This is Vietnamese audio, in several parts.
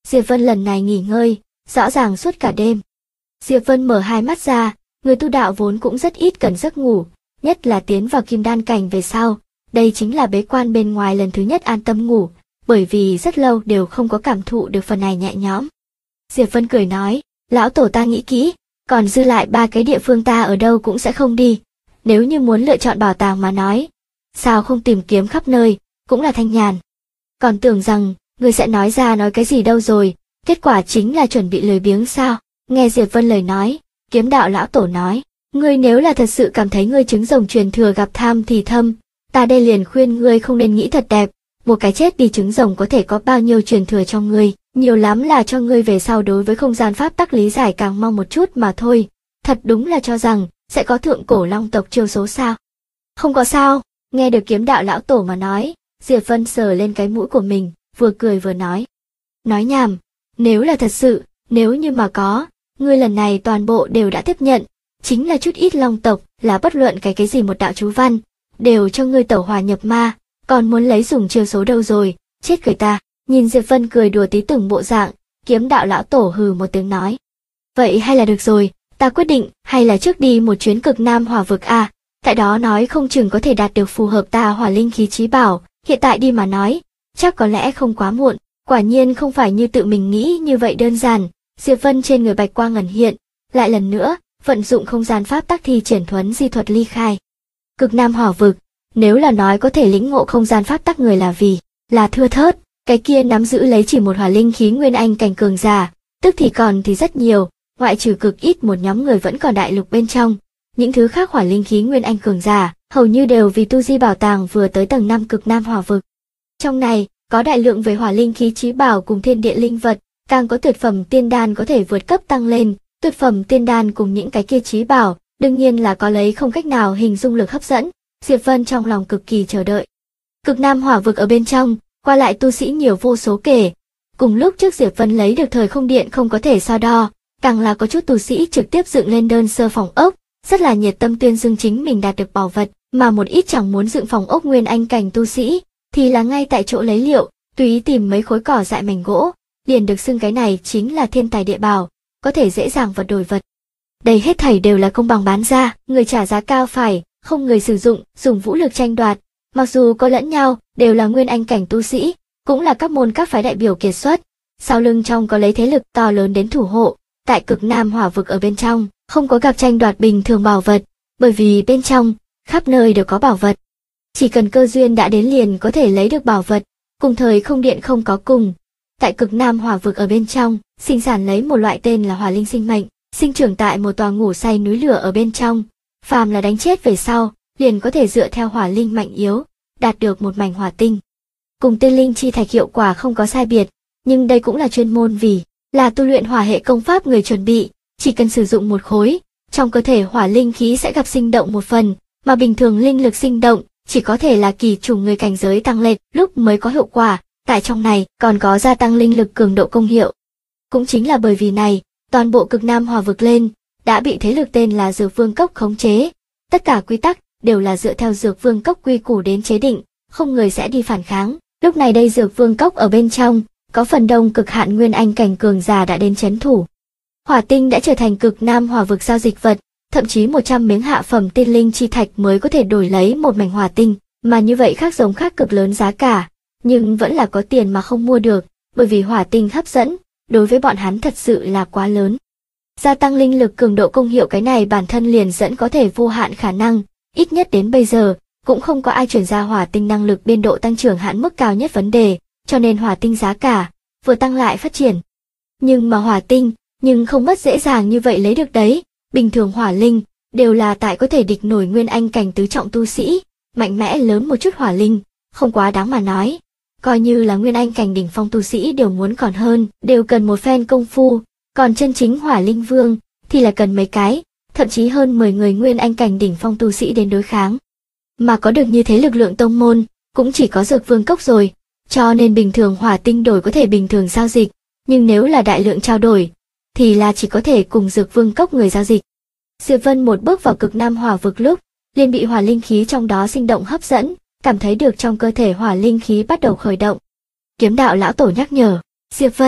Diệp Vân lần này nghỉ ngơi, rõ ràng suốt cả đêm. Diệp Vân mở hai mắt ra, người tu đạo vốn cũng rất ít cần giấc ngủ, nhất là tiến vào kim đan cảnh về sau. Đây chính là bế quan bên ngoài lần thứ nhất an tâm ngủ, bởi vì rất lâu đều không có cảm thụ được phần này nhẹ nhõm. Diệp Vân cười nói, lão tổ ta nghĩ kỹ, còn dư lại 3 cái địa phương ta ở đâu cũng sẽ không đi. Nếu như muốn lựa chọn bảo tàng mà nói, sao không tìm kiếm khắp nơi, cũng là thanh nhàn. Còn tưởng rằng, người sẽ nói cái gì đâu rồi, kết quả chính là chuẩn bị lười biếng sao. Nghe Diệp Vân lời nói, Kiếm đạo lão tổ nói, ngươi nếu là thật sự cảm thấy ngươi trứng rồng truyền thừa gặp tham thì thâm, ta đây liền khuyên ngươi không nên nghĩ thật đẹp, một cái chết đi trứng rồng có thể có bao nhiêu truyền thừa cho ngươi, nhiều lắm là cho ngươi về sau đối với không gian pháp tắc lý giải càng mong một chút mà thôi. Thật đúng là cho rằng sẽ có thượng cổ long tộc chiêu số sao? Không có sao. Nghe được Kiếm đạo lão tổ mà nói, Diệp Vân sờ lên cái mũi của mình, vừa cười vừa nói. Nói nhảm, nếu là thật sự, nếu như mà có, ngươi lần này toàn bộ đều đã tiếp nhận, chính là chút ít long tộc, là bất luận cái gì một đạo chú văn, đều cho ngươi tẩu hỏa nhập ma, còn muốn lấy dùng chiêu số đâu rồi, chết cười ta. Nhìn Diệp Vân cười đùa tí từng bộ dạng, Kiếm đạo lão tổ hừ một tiếng nói. Vậy hay là được rồi, ta quyết định, hay là trước đi một chuyến cực nam hỏa vực à, tại đó nói không chừng có thể đạt được phù hợp ta hỏa linh khí chí bảo, hiện tại đi mà nói, chắc có lẽ không quá muộn. Quả nhiên không phải như tự mình nghĩ như vậy đơn giản. Diệp Vân trên người bạch quang ẩn hiện, lại lần nữa, vận dụng không gian pháp tắc thi triển thuấn di thuật ly khai. Cực nam hỏa vực, nếu là nói có thể lĩnh ngộ không gian pháp tắc người là vì, là thưa thớt, cái kia nắm giữ lấy chỉ một hỏa linh khí nguyên anh cảnh cường giả, tức thì còn thì rất nhiều, ngoại trừ cực ít một nhóm người vẫn còn đại lục bên trong. Những thứ khác hỏa linh khí nguyên anh cường giả, hầu như đều vì tu di bảo tàng vừa tới tầng 5 cực nam hỏa vực. Trong này, có đại lượng về hỏa linh khí chí bảo cùng thiên địa linh vật, càng có tuyệt phẩm tiên đan có thể vượt cấp tăng lên, tuyệt phẩm tiên đan cùng những cái kia chí bảo, đương nhiên là có lấy không cách nào hình dung lực hấp dẫn. Diệp Vân trong lòng cực kỳ chờ đợi. Cực nam hỏa vực ở bên trong, qua lại tu sĩ nhiều vô số kể. Cùng lúc trước Diệp Vân lấy được thời không điện không có thể so đo, càng là có chút tu sĩ trực tiếp dựng lên đơn sơ phòng ốc, rất là nhiệt tâm tuyên dương chính mình đạt được bảo vật, mà một ít chẳng muốn dựng phòng ốc nguyên anh cảnh tu sĩ, thì là ngay tại chỗ lấy liệu, tùy ý tìm mấy khối cỏ dại mảnh gỗ, liền được xưng cái này chính là thiên tài địa bảo, có thể dễ dàng vật đổi vật. Đây hết thảy đều là công bằng bán ra, người trả giá cao phải, không người sử dụng, dùng vũ lực tranh đoạt, mặc dù có lẫn nhau, đều là nguyên anh cảnh tu sĩ, cũng là các môn các phái đại biểu kiệt xuất, sau lưng trong có lấy thế lực to lớn đến thủ hộ. Tại cực nam hỏa vực ở bên trong, không có gặp tranh đoạt bình thường bảo vật, bởi vì bên trong, khắp nơi đều có bảo vật. Chỉ cần cơ duyên đã đến liền có thể lấy được bảo vật, cùng thời không điện không có cùng. Tại cực nam hỏa vực ở bên trong, sinh sản lấy một loại tên là hỏa linh sinh mệnh, sinh trưởng tại một tòa ngủ say núi lửa ở bên trong. Phàm là đánh chết về sau, liền có thể dựa theo hỏa linh mạnh yếu, đạt được một mảnh hỏa tinh. Cùng tiên linh chi thạch hiệu quả không có sai biệt, nhưng đây cũng là chuyên môn vì là tu luyện hỏa hệ công pháp người chuẩn bị, chỉ cần sử dụng một khối, trong cơ thể hỏa linh khí sẽ gặp sinh động một phần, mà bình thường linh lực sinh động, chỉ có thể là kỳ trùng người cảnh giới tăng lên lúc mới có hiệu quả, tại trong này còn có gia tăng linh lực cường độ công hiệu. Cũng chính là bởi vì này, toàn bộ cực nam hỏa vực lên, đã bị thế lực tên là Dược Vương Cốc khống chế, tất cả quy tắc đều là dựa theo Dược Vương Cốc quy củ đến chế định, không người sẽ đi phản kháng. Lúc này đây Dược Vương Cốc ở bên trong, có phần đông cực hạn nguyên anh cảnh cường giả đã đến trấn thủ. Hỏa tinh đã trở thành cực nam hỏa vực giao dịch vật, thậm chí 100 miếng hạ phẩm tiên linh chi thạch mới có thể đổi lấy một mảnh hỏa tinh, mà như vậy khác giống khác cực lớn giá cả, nhưng vẫn là có tiền mà không mua được, bởi vì hỏa tinh hấp dẫn, đối với bọn hắn thật sự là quá lớn. Gia tăng linh lực cường độ công hiệu cái này bản thân liền dẫn có thể vô hạn khả năng, ít nhất đến bây giờ, cũng không có ai chuyển ra hỏa tinh năng lực biên độ tăng trưởng hạn mức cao nhất vấn đề, cho nên hỏa tinh giá cả vừa tăng lại phát triển. Nhưng mà hỏa tinh, nhưng không mất dễ dàng như vậy lấy được đấy, bình thường hỏa linh đều là tại có thể địch nổi nguyên anh cảnh tứ trọng tu sĩ, mạnh mẽ lớn một chút hỏa linh, không quá đáng mà nói, coi như là nguyên anh cảnh đỉnh phong tu sĩ đều muốn còn hơn, đều cần một phen công phu, còn chân chính hỏa linh vương thì là cần mấy cái, thậm chí hơn 10 người nguyên anh cảnh đỉnh phong tu sĩ đến đối kháng. Mà có được như thế lực lượng tông môn, cũng chỉ có Dược Vương Cốc rồi, cho nên bình thường hỏa tinh đổi có thể bình thường giao dịch, nhưng nếu là đại lượng trao đổi, thì là chỉ có thể cùng Dược Vương Cốc người giao dịch. Diệp Vân một bước vào cực nam hỏa vực lúc, liền bị hỏa linh khí trong đó sinh động hấp dẫn, cảm thấy được trong cơ thể hỏa linh khí bắt đầu khởi động. Kiếm đạo lão tổ nhắc nhở, Diệp Vân,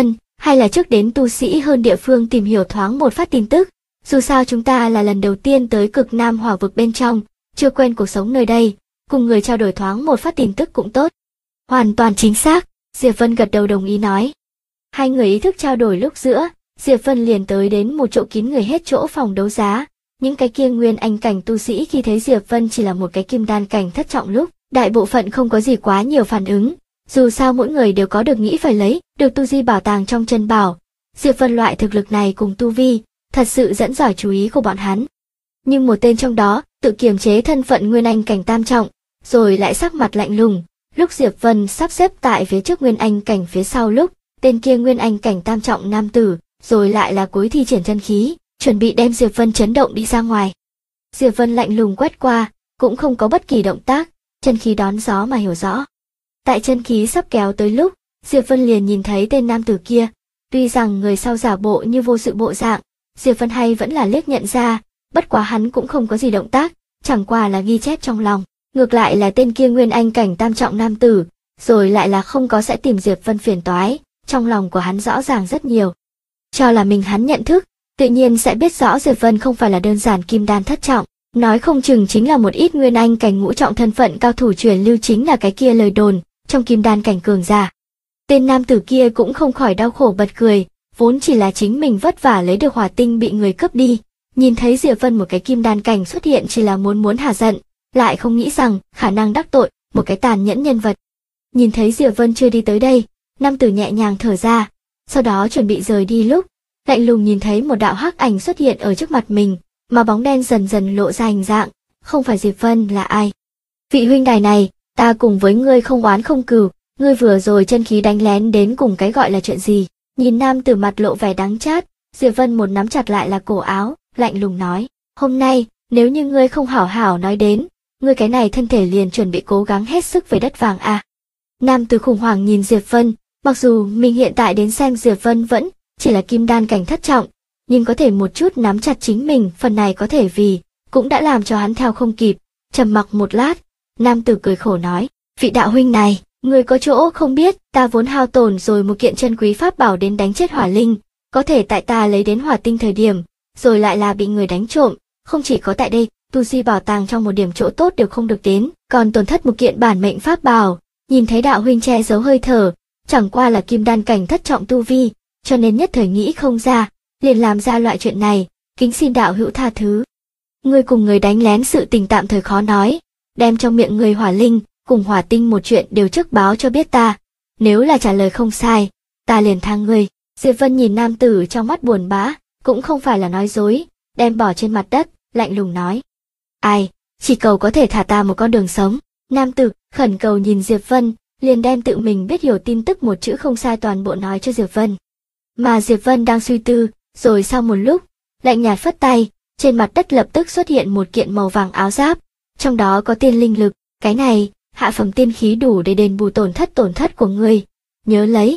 hay là trước đến tu sĩ hơn địa phương tìm hiểu thoáng một phát tin tức. Dù sao chúng ta là lần đầu tiên tới cực Nam Hỏa Vực bên trong, chưa quen cuộc sống nơi đây, cùng người trao đổi thoáng một phát tin tức cũng tốt. Hoàn toàn chính xác, Diệp Vân gật đầu đồng ý nói. Hai người ý thức trao đổi lúc giữa, Diệp Vân liền tới đến một chỗ kín người hết chỗ phòng đấu giá. Những cái kia nguyên anh cảnh tu sĩ khi thấy Diệp Vân chỉ là một cái kim đan cảnh thất trọng lúc, đại bộ phận không có gì quá nhiều phản ứng. Dù sao mỗi người đều có được nghĩ phải lấy, được tu di bảo tàng trong chân bảo. Diệp Vân loại thực lực này cùng tu vi, thật sự dẫn dõi chú ý của bọn hắn. Nhưng một tên trong đó, tự kiềm chế thân phận nguyên anh cảnh tam trọng, rồi lại sắc mặt lạnh lùng. Lúc Diệp Vân sắp xếp tại phía trước nguyên anh cảnh phía sau lúc, tên kia nguyên anh cảnh tam trọng nam tử, rồi lại là cối thi triển chân khí, chuẩn bị đem Diệp Vân chấn động đi ra ngoài. Diệp Vân lạnh lùng quét qua, cũng không có bất kỳ động tác, chân khí đón gió mà hiểu rõ. Tại chân khí sắp kéo tới lúc, Diệp Vân liền nhìn thấy tên nam tử kia, tuy rằng người sau giả bộ như vô sự bộ dạng, Diệp Vân hay vẫn là liếc nhận ra, bất quá hắn cũng không có gì động tác, chẳng qua là ghi chép trong lòng. Ngược lại là tên kia nguyên anh cảnh tam trọng nam tử, rồi lại là không có sẽ tìm Diệp Vân phiền toái, trong lòng của hắn rõ ràng rất nhiều. Cho là mình hắn nhận thức, tự nhiên sẽ biết rõ Diệp Vân không phải là đơn giản kim đan thất trọng, nói không chừng chính là một ít nguyên anh cảnh ngũ trọng thân phận cao thủ truyền lưu chính là cái kia lời đồn, trong kim đan cảnh cường giả. Tên nam tử kia cũng không khỏi đau khổ bật cười, vốn chỉ là chính mình vất vả lấy được hỏa tinh bị người cướp đi, nhìn thấy Diệp Vân một cái kim đan cảnh xuất hiện chỉ là muốn hả giận, lại không nghĩ rằng khả năng đắc tội một cái tàn nhẫn nhân vật. Nhìn thấy Diệp Vân chưa đi tới đây, nam tử nhẹ nhàng thở ra, sau đó chuẩn bị rời đi lúc, lạnh lùng nhìn thấy một đạo hắc ảnh xuất hiện ở trước mặt mình, mà bóng đen dần dần lộ ra hình dạng, không phải Diệp Vân là ai? Vị huynh đài này, ta cùng với ngươi không oán không cừu, ngươi vừa rồi chân khí đánh lén đến cùng cái gọi là chuyện gì? Nhìn nam tử mặt lộ vẻ đắng chát, Diệp Vân một nắm chặt lại là cổ áo, lạnh lùng nói, hôm nay, nếu như ngươi không hảo hảo nói đến, ngươi cái này thân thể liền chuẩn bị cố gắng hết sức về đất vàng à. Nam tử khủng hoảng nhìn Diệp Vân, mặc dù mình hiện tại đến xem Diệp Vân vẫn chỉ là kim đan cảnh thất trọng, nhưng có thể một chút nắm chặt chính mình, phần này có thể vì cũng đã làm cho hắn theo không kịp. Trầm mặc một lát, nam tử cười khổ nói, vị đạo huynh này, người có chỗ không biết, ta vốn hao tổn rồi một kiện chân quý pháp bảo đến đánh chết hỏa linh, có thể tại ta lấy đến hỏa tinh thời điểm, rồi lại là bị người đánh trộm, không chỉ có tại đây, tu di bảo tàng trong một điểm chỗ tốt đều không được đến, còn tổn thất một kiện bản mệnh pháp bảo. Nhìn thấy đạo huynh che giấu hơi thở, chẳng qua là kim đan cảnh thất trọng tu vi, cho nên nhất thời nghĩ không ra, liền làm ra loại chuyện này, kính xin đạo hữu tha thứ. Ngươi cùng người đánh lén sự tình tạm thời khó nói, đem trong miệng người hỏa linh, cùng hỏa tinh một chuyện đều trước báo cho biết ta, nếu là trả lời không sai, ta liền tha ngươi. Diệp Vân nhìn nam tử trong mắt buồn bã, cũng không phải là nói dối, đem bỏ trên mặt đất, lạnh lùng nói. Ai, chỉ cầu có thể thả ta một con đường sống. Nam tử khẩn cầu nhìn Diệp Vân, liền đem tự mình biết hiểu tin tức một chữ không sai toàn bộ nói cho Diệp Vân. Mà Diệp Vân đang suy tư, rồi sau một lúc, lạnh nhạt phất tay, trên mặt đất lập tức xuất hiện một kiện màu vàng áo giáp, trong đó có tiên linh lực, cái này, hạ phẩm tiên khí đủ để đền bù tổn thất của ngươi. Nhớ lấy,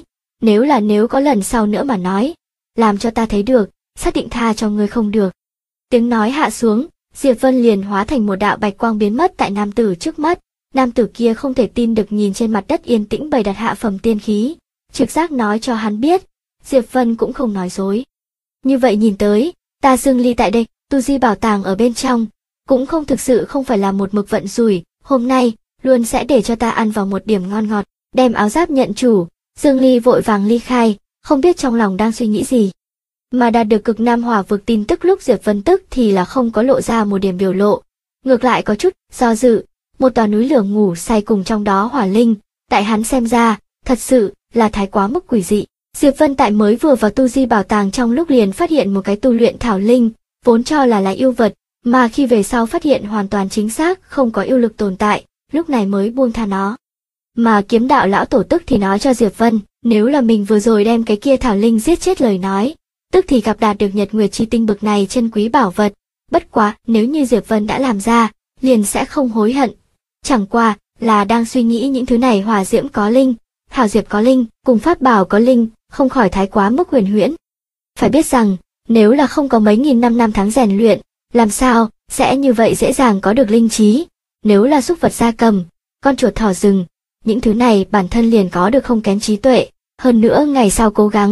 nếu có lần sau nữa mà nói, làm cho ta thấy được, xác định tha cho ngươi không được. Tiếng nói hạ xuống, Diệp Vân liền hóa thành một đạo bạch quang biến mất tại nam tử trước mắt. Nam tử kia không thể tin được nhìn trên mặt đất yên tĩnh bày đặt hạ phẩm tiên khí, trực giác nói cho hắn biết, Diệp Vân cũng không nói dối. Như vậy nhìn tới, ta Dương Ly tại đây, tu di bảo tàng ở bên trong, cũng không thực sự không phải là một mực vận rủi, hôm nay, luôn sẽ để cho ta ăn vào một điểm ngon ngọt, đem áo giáp nhận chủ, Dương Ly vội vàng ly khai, không biết trong lòng đang suy nghĩ gì. Mà đạt được cực Nam Hỏa Vực tin tức lúc Diệp Vân tức thì là không có lộ ra một điểm biểu lộ, ngược lại có chút do dự. Một tòa núi lửa ngủ say cùng trong đó hỏa linh, tại hắn xem ra, thật sự là thái quá mức quỷ dị. Diệp Vân tại mới vừa vào tu di bảo tàng trong lúc liền phát hiện một cái tu luyện thảo linh, vốn cho là yêu vật, mà khi về sau phát hiện hoàn toàn chính xác không có yêu lực tồn tại, lúc này mới buông tha nó. Mà kiếm đạo lão tổ tức thì nói cho Diệp Vân, nếu là mình vừa rồi đem cái kia thảo linh giết chết lời nói, tức thì gặp đạt được nhật nguyệt chi tinh bực này chân quý bảo vật, bất quá nếu như Diệp Vân đã làm ra, liền sẽ không hối hận. Chẳng qua là đang suy nghĩ những thứ này hỏa diễm có linh, thảo diệp có linh, cùng pháp bảo có linh, không khỏi thái quá mức huyền huyễn. Phải biết rằng, nếu là không có mấy nghìn năm tháng rèn luyện, làm sao sẽ như vậy dễ dàng có được linh trí? Nếu là súc vật gia cầm, con chuột thỏ rừng, những thứ này bản thân liền có được không kém trí tuệ, hơn nữa ngày sau cố gắng,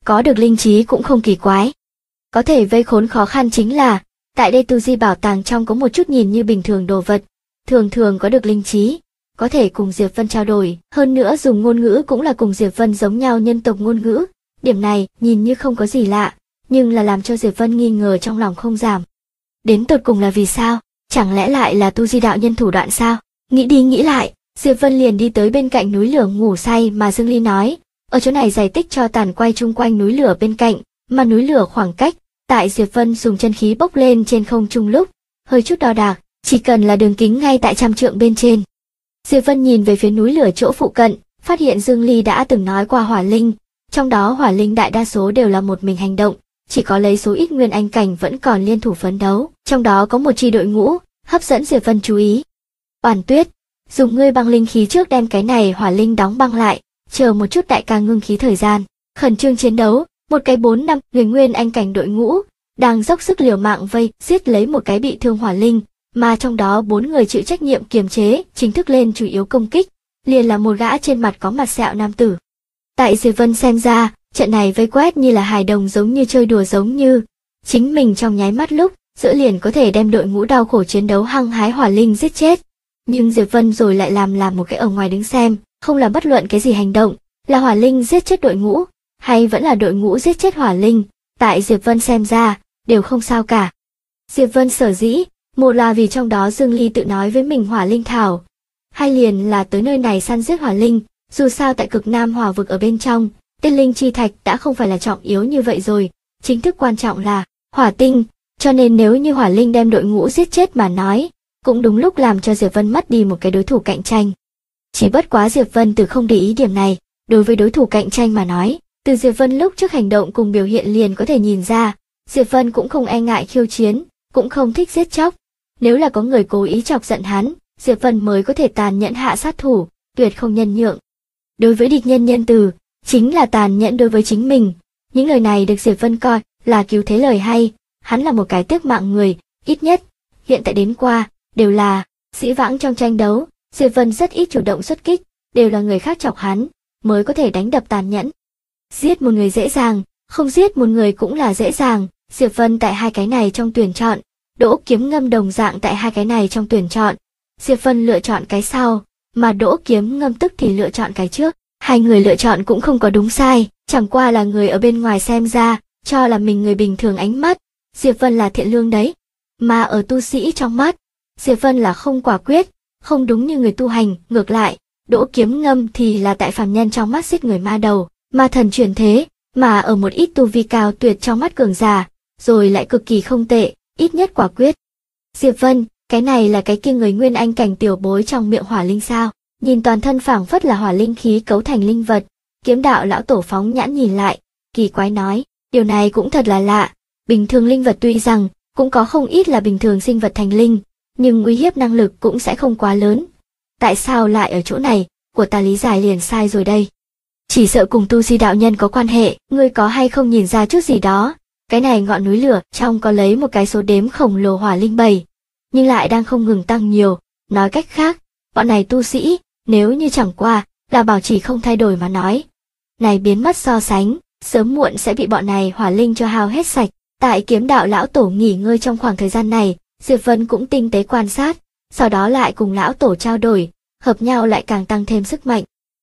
có được linh trí cũng không kỳ quái. Có thể vây khốn khó khăn chính là, tại đây tu di bảo tàng trong có một chút nhìn như bình thường đồ vật, thường thường có được linh trí, có thể cùng Diệp Vân trao đổi, hơn nữa dùng ngôn ngữ cũng là cùng Diệp Vân giống nhau nhân tộc ngôn ngữ, điểm này nhìn như không có gì lạ, nhưng là làm cho Diệp Vân nghi ngờ trong lòng không giảm. Đến tột cùng là vì sao? Chẳng lẽ lại là tu di đạo nhân thủ đoạn sao? Nghĩ đi nghĩ lại, Diệp Vân liền đi tới bên cạnh núi lửa ngủ say mà Dương Ly nói, ở chỗ này giải tích cho tàn quay chung quanh núi lửa bên cạnh, mà núi lửa khoảng cách, tại Diệp Vân dùng chân khí bốc lên trên không trung lúc, hơi chút đo đạc, chỉ cần là đường kính ngay tại 100 trượng bên trên. Diệp Vân nhìn về phía núi lửa chỗ phụ cận, phát hiện Dương Ly đã từng nói qua hỏa linh, trong đó hỏa linh đại đa số đều là một mình hành động, chỉ có lấy số ít nguyên anh cảnh vẫn còn liên thủ phấn đấu, trong đó có một chi đội ngũ, hấp dẫn Diệp Vân chú ý. Oản Tuyết, dùng ngươi băng linh khí trước đem cái này hỏa linh đóng băng lại, chờ một chút đại ca ngưng khí thời gian, khẩn trương chiến đấu, một cái 4-5 người nguyên anh cảnh đội ngũ, đang dốc sức liều mạng vây giết lấy một cái bị thương hỏa linh, mà trong đó 4 người chịu trách nhiệm kiềm chế, chính thức lên chủ yếu công kích, liền là một gã trên mặt có mặt sẹo nam tử. Tại Diệp Vân xem ra, trận này vây quét như là hài đồng giống như chơi đùa giống như, chính mình trong nháy mắt lúc, giữa liền có thể đem đội ngũ đau khổ chiến đấu hăng hái hỏa linh giết chết. Nhưng Diệp Vân rồi lại làm một cái ở ngoài đứng xem, không làm bất luận cái gì hành động, là hỏa linh giết chết đội ngũ, hay vẫn là đội ngũ giết chết hỏa linh, tại Diệp Vân xem ra, đều không sao cả. Diệp Vân sở dĩ, một là vì trong đó Dương Ly tự nói với mình hỏa linh thảo, hai liền là tới nơi này săn giết hỏa linh, dù sao tại cực Nam hỏa vực ở bên trong, tiên linh chi thạch đã không phải là trọng yếu như vậy rồi, chính thức quan trọng là hỏa tinh, cho nên nếu như hỏa linh đem đội ngũ giết chết mà nói, cũng đúng lúc làm cho Diệp Vân mất đi một cái đối thủ cạnh tranh. Chỉ bất quá Diệp Vân từ không để ý điểm này, đối với đối thủ cạnh tranh mà nói, từ Diệp Vân lúc trước hành động cùng biểu hiện liền có thể nhìn ra, Diệp Vân cũng không e ngại khiêu chiến, cũng không thích giết chóc. Nếu là có người cố ý chọc giận hắn, Diệp Vân mới có thể tàn nhẫn hạ sát thủ, tuyệt không nhân nhượng. Đối với địch nhân nhân từ, chính là tàn nhẫn đối với chính mình. Những lời này được Diệp Vân coi là cứu thế lời hay, hắn là một cái tước mạng người, ít nhất, hiện tại đến qua, đều là, dĩ vãng trong tranh đấu, Diệp Vân rất ít chủ động xuất kích, đều là người khác chọc hắn, mới có thể đánh đập tàn nhẫn. Giết một người dễ dàng, không giết một người cũng là dễ dàng, Diệp Vân tại hai cái này trong tuyển chọn, Đỗ Kiếm Ngâm đồng dạng tại hai cái này trong tuyển chọn. Diệp Vân lựa chọn cái sau, mà Đỗ Kiếm Ngâm tức thì lựa chọn cái trước. Hai người lựa chọn cũng không có đúng sai, chẳng qua là người ở bên ngoài xem ra, cho là mình người bình thường ánh mắt, Diệp Vân là thiện lương đấy. Mà ở tu sĩ trong mắt, Diệp Vân là không quả quyết, không đúng như người tu hành, ngược lại, Đỗ Kiếm Ngâm thì là tại phàm nhân trong mắt giết người ma đầu, ma thần chuyển thế, mà ở một ít tu vi cao tuyệt trong mắt cường giả, rồi lại cực kỳ không tệ, ít nhất quả quyết. Diệp Vân, cái này là cái kia người nguyên anh cảnh tiểu bối trong miệng hỏa linh sao? Nhìn toàn thân phảng phất là hỏa linh khí cấu thành linh vật, Kiếm đạo lão tổ phóng nhãn nhìn lại, kỳ quái nói, điều này cũng thật là lạ, bình thường linh vật tuy rằng cũng có không ít là bình thường sinh vật thành linh, nhưng uy hiếp năng lực cũng sẽ không quá lớn. Tại sao lại ở chỗ này, của ta lý giải liền sai rồi đây. Chỉ sợ cùng tu di đạo nhân có quan hệ, ngươi có hay không nhìn ra chút gì đó, cái này ngọn núi lửa trong có lấy một cái số đếm khổng lồ hỏa linh bầy, nhưng lại đang không ngừng tăng nhiều, nói cách khác, bọn này tu sĩ, nếu như chẳng qua, là bảo trì không thay đổi mà nói. Này biến mất so sánh, sớm muộn sẽ bị bọn này hỏa linh cho hao hết sạch. Tại Kiếm đạo lão tổ nghỉ ngơi trong khoảng thời gian này, Diệp Vân cũng tinh tế quan sát, sau đó lại cùng lão tổ trao đổi, hợp nhau lại càng tăng thêm sức mạnh.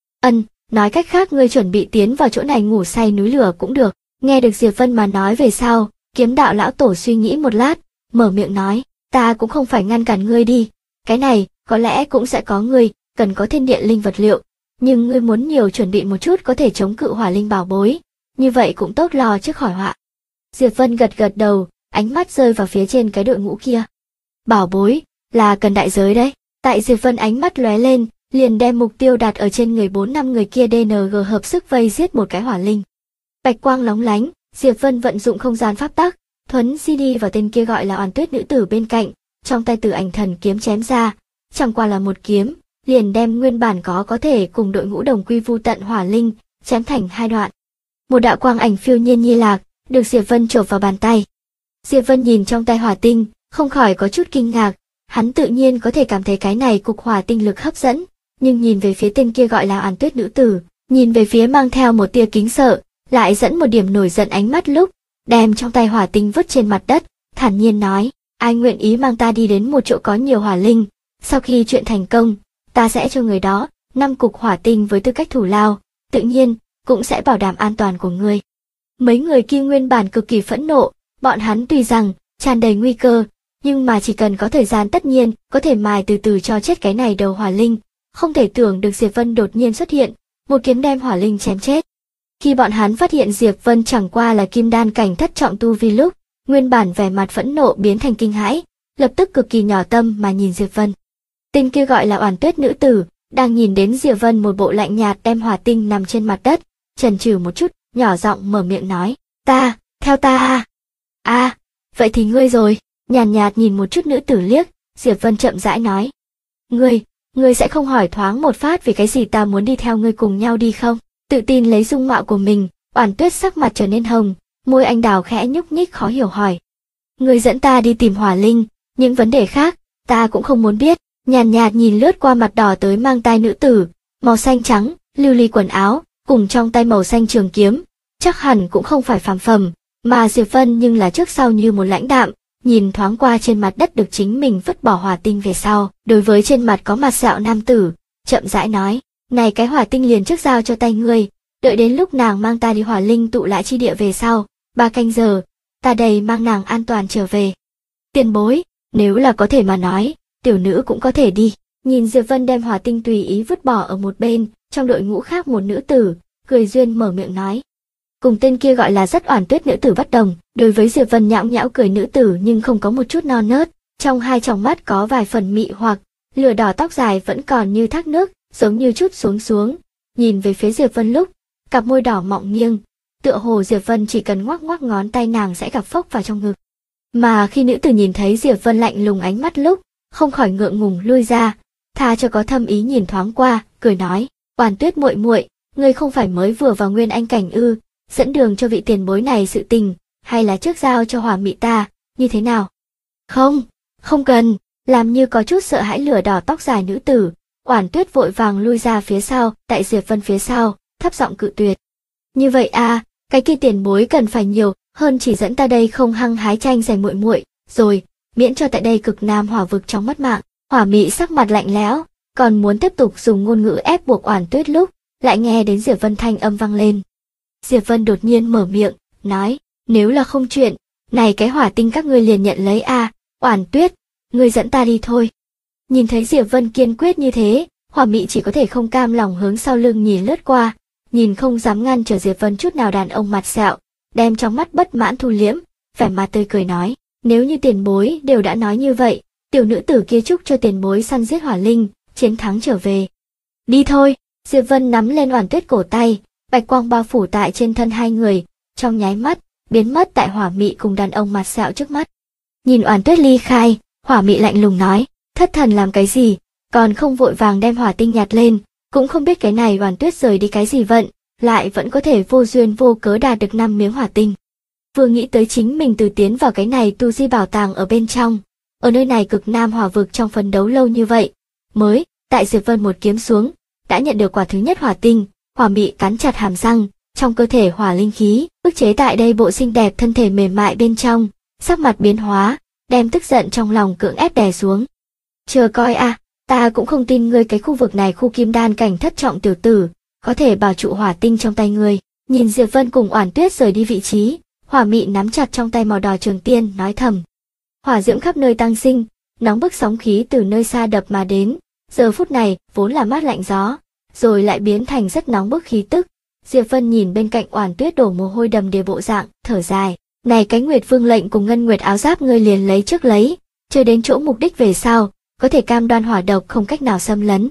Nói cách khác ngươi chuẩn bị tiến vào chỗ này ngủ say núi lửa cũng được. Nghe được Diệp Vân mà nói về sau, Kiếm đạo lão tổ suy nghĩ một lát, mở miệng nói, ta cũng không phải ngăn cản ngươi đi, cái này, có lẽ cũng sẽ có ngươi, cần có thiên địa linh vật liệu, nhưng ngươi muốn nhiều chuẩn bị một chút có thể chống cự hỏa linh bảo bối, như vậy cũng tốt lo trước khỏi họa. Diệp Vân gật gật đầu, ánh mắt rơi vào phía trên cái đội ngũ kia. Bảo bối, là cần đại giới đấy. Tại Diệp Vân ánh mắt lóe lên, liền đem mục tiêu đặt ở trên người 4-5 người kia DNG hợp sức vây giết một cái hỏa linh. Bạch quang lóng lánh, Diệp Vân vận dụng không gian pháp tắc, thuấn di đi vào tên kia gọi là Oản Tuyết nữ tử bên cạnh, trong tay Tử Ảnh Thần kiếm chém ra, chẳng qua là một kiếm, liền đem nguyên bản có thể cùng đội ngũ đồng quy vu tận hỏa linh chém thành hai đoạn. Một đạo quang ảnh phiêu nhiên như lạc, được Diệp Vân chộp vào bàn tay. Diệp Vân nhìn trong tay hỏa tinh, không khỏi có chút kinh ngạc, hắn tự nhiên có thể cảm thấy cái này cục hỏa tinh lực hấp dẫn, nhưng nhìn về phía tên kia gọi là Oản Tuyết nữ tử, nhìn về phía mang theo một tia kính sợ, lại dẫn một điểm nổi giận ánh mắt lúc, đem trong tay hỏa tinh vứt trên mặt đất, thản nhiên nói, ai nguyện ý mang ta đi đến một chỗ có nhiều hỏa linh, sau khi chuyện thành công, ta sẽ cho người đó 5 cục hỏa tinh với tư cách thù lao, tự nhiên, cũng sẽ bảo đảm an toàn của ngươi. Mấy người kia nguyên bản cực kỳ phẫn nộ, bọn hắn tuy rằng tràn đầy nguy cơ, nhưng mà chỉ cần có thời gian tất nhiên có thể mài từ từ cho chết cái này đầu hỏa linh, không thể tưởng được Diệp Vân đột nhiên xuất hiện, một kiếm đem hỏa linh chém chết. Khi bọn hắn phát hiện Diệp Vân chẳng qua là kim đan cảnh thất trọng tu vi lúc, nguyên bản vẻ mặt phẫn nộ biến thành kinh hãi, lập tức cực kỳ nhỏ tâm mà nhìn Diệp Vân. Tên kia gọi là Oản Tuyết nữ tử, đang nhìn đến Diệp Vân một bộ lạnh nhạt đem hỏa tinh nằm trên mặt đất, chần chừ một chút, nhỏ giọng mở miệng nói, theo ta à. À, vậy thì ngươi rồi, nhàn nhạt nhìn một chút nữ tử liếc, Diệp Vân chậm rãi nói. Ngươi sẽ không hỏi thoáng một phát vì cái gì ta muốn đi theo ngươi cùng nhau đi không? Tự tin lấy dung mạo của mình, Oản Tuyết sắc mặt trở nên hồng, môi anh đào khẽ nhúc nhích khó hiểu hỏi. Ngươi dẫn ta đi tìm hỏa linh, những vấn đề khác, ta cũng không muốn biết, nhàn nhạt nhìn lướt qua mặt đỏ tới mang tai nữ tử, màu xanh trắng, lưu ly quần áo, cùng trong tay màu xanh trường kiếm, chắc hẳn cũng không phải phàm phẩm, mà Diệp Vân nhưng là trước sau như một lãnh đạm, nhìn thoáng qua trên mặt đất được chính mình vứt bỏ hỏa tinh về sau, đối với trên mặt có mặt sẹo nam tử, chậm rãi nói, này cái hỏa tinh liền trước giao cho tay ngươi, đợi đến lúc nàng mang ta đi hỏa linh tụ lại chi địa về sau, 3 canh giờ, ta đây mang nàng an toàn trở về. Tiền bối, nếu là có thể mà nói, tiểu nữ cũng có thể đi. Nhìn Diệp Vân đem hỏa tinh tùy ý vứt bỏ ở một bên, trong đội ngũ khác một nữ tử, cười duyên mở miệng nói. Cùng tên kia gọi là rất Oản Tuyết nữ tử bất đồng, đối với Diệp Vân nhão nhão cười nữ tử nhưng không có một chút non nớt, trong hai tròng mắt có vài phần mị hoặc, lửa đỏ tóc dài vẫn còn như thác nước, giống như chút xuống, nhìn về phía Diệp Vân lúc, cặp môi đỏ mọng nghiêng, tựa hồ Diệp Vân chỉ cần ngoắc ngoắc ngón tay nàng sẽ gặp phốc vào trong ngực. Mà khi nữ tử nhìn thấy Diệp Vân lạnh lùng ánh mắt lúc, không khỏi ngượng ngùng lui ra, tha cho có thâm ý nhìn thoáng qua, cười nói, Oản Tuyết muội muội, ngươi không phải mới vừa vào nguyên anh cảnh ư, dẫn đường cho vị tiền bối này sự tình, hay là trước giao cho hỏa mị ta, như thế nào? Không cần, làm như có chút sợ hãi lửa đỏ tóc dài nữ tử, Oản Tuyết vội vàng lui ra phía sau, tại Diệp Vân phía sau, thấp giọng cự tuyệt. Như vậy à, cái kia tiền bối cần phải nhiều, hơn chỉ dẫn ta đây không hăng hái tranh giành muội muội, rồi, miễn cho tại đây cực nam hỏa vực trong mất mạng. Hỏa mị sắc mặt lạnh lẽo, còn muốn tiếp tục dùng ngôn ngữ ép buộc Oản Tuyết lúc, lại nghe đến Diệp Vân thanh âm vang lên. Diệp Vân đột nhiên mở miệng, nói, nếu là không chuyện, này cái hỏa tinh các ngươi liền nhận lấy a, Oản Tuyết, ngươi dẫn ta đi thôi. Nhìn thấy Diệp Vân kiên quyết như thế, hỏa mị chỉ có thể không cam lòng hướng sau lưng nhìn lướt qua, nhìn không dám ngăn trở Diệp Vân chút nào đàn ông mặt sẹo, đem trong mắt bất mãn thu liễm, vẻ mặt tươi cười nói, nếu như tiền bối đều đã nói như vậy, tiểu nữ tử kia chúc cho tiền bối săn giết hỏa linh, chiến thắng trở về. Đi thôi, Diệp Vân nắm lên Oản Tuyết cổ tay, bạch quang bao phủ tại trên thân hai người, trong nháy mắt, biến mất tại hỏa mị cùng đàn ông mặt sẹo trước mắt. Nhìn Oản Tuyết ly khai, hỏa mị lạnh lùng nói, thất thần làm cái gì, còn không vội vàng đem hỏa tinh nhặt lên, cũng không biết cái này Oản Tuyết rời đi cái gì vận, lại vẫn có thể vô duyên vô cớ đạt được 5 miếng hỏa tinh. Vừa nghĩ tới chính mình từ tiến vào cái này tu di bảo tàng ở bên trong, ở nơi này cực nam hỏa vực trong phấn đấu lâu như vậy, mới, tại Diệp Vân một kiếm xuống, đã nhận được quả thứ nhất hỏa tinh, hỏa mị cắn chặt hàm răng, trong cơ thể hỏa linh khí, ức chế tại đây bộ xinh đẹp thân thể mềm mại bên trong, sắc mặt biến hóa, đem tức giận trong lòng cưỡng ép đè xuống. Chờ coi a, ta cũng không tin ngươi cái khu vực này khu kim đan cảnh thất trọng tiểu tử, có thể bảo trụ hỏa tinh trong tay ngươi. Nhìn Diệp Vân cùng Oản Tuyết rời đi vị trí, hỏa mị nắm chặt trong tay màu đỏ trường tiên, nói thầm. Hỏa diễm khắp nơi tăng sinh, nóng bức sóng khí từ nơi xa đập mà đến, giờ phút này vốn là mát lạnh gió, rồi lại biến thành rất nóng bức khí tức. Diệp Vân nhìn bên cạnh Oản Tuyết đổ mồ hôi đầm đìa bộ dạng, thở dài, này cái Nguyệt Vương lệnh cùng Ngân Nguyệt áo giáp ngươi liền lấy trước lấy, chờ đến chỗ mục đích về sau, có thể cam đoan hỏa độc không cách nào xâm lấn.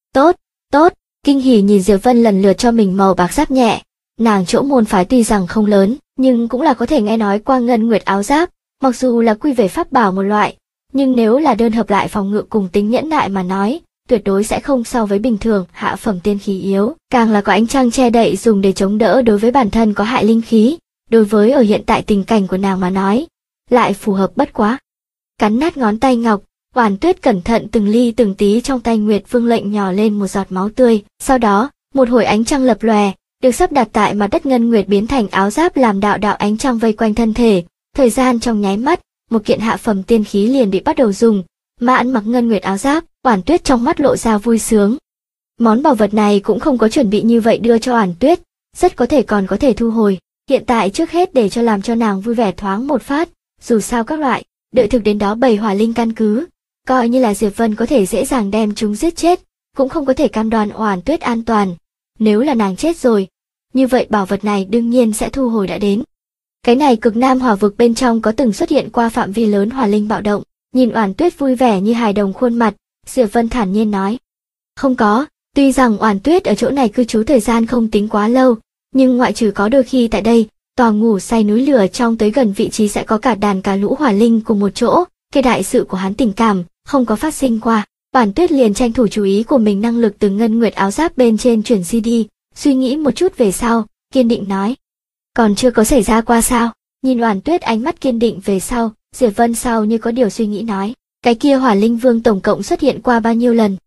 Tốt, kinh hỉ nhìn Diệp Vân lần lượt cho mình màu bạc giáp nhẹ, nàng chỗ môn phái tuy rằng không lớn, nhưng cũng là có thể nghe nói qua Ngân Nguyệt áo giáp, mặc dù là quy về pháp bảo một loại, nhưng nếu là đơn hợp lại phòng ngự cùng tính nhẫn nại mà nói, tuyệt đối sẽ không so với bình thường hạ phẩm tiên khí yếu, càng là có ánh trăng che đậy dùng để chống đỡ đối với bản thân có hại linh khí, đối với ở hiện tại tình cảnh của nàng mà nói, lại phù hợp bất quá. Cắn nát ngón tay ngọc, Oản Tuyết cẩn thận từng ly từng tí trong tay Nguyệt Vương lệnh nhỏ lên một giọt máu tươi, sau đó, một hồi ánh trăng lập lòe, được sắp đặt tại mặt đất ngân nguyệt biến thành áo giáp làm đạo đạo ánh trăng vây quanh thân thể. Thời gian trong nháy mắt, một kiện hạ phẩm tiên khí liền bị bắt đầu dùng, mà ăn mặc ngân nguyệt áo giáp, Oản Tuyết trong mắt lộ ra vui sướng. Món bảo vật này cũng không có chuẩn bị như vậy đưa cho Oản Tuyết, rất có thể còn có thể thu hồi. Hiện tại trước hết để cho làm cho nàng vui vẻ thoáng một phát, dù sao các loại, đợi thực đến đó bày hỏa linh căn cứ, coi như là Diệp Vân có thể dễ dàng đem chúng giết chết, cũng không có thể cam đoan Oản Tuyết an toàn. Nếu là nàng chết rồi, như vậy bảo vật này đương nhiên sẽ thu hồi đã đến. Cái này cực nam hỏa vực bên trong có từng xuất hiện qua phạm vi lớn hỏa linh bạo động, nhìn Oản Tuyết vui vẻ như hài đồng khuôn mặt, Diệp Vân thản nhiên nói. Không có, tuy rằng Oản Tuyết ở chỗ này cư trú thời gian không tính quá lâu, nhưng ngoại trừ có đôi khi tại đây, tòa ngủ say núi lửa trong tới gần vị trí sẽ có cả đàn cá lũ hỏa linh cùng một chỗ, cái đại sự của hắn tình cảm, không có phát sinh qua. Oản Tuyết liền tranh thủ chú ý của mình năng lực từ ngân nguyệt áo giáp bên trên chuyển CD, suy nghĩ một chút về sau, kiên định nói. Còn chưa có xảy ra qua sao? Nhìn Oản Tuyết ánh mắt kiên định về sau, Diệp Vân sau như có điều suy nghĩ nói. Cái kia hỏa linh vương tổng cộng xuất hiện qua bao nhiêu lần?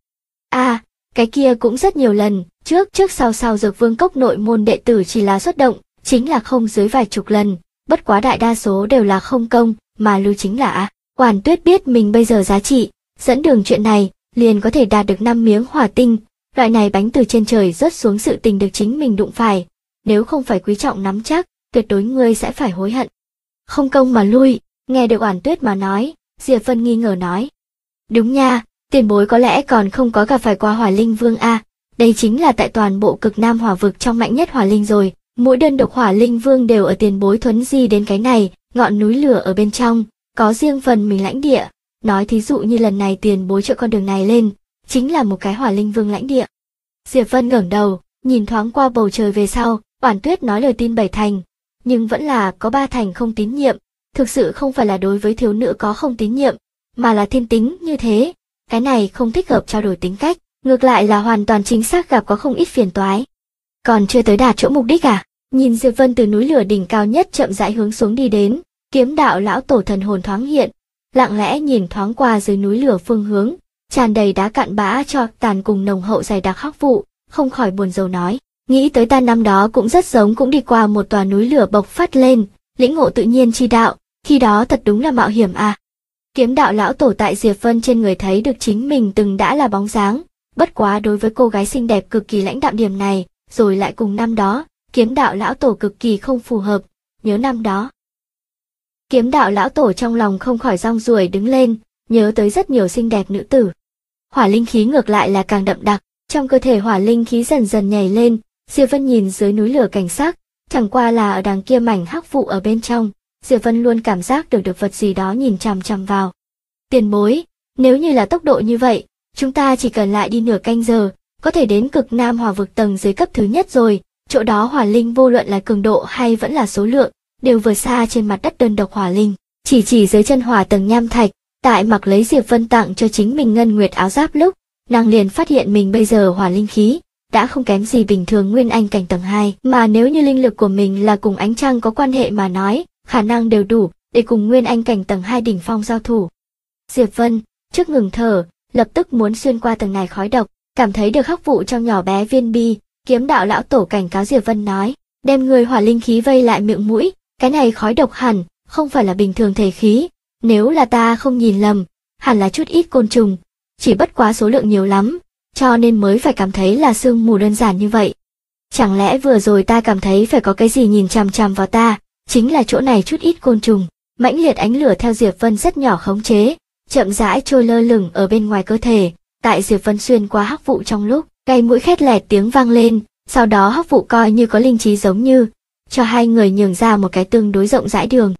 Cái kia cũng rất nhiều lần, trước sau dược vương cốc nội môn đệ tử chỉ là xuất động, chính là không dưới vài chục lần, bất quá đại đa số đều là không công, mà lưu chính là Oản Tuyết biết mình bây giờ giá trị, dẫn đường chuyện này, liền có thể đạt được 5 miếng hỏa tinh, loại này bánh từ trên trời rớt xuống sự tình được chính mình đụng phải, nếu không phải quý trọng nắm chắc, tuyệt đối ngươi sẽ phải hối hận. Không công mà lui, nghe được Oản Tuyết mà nói, Diệp Vân nghi ngờ nói. Đúng nha, tiền bối có lẽ còn không có gặp phải qua hỏa linh vương đây chính là tại toàn bộ cực nam hỏa vực trong mạnh nhất hỏa linh rồi, mỗi đơn độc hỏa linh vương đều ở tiền bối thuấn di đến cái này, ngọn núi lửa ở bên trong, có riêng phần mình lãnh địa, nói thí dụ như lần này tiền bối trợ con đường này lên, chính là một cái hỏa linh vương lãnh địa. Diệp Vân ngẩng đầu, nhìn thoáng qua bầu trời về sau, Oản Tuyết nói lời tin 7 thành, nhưng vẫn là có 3 thành không tín nhiệm, thực sự không phải là đối với thiếu nữ có không tín nhiệm, mà là thiên tính như thế, cái này không thích hợp trao đổi tính cách, ngược lại là hoàn toàn chính xác gặp có không ít phiền toái. Còn chưa tới đạt chỗ mục đích Nhìn Diệp Vân từ núi lửa đỉnh cao nhất chậm rãi hướng xuống đi đến, Kiếm Đạo lão tổ thần hồn thoáng hiện, lặng lẽ nhìn thoáng qua dưới núi lửa phương hướng, tràn đầy đá cạn bã cho tàn cùng nồng hậu dày đặc hắc vụ, không khỏi buồn rầu nói, nghĩ tới ta năm đó cũng rất giống cũng đi qua một tòa núi lửa bộc phát lên, lĩnh ngộ tự nhiên chi đạo, khi đó thật đúng là mạo hiểm Kiếm Đạo lão tổ tại Diệp Vân trên người thấy được chính mình từng đã là bóng dáng, bất quá đối với cô gái xinh đẹp cực kỳ lãnh đạm điểm này, rồi lại cùng năm đó, Kiếm Đạo lão tổ cực kỳ không phù hợp, nhớ năm đó. Kiếm Đạo lão tổ trong lòng không khỏi rong ruổi đứng lên, nhớ tới rất nhiều xinh đẹp nữ tử. Hỏa linh khí ngược lại là càng đậm đặc, trong cơ thể hỏa linh khí dần dần nhảy lên, Diệp Vân nhìn dưới núi lửa cảnh sắc, chẳng qua là ở đằng kia mảnh hắc vụ ở bên trong, Diệp Vân luôn cảm giác được vật gì đó nhìn chằm chằm vào. Tiền bối, nếu như là tốc độ như vậy, chúng ta chỉ cần lại đi nửa canh giờ, có thể đến cực nam hỏa vực tầng dưới cấp thứ nhất rồi, chỗ đó hỏa linh vô luận là cường độ hay vẫn là số lượng, đều vượt xa trên mặt đất đơn độc hỏa linh. Chỉ dưới chân hỏa tầng nham thạch, tại mặc lấy Diệp Vân tặng cho chính mình ngân nguyệt áo giáp lúc, nàng liền phát hiện mình bây giờ hỏa linh khí đã không kém gì bình thường nguyên anh cảnh tầng 2, mà nếu như linh lực của mình là cùng ánh trăng có quan hệ mà nói, khả năng đều đủ để cùng nguyên anh cảnh tầng 2 đỉnh phong giao thủ. Diệp Vân, trước ngừng thở, lập tức muốn xuyên qua tầng này khói độc, cảm thấy được hắc vụ trong nhỏ bé viên bi, Kiếm Đạo lão tổ cảnh cáo Diệp Vân nói, đem người hỏa linh khí vây lại miệng mũi, cái này khói độc hẳn không phải là bình thường thể khí, nếu là ta không nhìn lầm, hẳn là chút ít côn trùng, chỉ bất quá số lượng nhiều lắm, cho nên mới phải cảm thấy là sương mù đơn giản như vậy. Chẳng lẽ vừa rồi ta cảm thấy phải có cái gì nhìn chằm chằm vào ta, chính là chỗ này chút ít côn trùng. Mãnh liệt ánh lửa theo Diệp Vân rất nhỏ khống chế, chậm rãi trôi lơ lửng ở bên ngoài cơ thể, tại Diệp Vân xuyên qua hắc vụ trong lúc, gây mũi khét lẹt tiếng vang lên, sau đó hắc vụ coi như có linh trí giống như, cho hai người nhường ra một cái tương đối rộng rãi đường.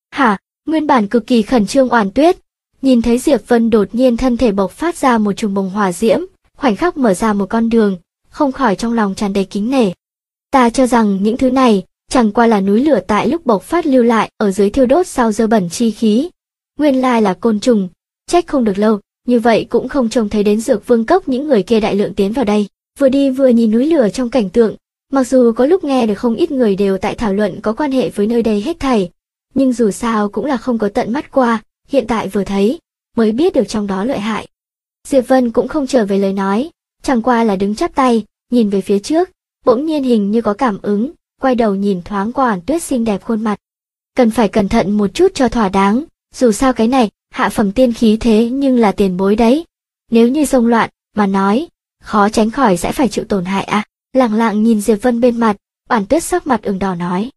Nguyên bản cực kỳ khẩn trương Oản Tuyết, nhìn thấy Diệp Vân đột nhiên thân thể bộc phát ra một chùm bồng hỏa diễm, khoảnh khắc mở ra một con đường, không khỏi trong lòng tràn đầy kính nể. Ta cho rằng những thứ này chẳng qua là núi lửa tại lúc bộc phát lưu lại ở dưới thiêu đốt sau dơ bẩn chi khí. Nguyên lai là côn trùng, trách không được lâu, như vậy cũng không trông thấy đến Dược Vương Cốc những người kia đại lượng tiến vào đây. Vừa đi vừa nhìn núi lửa trong cảnh tượng, mặc dù có lúc nghe được không ít người đều tại thảo luận có quan hệ với nơi đây hết thảy, nhưng dù sao cũng là không có tận mắt qua, hiện tại vừa thấy, mới biết được trong đó lợi hại. Diệp Vân cũng không trở về lời nói, chẳng qua là đứng chắp tay, nhìn về phía trước, bỗng nhiên hình như có cảm ứng, quay đầu nhìn thoáng qua Oản Tuyết xinh đẹp khuôn mặt. Cần phải cẩn thận một chút cho thỏa đáng, dù sao cái này, hạ phẩm tiên khí thế nhưng là tiền bối đấy. Nếu như xông loạn, mà nói, khó tránh khỏi sẽ phải chịu tổn hại à. Lẳng lặng nhìn Diệp Vân bên mặt, Oản Tuyết sắc mặt ửng đỏ nói,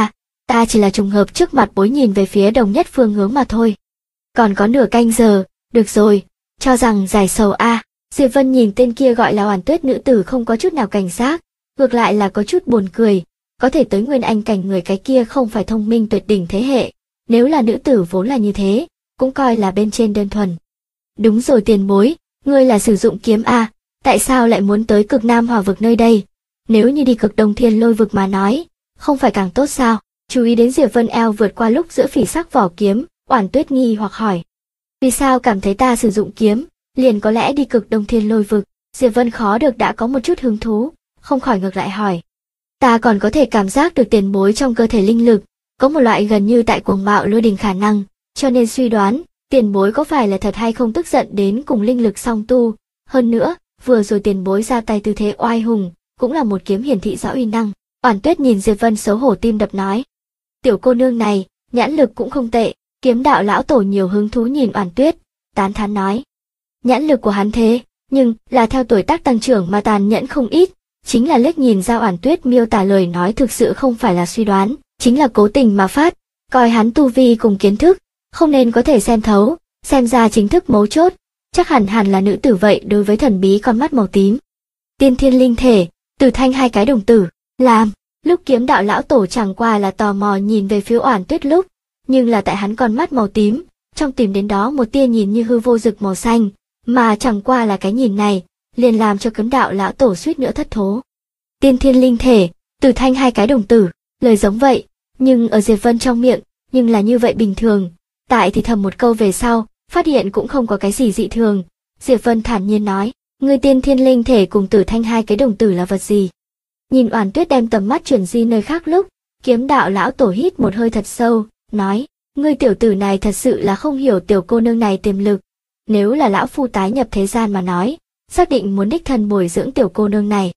ta chỉ là trùng hợp trước mặt bối nhìn về phía đồng nhất phương hướng mà thôi. Còn có nửa canh giờ, được rồi, cho rằng giải sầu a. Diệp Vân nhìn tên kia gọi là Oản Tuyết nữ tử không có chút nào cảnh giác, ngược lại là có chút buồn cười, có thể tới nguyên anh cảnh người cái kia không phải thông minh tuyệt đỉnh thế hệ, nếu là nữ tử vốn là như thế, cũng coi là bên trên đơn thuần. Đúng rồi tiền bối, ngươi là sử dụng kiếm a, tại sao lại muốn tới Cực Nam Hỏa vực nơi đây? Nếu như đi Cực Đông Thiên Lôi vực mà nói, không phải càng tốt sao? Chú ý đến Diệp Vân eo vượt qua lúc giữa phỉ sắc vỏ kiếm, Oản Tuyết nghi hoặc hỏi. Vì sao cảm thấy ta sử dụng kiếm, liền có lẽ đi Cực Đông Thiên Lôi vực? Diệp Vân khó được đã có một chút hứng thú, không khỏi ngược lại hỏi. Ta còn có thể cảm giác được tiền bối trong cơ thể linh lực, có một loại gần như tại cuồng bạo lôi đình khả năng, cho nên suy đoán, tiền bối có phải là thật hay không tức giận đến cùng linh lực song tu. Hơn nữa, vừa rồi tiền bối ra tay tư thế oai hùng, cũng là một kiếm hiển thị rõ uy năng. Oản Tuyết nhìn Diệp Vân xấu hổ tim đập nói. Tiểu cô nương này, nhãn lực cũng không tệ. Kiếm đạo lão tổ nhiều hứng thú nhìn Oản Tuyết, tán thán nói. Nhãn lực của hắn thế, nhưng là theo tuổi tác tăng trưởng mà tàn nhẫn không ít, chính là liếc nhìn ra Oản Tuyết miêu tả lời nói thực sự không phải là suy đoán, chính là cố tình mà phát, coi hắn tu vi cùng kiến thức, không nên có thể xem thấu, xem ra chính thức mấu chốt, chắc hẳn là nữ tử vậy đối với thần bí con mắt màu tím. Tiên thiên linh thể, Tử Thanh hai cái đồng tử, làm, lúc kiếm đạo lão tổ chẳng qua là tò mò nhìn về phía Oản Tuyết lúc, nhưng là tại hắn con mắt màu tím, trong tìm đến đó một tia nhìn như hư vô rực màu xanh, mà chẳng qua là cái nhìn này, liền làm cho kiếm đạo lão tổ suýt nữa thất thố. Tiên thiên linh thể, Tử Thanh hai cái đồng tử, lời giống vậy, nhưng ở Diệp Vân trong miệng, nhưng là như vậy bình thường, tại thì thầm một câu về sau, phát hiện cũng không có cái gì dị thường. Diệp Vân thản nhiên nói, ngươi tiên thiên linh thể cùng Tử Thanh hai cái đồng tử là vật gì? Nhìn Oản Tuyết đem tầm mắt chuyển di nơi khác lúc, kiếm đạo lão tổ hít một hơi thật sâu, nói, ngươi tiểu tử này thật sự là không hiểu tiểu cô nương này tiềm lực. Nếu là lão phu tái nhập thế gian mà nói, xác định muốn đích thân bồi dưỡng tiểu cô nương này.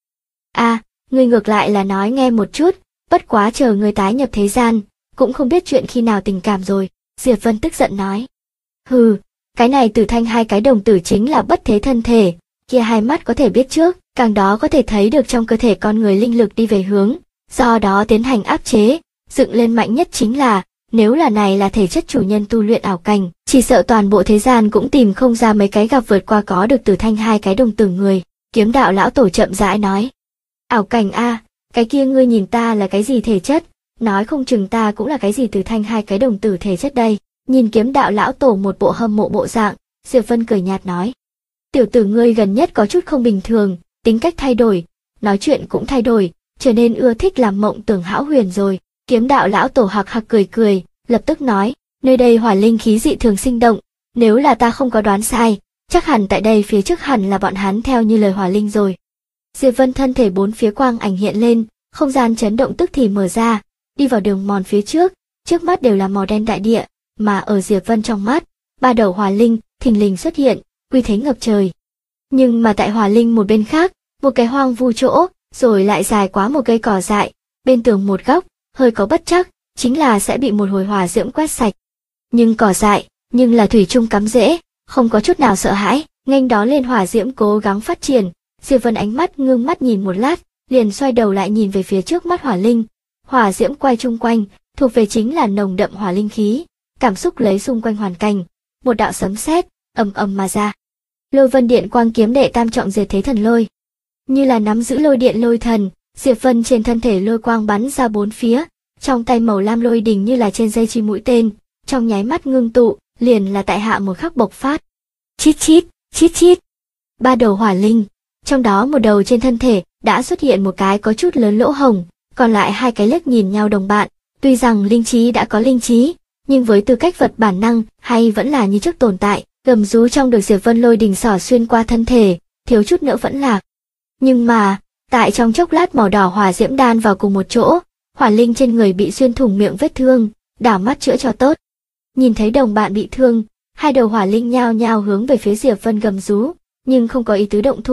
Ngươi ngược lại là nói nghe một chút, bất quá chờ ngươi tái nhập thế gian, cũng không biết chuyện khi nào tình cảm rồi. Diệp Vân tức giận nói. Hừ, cái này Tử Thanh hai cái đồng tử chính là bất thế thân thể, kia hai mắt có thể biết trước, càng đó có thể thấy được trong cơ thể con người linh lực đi về hướng, do đó tiến hành áp chế, dựng lên mạnh nhất chính là, nếu là này là thể chất chủ nhân tu luyện ảo cảnh, chỉ sợ toàn bộ thế gian cũng tìm không ra mấy cái gặp vượt qua có được Tử Thanh hai cái đồng tử người. Kiếm đạo lão tổ chậm rãi nói. Ảo cảnh a, cái kia ngươi nhìn ta là cái gì thể chất, nói không chừng ta cũng là cái gì Tử Thanh hai cái đồng tử thể chất đây. Nhìn kiếm đạo lão tổ một bộ hâm mộ bộ dạng, Diệp Vân cười nhạt nói. Tiểu tử ngươi gần nhất có chút không bình thường, tính cách thay đổi, nói chuyện cũng thay đổi, trở nên ưa thích làm mộng tưởng hão huyền rồi. Kiếm đạo lão tổ hạc hạc cười, lập tức nói, nơi đây hỏa linh khí dị thường sinh động, nếu là ta không có đoán sai, chắc hẳn tại đây phía trước hẳn là bọn hắn theo như lời hỏa linh rồi. Diệp Vân thân thể bốn phía quang ảnh hiện lên, không gian chấn động tức thì mở ra, đi vào đường mòn phía trước mắt đều là màu đen đại địa, mà ở Diệp Vân trong mắt, ba đầu hỏa linh thình lình xuất hiện, uy thế ngập trời. Nhưng mà tại hỏa linh một bên khác, một cái hoang vu chỗ, rồi lại dài quá một cây cỏ dại, bên tường một góc, hơi có bất trắc, chính là sẽ bị một hồi hỏa diễm quét sạch. Nhưng cỏ dại, nhưng là thủy chung cắm rễ, không có chút nào sợ hãi, nghênh đó lên hỏa diễm cố gắng phát triển. Diệp Vân ánh mắt ngưng mắt nhìn một lát, liền xoay đầu lại nhìn về phía trước mắt hỏa linh. Hỏa diễm quay chung quanh, thuộc về chính là nồng đậm hỏa linh khí, cảm xúc lấy xung quanh hoàn cảnh, một đạo sấm sét ầm ầm mà ra. Lôi Vân Điện Quang kiếm đệ tam trọng diệt thế thần lôi. Như là nắm giữ lôi điện lôi thần, Diệp Vân trên thân thể lôi quang bắn ra bốn phía, trong tay màu lam lôi đình như là trên dây chim mũi tên, trong nháy mắt ngưng tụ, liền là tại hạ một khắc bộc phát. Chít chít, chít chít. Ba đầu hỏa linh, trong đó một đầu trên thân thể đã xuất hiện một cái có chút lớn lỗ hổng, còn lại hai cái liếc nhìn nhau đồng bạn, tuy rằng linh trí đã có linh trí, nhưng với tư cách vật bản năng hay vẫn là như trước tồn tại, gầm rú trong được Diệp Vân lôi đình xỏ xuyên qua thân thể, thiếu chút nữa vẫn lạc. Nhưng mà, tại trong chốc lát màu đỏ hỏa diễm đan vào cùng một chỗ, hỏa linh trên người bị xuyên thủng miệng vết thương, đảo mắt chữa cho tốt. Nhìn thấy đồng bạn bị thương, hai đầu hỏa linh nhao nhao hướng về phía Diệp Vân gầm rú, nhưng không có ý tứ động thủ,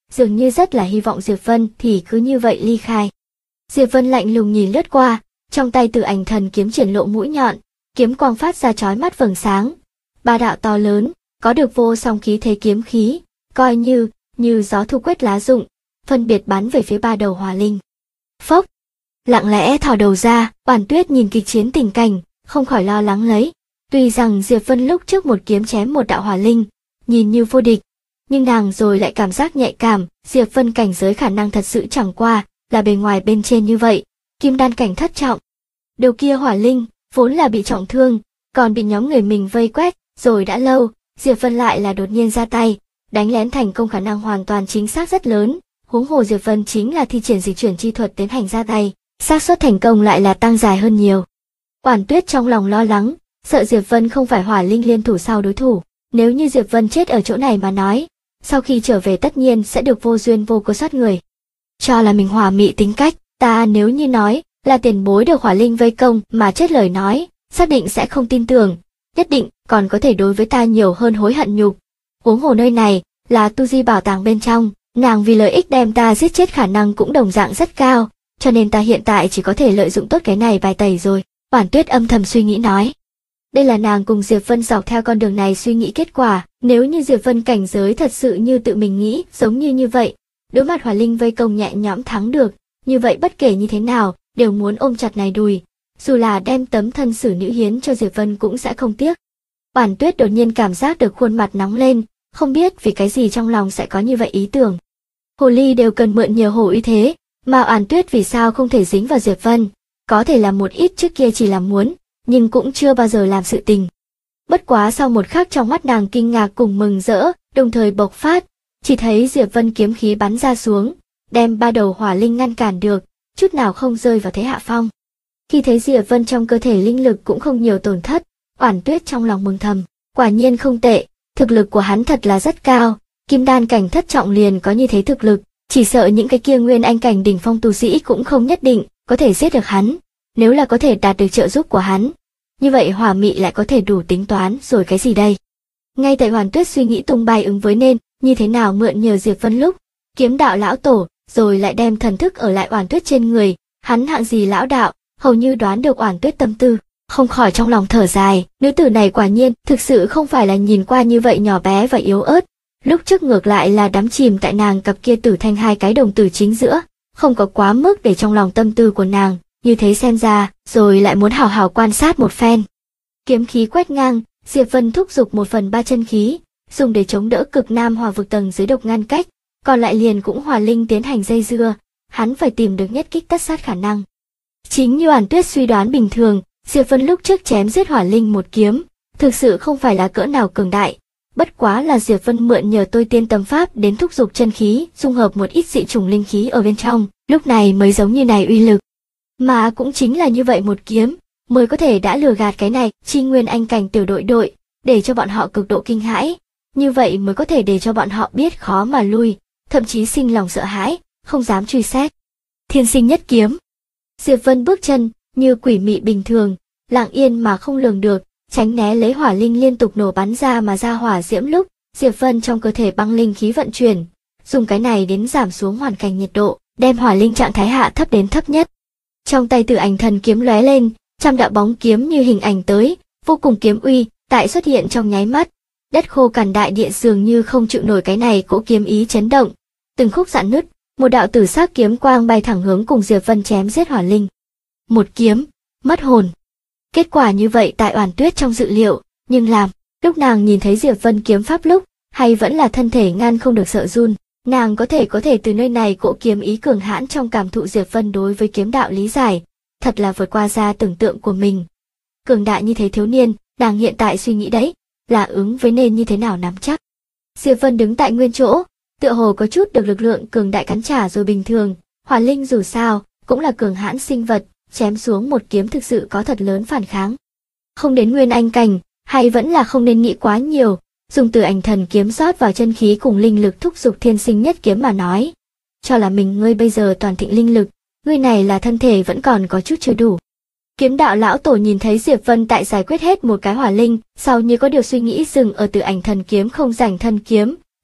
dường như rất là hy vọng Diệp Vân thì cứ như vậy ly khai. Diệp Vân lạnh lùng nhìn lướt qua, trong tay Tử Ảnh Thần kiếm triển lộ mũi nhọn, kiếm quang phát ra chói mắt vầng sáng. Ba đạo to lớn, có được vô song khí thế kiếm khí, coi như gió thu quét lá rụng, phân biệt bắn về phía ba đầu hỏa linh. Phốc, lặng lẽ thò đầu ra, Oản Tuyết nhìn kịch chiến tình cảnh, không khỏi lo lắng lấy. Tuy rằng Diệp Vân lúc trước một kiếm chém một đạo hỏa linh, nhìn như vô địch, nhưng nàng rồi lại cảm giác nhạy cảm, Diệp Vân cảnh giới khả năng thật sự chẳng qua là bề ngoài bên trên như vậy, kim đan cảnh thất trọng. Đầu kia hỏa linh vốn là bị trọng thương, còn bị nhóm người mình vây quét, rồi đã lâu, Diệp Vân lại là đột nhiên ra tay, đánh lén thành công khả năng hoàn toàn chính xác rất lớn, huống hồ Diệp Vân chính là thi triển dịch chuyển chi thuật tiến hành ra tay, xác suất thành công lại là tăng dài hơn nhiều. Oản Tuyết trong lòng lo lắng, sợ Diệp Vân không phải hỏa linh liên thủ sau đối thủ, nếu như Diệp Vân chết ở chỗ này mà nói, sau khi trở về tất nhiên sẽ được vô duyên vô cớ sát người. Cho là mình hỏa mị tính cách, ta nếu như nói là tiền bối được hỏa linh vây công mà chết lời nói, xác định sẽ không tin tưởng, nhất định còn có thể đối với ta nhiều hơn hối hận nhục. Huống hồ nơi này là tu di bảo tàng bên trong, nàng vì lợi ích đem ta giết chết khả năng cũng đồng dạng rất cao, cho nên ta hiện tại chỉ có thể lợi dụng tốt cái này bài tẩy rồi. Oản Tuyết âm thầm suy nghĩ nói. Đây là nàng cùng Diệp Vân dọc theo con đường này suy nghĩ kết quả, nếu như Diệp Vân cảnh giới thật sự như tự mình nghĩ, giống như vậy, đối mặt hỏa linh vây công nhẹ nhõm thắng được, như vậy bất kể như thế nào, đều muốn ôm chặt này đùi, dù là đem tấm thân xử nữ hiến cho Diệp Vân cũng sẽ không tiếc. Oản Tuyết đột nhiên cảm giác được khuôn mặt nóng lên, không biết vì cái gì trong lòng sẽ có như vậy ý tưởng. Hồ ly đều cần mượn nhiều hồ uy thế, mà Oản Tuyết vì sao không thể dính vào Diệp Vân, có thể là một ít trước kia chỉ là muốn, nhưng cũng chưa bao giờ làm sự tình. Bất quá sau một khắc trong mắt nàng kinh ngạc cùng mừng rỡ, đồng thời bộc phát, chỉ thấy Diệp Vân kiếm khí bắn ra xuống, đem ba đầu hỏa linh ngăn cản được, chút nào không rơi vào thế hạ phong. Khi thấy Diệp Vân trong cơ thể linh lực cũng không nhiều tổn thất, Oản Tuyết trong lòng mừng thầm, quả nhiên không tệ, thực lực của hắn thật là rất cao, kim đan cảnh thất trọng liền có như thế thực lực, chỉ sợ những cái kia nguyên anh cảnh đỉnh phong tu sĩ cũng không nhất định có thể giết được hắn, nếu là có thể đạt được trợ giúp của hắn, như vậy hỏa mị lại có thể đủ tính toán rồi cái gì đây. Ngay tại Oản Tuyết suy nghĩ tung bay ứng với nên như thế nào mượn nhờ Diệp Vân lúc, Kiếm Đạo lão tổ rồi lại đem thần thức ở lại Oản Tuyết trên người, hắn hạng gì lão đạo, hầu như đoán được Oản Tuyết tâm tư, không khỏi trong lòng thở dài, nữ tử này quả nhiên thực sự không phải là nhìn qua như vậy nhỏ bé và yếu ớt, lúc trước ngược lại là đắm chìm tại nàng cặp kia tử thanh hai cái đồng tử chính giữa, không có quá mức để trong lòng tâm tư của nàng, như thế xem ra, rồi lại muốn hào hào quan sát một phen. Kiếm khí quét ngang, Diệp Vân thúc giục 1/3 chân khí, dùng để chống đỡ cực nam hỏa vực tầng dưới độc ngăn cách, còn lại liền cũng hỏa linh tiến hành dây dưa, hắn phải tìm được nhất kích tất sát khả năng. Chính như Oản Tuyết suy đoán bình thường, Diệp Vân lúc trước chém giết hỏa linh một kiếm, thực sự không phải là cỡ nào cường đại, bất quá là Diệp Vân mượn nhờ tôi tiên tâm pháp đến thúc giục chân khí, dung hợp một ít dị chủng linh khí ở bên trong, lúc này mới giống như này uy lực. Mà cũng chính là như vậy một kiếm, mới có thể đã lừa gạt cái này chi nguyên anh cảnh tiểu đội, để cho bọn họ cực độ kinh hãi, như vậy mới có thể để cho bọn họ biết khó mà lui, thậm chí sinh lòng sợ hãi, không dám truy xét. Thiên sinh nhất kiếm. Diệp Vân bước chân như quỷ mị bình thường, lặng yên mà không lường được, tránh né lấy hỏa linh liên tục nổ bắn ra mà ra hỏa diễm lúc, Diệp Vân trong cơ thể băng linh khí vận chuyển, dùng cái này đến giảm xuống hoàn cảnh nhiệt độ, đem hỏa linh trạng thái hạ thấp đến thấp nhất. Trong tay Tử Ảnh Thần kiếm lóe lên, trăm đạo bóng kiếm như hình ảnh tới, vô cùng kiếm uy, tại xuất hiện trong nháy mắt, đất khô cằn đại địa dường như không chịu nổi cái này cỗ kiếm ý chấn động, từng khúc rạn nứt, một đạo tử sắc kiếm quang bay thẳng hướng cùng Diệp Vân chém giết hỏa linh. Một kiếm, mất hồn. Kết quả như vậy tại Oản Tuyết trong dự liệu, nhưng làm, lúc nàng nhìn thấy Diệp Vân kiếm pháp lúc, hay vẫn là thân thể ngăn không được sợ run, nàng có thể từ nơi này cỗ kiếm ý cường hãn trong cảm thụ Diệp Vân đối với kiếm đạo lý giải, thật là vượt qua ra tưởng tượng của mình. Cường đại như thế thiếu niên, nàng hiện tại suy nghĩ đấy, là ứng với nên như thế nào nắm chắc. Diệp Vân đứng tại nguyên chỗ, tựa hồ có chút được lực lượng cường đại cắn trả rồi bình thường, hỏa linh dù sao, cũng là cường hãn sinh vật, chém xuống một kiếm thực sự có thật lớn phản kháng. Không đến nguyên anh cảnh, hay vẫn là không nên nghĩ quá nhiều, dùng Tử Ảnh Thần kiếm rót vào chân khí cùng linh lực thúc giục thiên sinh nhất kiếm mà nói. Cho là mình ngươi bây giờ toàn thịnh linh lực, ngươi này là thân thể vẫn còn có chút chưa đủ. Kiếm Đạo lão tổ nhìn thấy Diệp Vân tại giải quyết hết một cái hỏa linh, sau như có điều suy nghĩ dừng ở Tử Ảnh Thần kiếm không rảnh thân kiếm,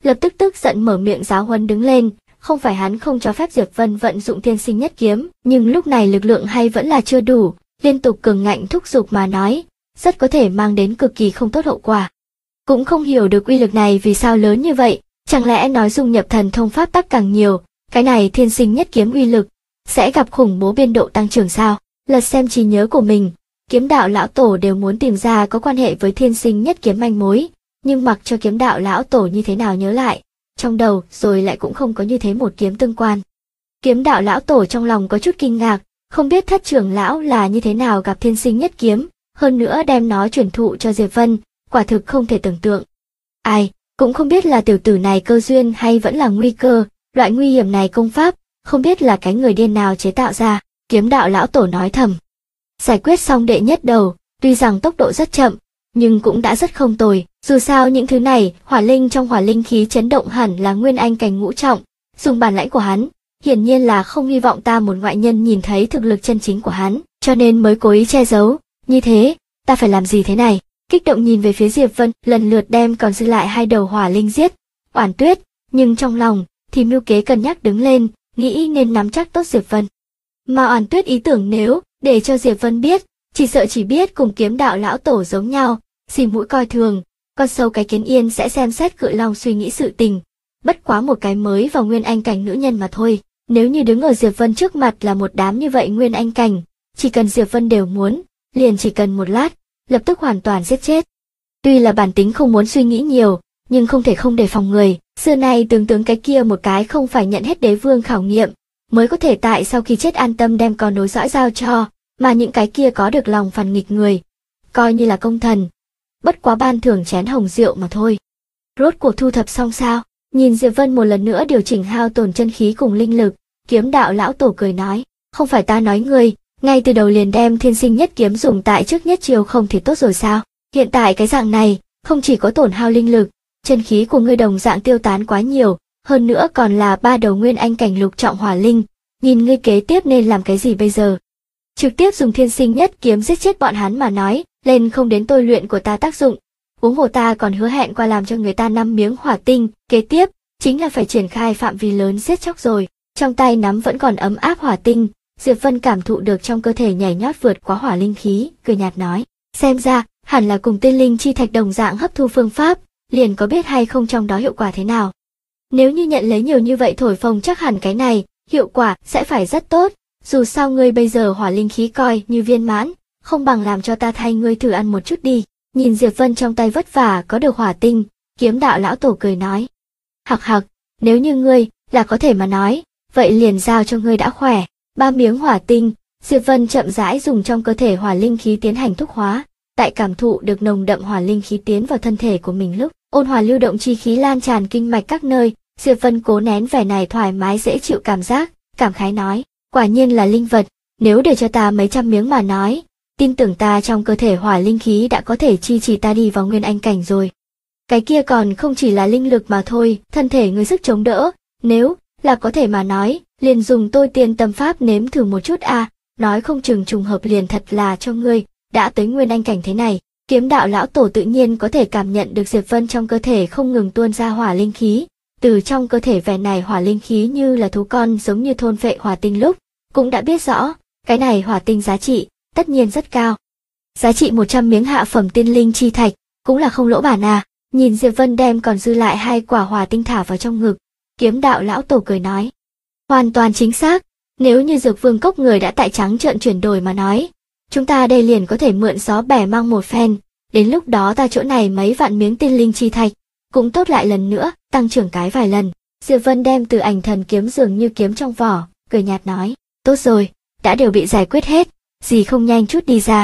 lập tức tức giận mở miệng giáo huấn đứng lên. Không phải hắn không cho phép Diệp Vân vận dụng thiên sinh nhất kiếm, nhưng lúc này lực lượng hay vẫn là chưa đủ, liên tục cường ngạnh thúc giục mà nói, rất có thể mang đến cực kỳ không tốt hậu quả. Cũng không hiểu được uy lực này vì sao lớn như vậy, chẳng lẽ nói dung nhập thần thông pháp tắc càng nhiều, cái này thiên sinh nhất kiếm uy lực sẽ gặp khủng bố biên độ tăng trưởng sao? Lật xem trí nhớ của mình, kiếm đạo lão tổ đều muốn tìm ra có quan hệ với thiên sinh nhất kiếm manh mối, nhưng mặc cho kiếm đạo lão tổ như thế nào nhớ lại, trong đầu rồi lại cũng không có như thế một kiếm tương quan. Kiếm đạo lão tổ trong lòng có chút kinh ngạc, không biết thất trưởng lão là như thế nào gặp thiên sinh nhất kiếm, hơn nữa đem nó truyền thụ cho Diệp Vân, quả thực không thể tưởng tượng. Ai, cũng không biết là tiểu tử này cơ duyên hay vẫn là nguy cơ, loại nguy hiểm này công pháp, không biết là cái người điên nào chế tạo ra, kiếm đạo lão tổ nói thầm. Giải quyết xong đệ nhất đầu, tuy rằng tốc độ rất chậm, nhưng cũng đã rất không tồi, dù sao những thứ này, hỏa linh trong hỏa linh khí chấn động hẳn là nguyên anh cảnh ngũ trọng, dùng bản lãnh của hắn, hiển nhiên là không hy vọng ta một ngoại nhân nhìn thấy thực lực chân chính của hắn, cho nên mới cố ý che giấu, như thế, ta phải làm gì thế này? Kích động nhìn về phía Diệp Vân, lần lượt đem còn dư lại hai đầu hỏa linh giết, Oản Tuyết, nhưng trong lòng thì mưu kế cân nhắc đứng lên, nghĩ nên nắm chắc tốt Diệp Vân. Mà Oản Tuyết ý tưởng nếu để cho Diệp Vân biết, chỉ sợ chỉ biết cùng kiếm đạo lão tổ giống nhau, xì mũi coi thường, con sâu cái kiến yên sẽ xem xét Cự Long suy nghĩ sự tình, bất quá một cái mới vào nguyên anh cảnh nữ nhân mà thôi. Nếu như đứng ở Diệp Vân trước mặt là một đám như vậy nguyên anh cảnh, chỉ cần Diệp Vân đều muốn, liền chỉ cần một lát, lập tức hoàn toàn giết chết. Tuy là bản tính không muốn suy nghĩ nhiều, nhưng không thể không đề phòng người, xưa nay tướng tướng cái kia một cái không phải nhận hết đế vương khảo nghiệm, mới có thể tại sau khi chết an tâm đem con nối dõi giao cho, mà những cái kia có được lòng phản nghịch người, coi như là công thần. Bất quá ban thưởng chén hồng rượu mà thôi. Rốt cuộc thu thập xong sao? Nhìn Diệp Vân một lần nữa điều chỉnh hao tổn chân khí cùng linh lực, kiếm đạo lão tổ cười nói, không phải ta nói ngươi, ngay từ đầu liền đem thiên sinh nhất kiếm dùng tại trước nhất chiều không thì tốt rồi sao? Hiện tại cái dạng này, không chỉ có tổn hao linh lực, chân khí của ngươi đồng dạng tiêu tán quá nhiều, hơn nữa còn là ba đầu nguyên anh cảnh lục trọng hỏa linh, nhìn ngươi kế tiếp nên làm cái gì bây giờ? Trực tiếp dùng thiên sinh nhất kiếm giết chết bọn hắn mà nói, lên không đến tôi luyện của ta tác dụng. Huống hồ ta còn hứa hẹn qua làm cho người ta 5 miếng hỏa tinh, kế tiếp chính là phải triển khai phạm vi lớn giết chóc rồi. Trong tay nắm vẫn còn ấm áp hỏa tinh, Diệp Vân cảm thụ được trong cơ thể nhảy nhót vượt quá hỏa linh khí, cười nhạt nói, xem ra hẳn là cùng tiên linh chi thạch đồng dạng hấp thu phương pháp, liền có biết hay không trong đó hiệu quả thế nào. Nếu như nhận lấy nhiều như vậy thổi phồng chắc hẳn cái này, hiệu quả sẽ phải rất tốt, dù sao ngươi bây giờ hỏa linh khí coi như viên mãn, không bằng làm cho ta thay ngươi thử ăn một chút đi. Nhìn Diệp Vân trong tay vất vả có được hỏa tinh, kiếm đạo lão tổ cười nói, hặc hặc, nếu như ngươi là có thể mà nói, vậy liền giao cho ngươi đã khỏe. 3 miếng hỏa tinh, Diệp Vân chậm rãi dùng trong cơ thể hỏa linh khí tiến hành thúc hóa, tại cảm thụ được nồng đậm hỏa linh khí tiến vào thân thể của mình lúc, ôn hòa lưu động chi khí lan tràn kinh mạch các nơi, Diệp Vân cố nén vẻ này thoải mái dễ chịu cảm giác, cảm khái nói, quả nhiên là linh vật, nếu để cho ta mấy trăm miếng mà nói, tin tưởng ta trong cơ thể hỏa linh khí đã có thể chi trì ta đi vào nguyên anh cảnh rồi. Cái kia còn không chỉ là linh lực mà thôi, thân thể người sức chống đỡ, nếu là có thể mà nói, liền dùng tôi tiên tâm pháp nếm thử một chút nói không chừng trùng hợp liền thật là cho ngươi, đã tới nguyên anh cảnh thế này. Kiếm đạo lão tổ tự nhiên có thể cảm nhận được Diệp Vân trong cơ thể không ngừng tuôn ra hỏa linh khí, từ trong cơ thể vẻ này hỏa linh khí như là thú con giống như thôn phệ hỏa tinh lúc, cũng đã biết rõ, cái này hỏa tinh giá trị, tất nhiên rất cao. Giá trị 100 miếng hạ phẩm tiên linh chi thạch, cũng là không lỗ bản Nhìn Diệp Vân đem còn dư lại 2 quả hỏa tinh thả vào trong ngực, kiếm đạo lão tổ cười nói, hoàn toàn chính xác, nếu như Dược Vương cốc người đã tại trắng trợn chuyển đổi mà nói, chúng ta đây liền có thể mượn gió bẻ măng một phen, đến lúc đó ta chỗ này mấy vạn miếng tiên linh chi thạch, cũng tốt lại lần nữa, tăng trưởng cái vài lần. Diệp Vân đem từ ảnh thần kiếm dường như kiếm trong vỏ, cười nhạt nói, tốt rồi, đã đều bị giải quyết hết, gì không nhanh chút đi ra.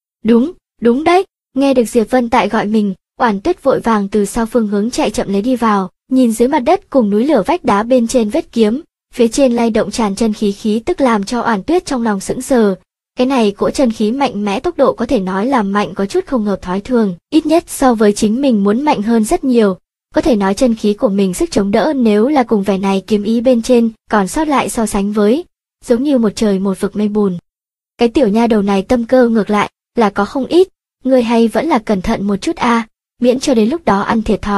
Đúng đấy, nghe được Diệp Vân tại gọi mình, Oản Tuyết vội vàng từ sau phương hướng chạy chậm lấy đi vào, nhìn dưới mặt đất cùng núi lửa vách đá bên trên vết kiếm, phía trên lay động tràn chân khí tức làm cho Oản Tuyết trong lòng sững sờ. Cái này cỗ chân khí mạnh mẽ tốc độ có thể nói là mạnh có chút không hợp thói thường, ít nhất so với chính mình muốn mạnh hơn rất nhiều. Có thể nói chân khí của mình sức chống đỡ nếu là cùng vẻ này kiếm ý bên trên còn sót lại so sánh với, giống như một trời một vực mây bùn. Cái tiểu nha đầu này tâm cơ ngược lại là có không ít, người hay vẫn là cẩn thận một chút miễn cho đến lúc đó ăn thiệt thòi.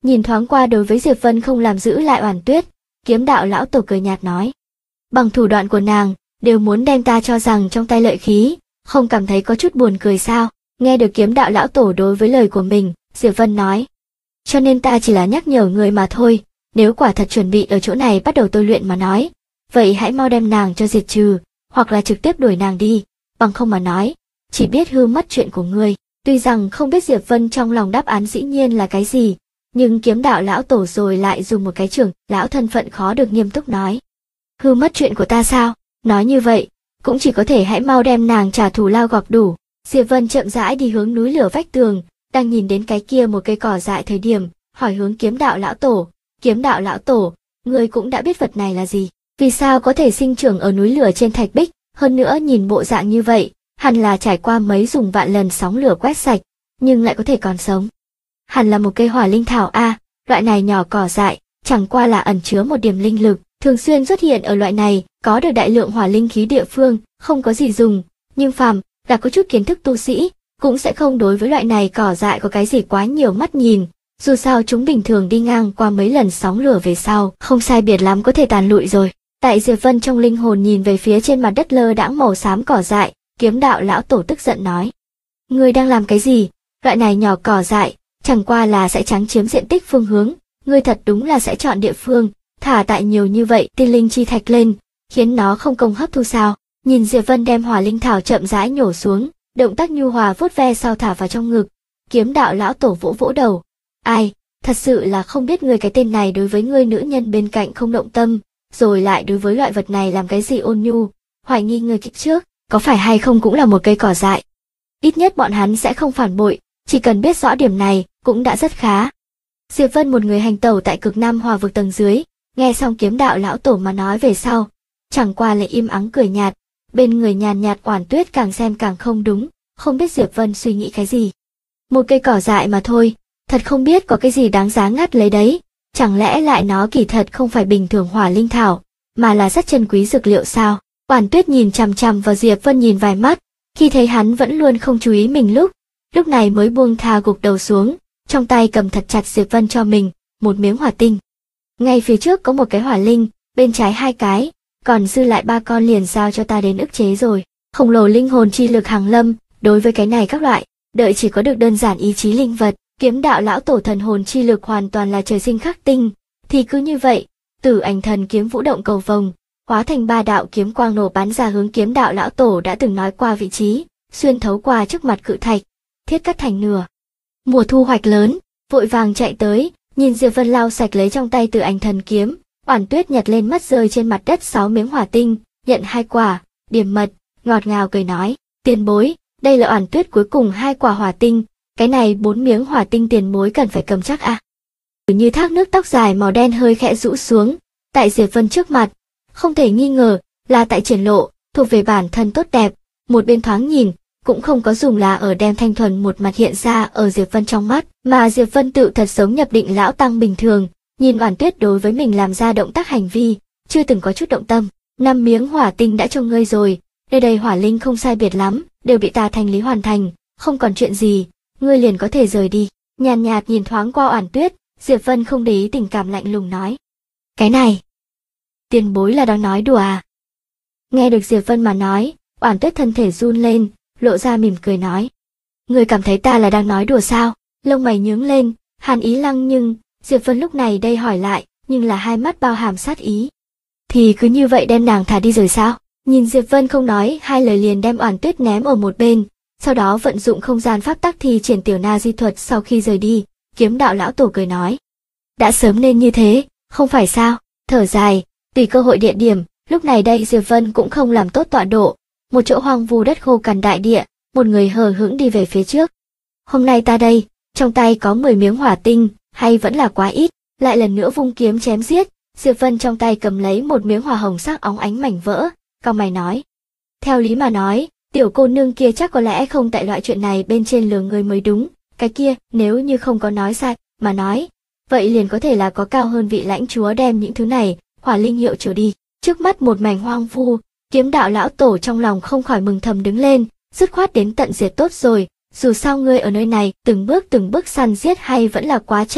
Nhìn thoáng qua đối với Diệp Vân không làm giữ lại Oản Tuyết, Kiếm đạo lão tổ cười nhạt nói. Bằng thủ đoạn của nàng, đều muốn đem ta cho rằng trong tay lợi khí, không cảm thấy có chút buồn cười sao? Nghe được Kiếm đạo lão tổ đối với lời của mình, Diệp Vân nói. Cho nên ta chỉ là nhắc nhở người mà thôi, nếu quả thật chuẩn bị ở chỗ này bắt đầu tôi luyện mà nói, vậy hãy mau đem nàng cho diệt trừ, hoặc là trực tiếp đuổi nàng đi, bằng không mà nói, chỉ biết hư mất chuyện của ngươi. Tuy rằng không biết Diệp Vân trong lòng đáp án dĩ nhiên là cái gì, nhưng Kiếm đạo lão tổ rồi lại dùng một cái trưởng lão thân phận khó được nghiêm túc nói. Hư mất chuyện của ta sao? Nói như vậy, cũng chỉ có thể hãy mau đem nàng trả thù lao gọp đủ. Diệp Vân chậm rãi đi hướng núi lửa vách tường, đang nhìn đến cái kia một cây cỏ dại thời điểm, hỏi hướng Kiếm đạo lão tổ. Kiếm đạo lão tổ, ngươi cũng đã biết vật này là gì? Vì sao có thể sinh trưởng ở núi lửa trên thạch bích? Hơn nữa nhìn bộ dạng như vậy, hẳn là trải qua mấy dùng vạn lần sóng lửa quét sạch, nhưng lại có thể còn sống. Hẳn là một cây hỏa linh thảo a, loại này nhỏ cỏ dại, chẳng qua là ẩn chứa một điểm linh lực, thường xuyên xuất hiện ở loại này, có được đại lượng hỏa linh khí địa phương, không có gì dùng, nhưng phàm là có chút kiến thức tu sĩ, cũng sẽ không đối với loại này cỏ dại có cái gì quá nhiều mắt nhìn, dù sao chúng bình thường đi ngang qua mấy lần sóng lửa về sau, không sai biệt lắm có thể tàn lụi rồi. Tại Diệp Vân trong linh hồn nhìn về phía trên mặt đất lơ đãng màu xám cỏ dại, Kiếm đạo lão tổ tức giận nói. Ngươi đang làm cái gì? Loại này nhỏ cỏ dại, chẳng qua là sẽ trắng chiếm diện tích phương hướng, ngươi thật đúng là sẽ chọn địa phương, thả tại nhiều như vậy tiên linh chi thạch lên, khiến nó không công hấp thu sao? Nhìn Diệp Vân đem hỏa linh thảo chậm rãi nhổ xuống, động tác nhu hòa vuốt ve sau thả vào trong ngực, Kiếm đạo lão tổ vỗ vỗ đầu. Ai, thật sự là không biết ngươi cái tên này đối với ngươi nữ nhân bên cạnh không động tâm, rồi lại đối với loại vật này làm cái gì ôn nhu, hoài nghi người kích trước, có phải hay không cũng là một cây cỏ dại. Ít nhất bọn hắn sẽ không phản bội, chỉ cần biết rõ điểm này, cũng đã rất khá. Diệp Vân một người hành tẩu tại cực Nam Hỏa vực tầng dưới, nghe xong Kiếm đạo lão tổ mà nói về sau, chẳng qua lại im ắng cười nhạt, bên người nhàn nhạt Oản Tuyết càng xem càng không đúng, không biết Diệp Vân suy nghĩ cái gì. Một cây cỏ dại mà thôi, thật không biết có cái gì đáng giá ngắt lấy đấy, chẳng lẽ lại nó kỳ thật không phải bình thường hỏa linh thảo, mà là rất chân quý dược liệu sao? Oản Tuyết nhìn chằm chằm vào Diệp Vân nhìn vài mắt, khi thấy hắn vẫn luôn không chú ý mình lúc này mới buông tha gục đầu xuống, trong tay cầm thật chặt Diệp Vân cho mình một miếng hỏa tinh. Ngay phía trước có một cái hỏa linh, bên trái 2 cái, còn dư lại 3 con liền giao cho ta đến ức chế rồi. Khổng lồ linh hồn chi lực hàng lâm, đối với cái này các loại, đợi chỉ có được đơn giản ý chí linh vật, Kiếm đạo lão tổ thần hồn chi lực hoàn toàn là trời sinh khắc tinh, thì cứ như vậy, Tử Ảnh Thần kiếm vũ động cầu vồng, hóa thành 3 đạo kiếm quang nổ bắn ra hướng Kiếm đạo lão tổ đã từng nói qua vị trí, xuyên thấu qua trước mặt cự thạch, thiết cắt thành nửa. Mùa thu hoạch lớn, vội vàng chạy tới, nhìn Diệp Vân lau sạch lấy trong tay Tử Ảnh Thần kiếm, Oản Tuyết nhặt lên mất rơi trên mặt đất 6 miếng hỏa tinh, nhận 2 quả, điểm mật, ngọt ngào cười nói, tiền bối, đây là Oản Tuyết cuối cùng 2 quả hỏa tinh, cái này 4 miếng hỏa tinh tiền bối cần phải cầm chắc à. Như thác nước tóc dài màu đen hơi khẽ rũ xuống, tại Diệp Vân trước mặt, không thể nghi ngờ là tại triển lộ, thuộc về bản thân tốt đẹp, một bên thoáng nhìn, cũng không có dùng là ở đem thanh thuần một mặt hiện ra ở Diệp Vân trong mắt, mà Diệp Vân tự thật giống nhập định lão tăng bình thường, nhìn Oản Tuyết đối với mình làm ra động tác hành vi, chưa từng có chút động tâm. 5 miếng hỏa tinh đã cho ngươi rồi, nơi đây hỏa linh không sai biệt lắm, đều bị ta thanh lý hoàn thành, không còn chuyện gì, ngươi liền có thể rời đi. Nhàn nhạt nhìn thoáng qua Oản Tuyết, Diệp Vân không để ý tình cảm lạnh lùng nói. Cái này, tiền bối là đang nói đùa à? Nghe được Diệp Vân mà nói, Oản Tuyết thân thể run lên, lộ ra mỉm cười nói. Ngươi cảm thấy ta là đang nói đùa sao? Lông mày nhướng lên, hàn ý lăng nhưng, Diệp Vân lúc này đây hỏi lại, nhưng là hai mắt bao hàm sát ý. Thì cứ như vậy đem nàng thả đi rồi sao? Nhìn Diệp Vân không nói hai lời liền đem Oản Tuyết ném ở một bên, sau đó vận dụng không gian pháp tắc thi triển tiểu na di thuật sau khi rời đi, Kiếm đạo lão tổ cười nói. Đã sớm nên như thế, không phải sao? Thở dài, tùy cơ hội địa điểm, lúc này đây Diệp Vân cũng không làm tốt tọa độ, một chỗ hoang vu đất khô cằn đại địa, một người hờ hững đi về phía trước. Hôm nay ta đây, trong tay có 10 miếng hỏa tinh, hay vẫn là quá ít, lại lần nữa vung kiếm chém giết, Diệp Vân trong tay cầm lấy một miếng hỏa hồng sắc óng ánh mảnh vỡ, cau mày nói. Theo lý mà nói, tiểu cô nương kia chắc có lẽ không tại loại chuyện này bên trên lừa người mới đúng, cái kia, nếu như không có nói sai, mà nói, vậy liền có thể là có cao hơn vị lãnh chúa đem những thứ này, hỏa linh hiệu trở đi. Trước mắt một mảnh hoang vu, Kiếm đạo lão tổ trong lòng không khỏi mừng thầm đứng lên, dứt khoát đến tận diệt tốt rồi, dù sao ngươi ở nơi này từng bước săn giết hay vẫn là quá chậm,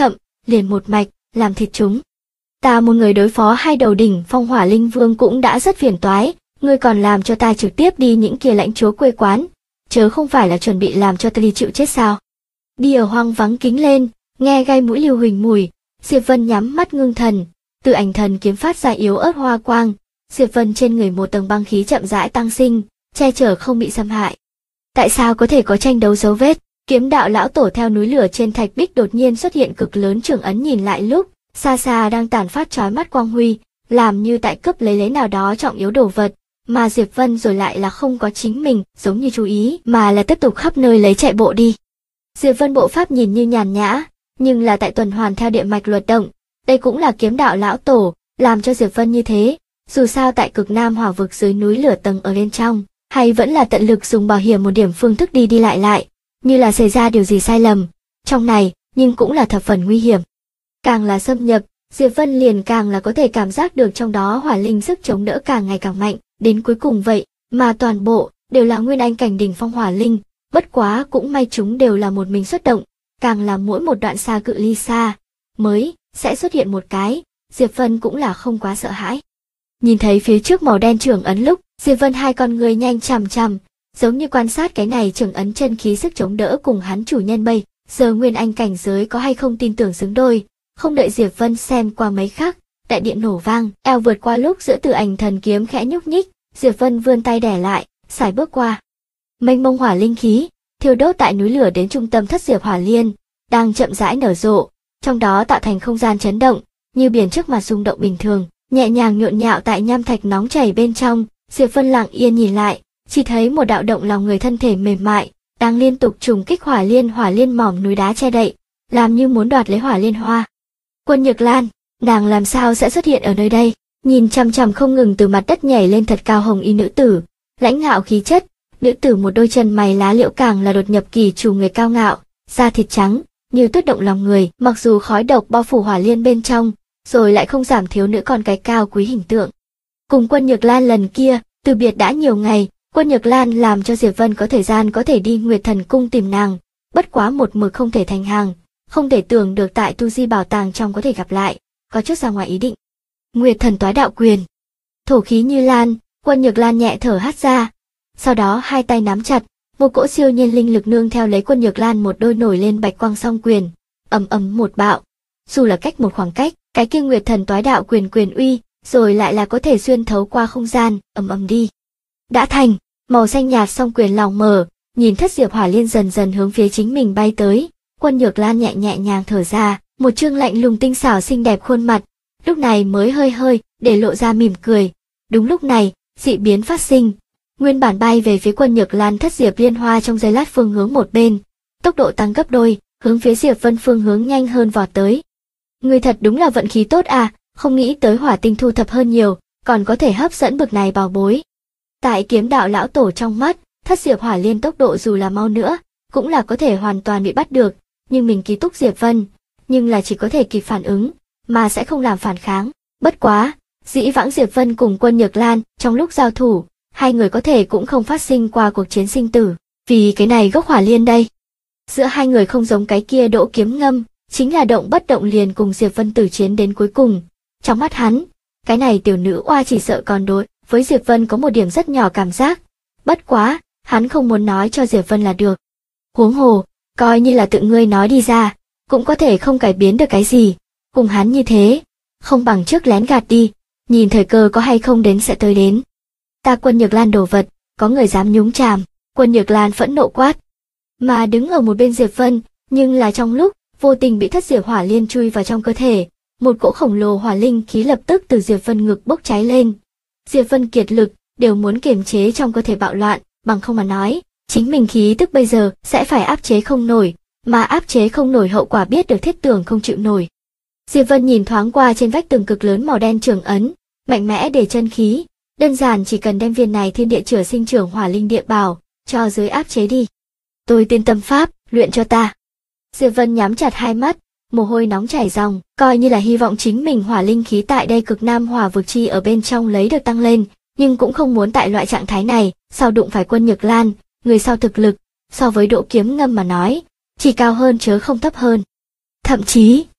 liền một mạch, làm thịt chúng. Ta một người đối phó hai đầu đỉnh phong hỏa linh vương cũng đã rất phiền toái, ngươi còn làm cho ta trực tiếp đi những kia lãnh chúa quê quán, chớ không phải là chuẩn bị làm cho ta đi chịu chết sao? Đi ở hoang vắng kính lên, nghe gai mũi Lưu Huỳnh mùi, Diệp Vân nhắm mắt ngưng thần, từ ảnh thần kiếm phát ra yếu ớt hoa quang, Diệp Vân trên người một tầng băng khí chậm rãi tăng sinh, che chở không bị xâm hại. Tại sao có thể có tranh đấu dấu vết? Kiếm đạo lão tổ theo núi lửa trên thạch bích đột nhiên xuất hiện cực lớn trường ấn, nhìn lại lúc xa xa đang tản phát chói mắt quang huy, làm như tại cướp lấy nào đó trọng yếu đồ vật, mà Diệp Vân rồi lại là không có chính mình, giống như chú ý, mà là tiếp tục khắp nơi lấy chạy bộ đi. Diệp Vân bộ pháp nhìn như nhàn nhã, nhưng là tại tuần hoàn theo địa mạch luật động, đây cũng là kiếm đạo lão tổ, làm cho Diệp Vân như thế, dù sao tại cực nam hỏa vực dưới núi lửa tầng ở bên trong, hay vẫn là tận lực dùng bảo hiểm một điểm phương thức đi lại, như là xảy ra điều gì sai lầm, trong này, nhưng cũng là thập phần nguy hiểm. Càng là xâm nhập, Diệp Vân liền càng là có thể cảm giác được trong đó hỏa linh sức chống đỡ càng ngày càng mạnh, đến cuối cùng vậy, mà toàn bộ đều là nguyên anh cảnh đỉnh phong hỏa linh, bất quá cũng may chúng đều là một mình xuất động, càng là mỗi một đoạn xa cự ly xa, mới sẽ xuất hiện một cái, Diệp Vân cũng là không quá sợ hãi. Nhìn thấy phía trước màu đen trưởng ấn lúc, Diệp Vân hai con người nhanh chằm chằm, giống như quan sát cái này trưởng ấn chân khí sức chống đỡ cùng hắn chủ nhân bây giờ nguyên anh cảnh giới có hay không tin tưởng xứng đôi. Không đợi Diệp Vân xem qua mấy khắc, đại điện nổ vang, eo vượt qua lúc giữa từ ảnh thần kiếm khẽ nhúc nhích, Diệp Vân vươn tay đẻ lại, sải bước qua. Mênh mông hỏa linh khí, thiêu đốt tại núi lửa đến trung tâm thất diệp hỏa liên, đang chậm rãi nở rộ, trong đó tạo thành không gian chấn động, như biển trước mặt rung động bình thường, nhẹ nhàng nhộn nhạo tại nham thạch nóng chảy bên trong. Diệp Vân lặng yên nhìn lại, chỉ thấy một đạo động lòng người thân thể mềm mại, đang liên tục trùng kích hỏa liên mỏm núi đá che đậy, làm như muốn đoạt lấy hỏa liên hoa. Quân Nhược Lan, nàng làm sao sẽ xuất hiện ở nơi đây? Nhìn chằm chằm không ngừng từ mặt đất nhảy lên thật cao hồng y nữ tử, lãnh ngạo khí chất, nữ tử một đôi chân mày lá liễu càng là đột nhập kỳ chủ người cao ngạo, da thịt trắng, như tuyết động lòng người, mặc dù khói độc bao phủ hỏa liên bên trong, rồi lại không giảm thiếu nữ con cái cao quý hình tượng. Cùng Quân Nhược Lan lần kia, từ biệt đã nhiều ngày, Quân Nhược Lan làm cho Diệp Vân có thời gian có thể đi Nguyệt Thần Cung tìm nàng, bất quá một mực không thể thành hàng, không thể tưởng được tại tu di bảo tàng trong có thể gặp lại, có chút ra ngoài ý định. Nguyệt Thần Toái Đạo Quyền, thổ khí như lan, Quân Nhược Lan nhẹ thở hắt ra, sau đó hai tay nắm chặt, một cỗ siêu nhiên linh lực nương theo lấy Quân Nhược Lan một đôi nổi lên bạch quang song quyền, ầm ầm một bạo, dù là cách một khoảng cách, cái kia Nguyệt Thần Toái Đạo Quyền quyền uy, rồi lại là có thể xuyên thấu qua không gian, ầm ầm đi. Đã thành, màu xanh nhạt song quyền lòng mở, nhìn thất diệp hỏa liên dần dần hướng phía chính mình bay tới, Quân Nhược Lan nhẹ nhàng thở ra, một trương lạnh lùng tinh xảo xinh đẹp khuôn mặt, lúc này mới hơi để lộ ra mỉm cười. Đúng lúc này, dị biến phát sinh, nguyên bản bay về phía Quân Nhược Lan thất diệp liên hoa trong giây lát phương hướng một bên, tốc độ tăng gấp đôi, hướng phía Diệp Vân phương hướng nhanh hơn vọt tới. Người thật đúng là vận khí tốt à, không nghĩ tới hỏa tinh thu thập hơn nhiều, còn có thể hấp dẫn bực này bảo bối. Tại kiếm đạo lão tổ trong mắt, thất diệp hỏa liên tốc độ dù là mau nữa, cũng là có thể hoàn toàn bị bắt được, nhưng mình ký túc Diệp Vân, nhưng là chỉ có thể kịp phản ứng, mà sẽ không làm phản kháng. Bất quá, dĩ vãng Diệp Vân cùng Quân Nhược Lan, trong lúc giao thủ, hai người có thể cũng không phát sinh qua cuộc chiến sinh tử, vì cái này gốc hỏa liên đây. Giữa hai người không giống cái kia Đỗ Kiếm Ngâm, chính là động bất động liền cùng Diệp Vân tử chiến đến cuối cùng. Trong mắt hắn, cái này tiểu nữ oa chỉ sợ còn đối với Diệp Vân có một điểm rất nhỏ cảm giác. Bất quá, hắn không muốn nói cho Diệp Vân là được. Huống hồ, coi như là tự ngươi nói đi ra, cũng có thể không cải biến được cái gì. Cùng hắn như thế, không bằng trước lén gạt đi, nhìn thời cơ có hay không đến sẽ tới đến. Ta Quân Nhược Lan đồ vật, có người dám nhúng chàm, Quân Nhược Lan phẫn nộ quát. Mà đứng ở một bên Diệp Vân, nhưng là trong lúc vô tình bị thất diệp hỏa liên chui vào trong cơ thể, một cỗ khổng lồ hỏa linh khí lập tức từ Diệp Vân ngực bốc cháy lên. Diệp Vân kiệt lực, đều muốn kiềm chế trong cơ thể bạo loạn, bằng không mà nói, chính mình khí tức bây giờ sẽ phải áp chế không nổi, mà áp chế không nổi hậu quả biết được thiết tưởng không chịu nổi. Diệp Vân nhìn thoáng qua trên vách tường cực lớn màu đen trường ấn, mạnh mẽ để chân khí, đơn giản chỉ cần đem viên này thiên địa chửa sinh trưởng hỏa linh địa bảo, cho dưới áp chế đi. Tôi tiên tâm pháp, luyện cho ta. Diệp Vân nhắm chặt hai mắt, mồ hôi nóng chảy ròng, coi như là hy vọng chính mình hỏa linh khí tại đây cực nam hỏa vực chi ở bên trong lấy được tăng lên, nhưng cũng không muốn tại loại trạng thái này, sau đụng phải Quân Nhược Lan, người sau thực lực, so với Đỗ Kiếm Ngâm mà nói, chỉ cao hơn chớ không thấp hơn. Thậm chí,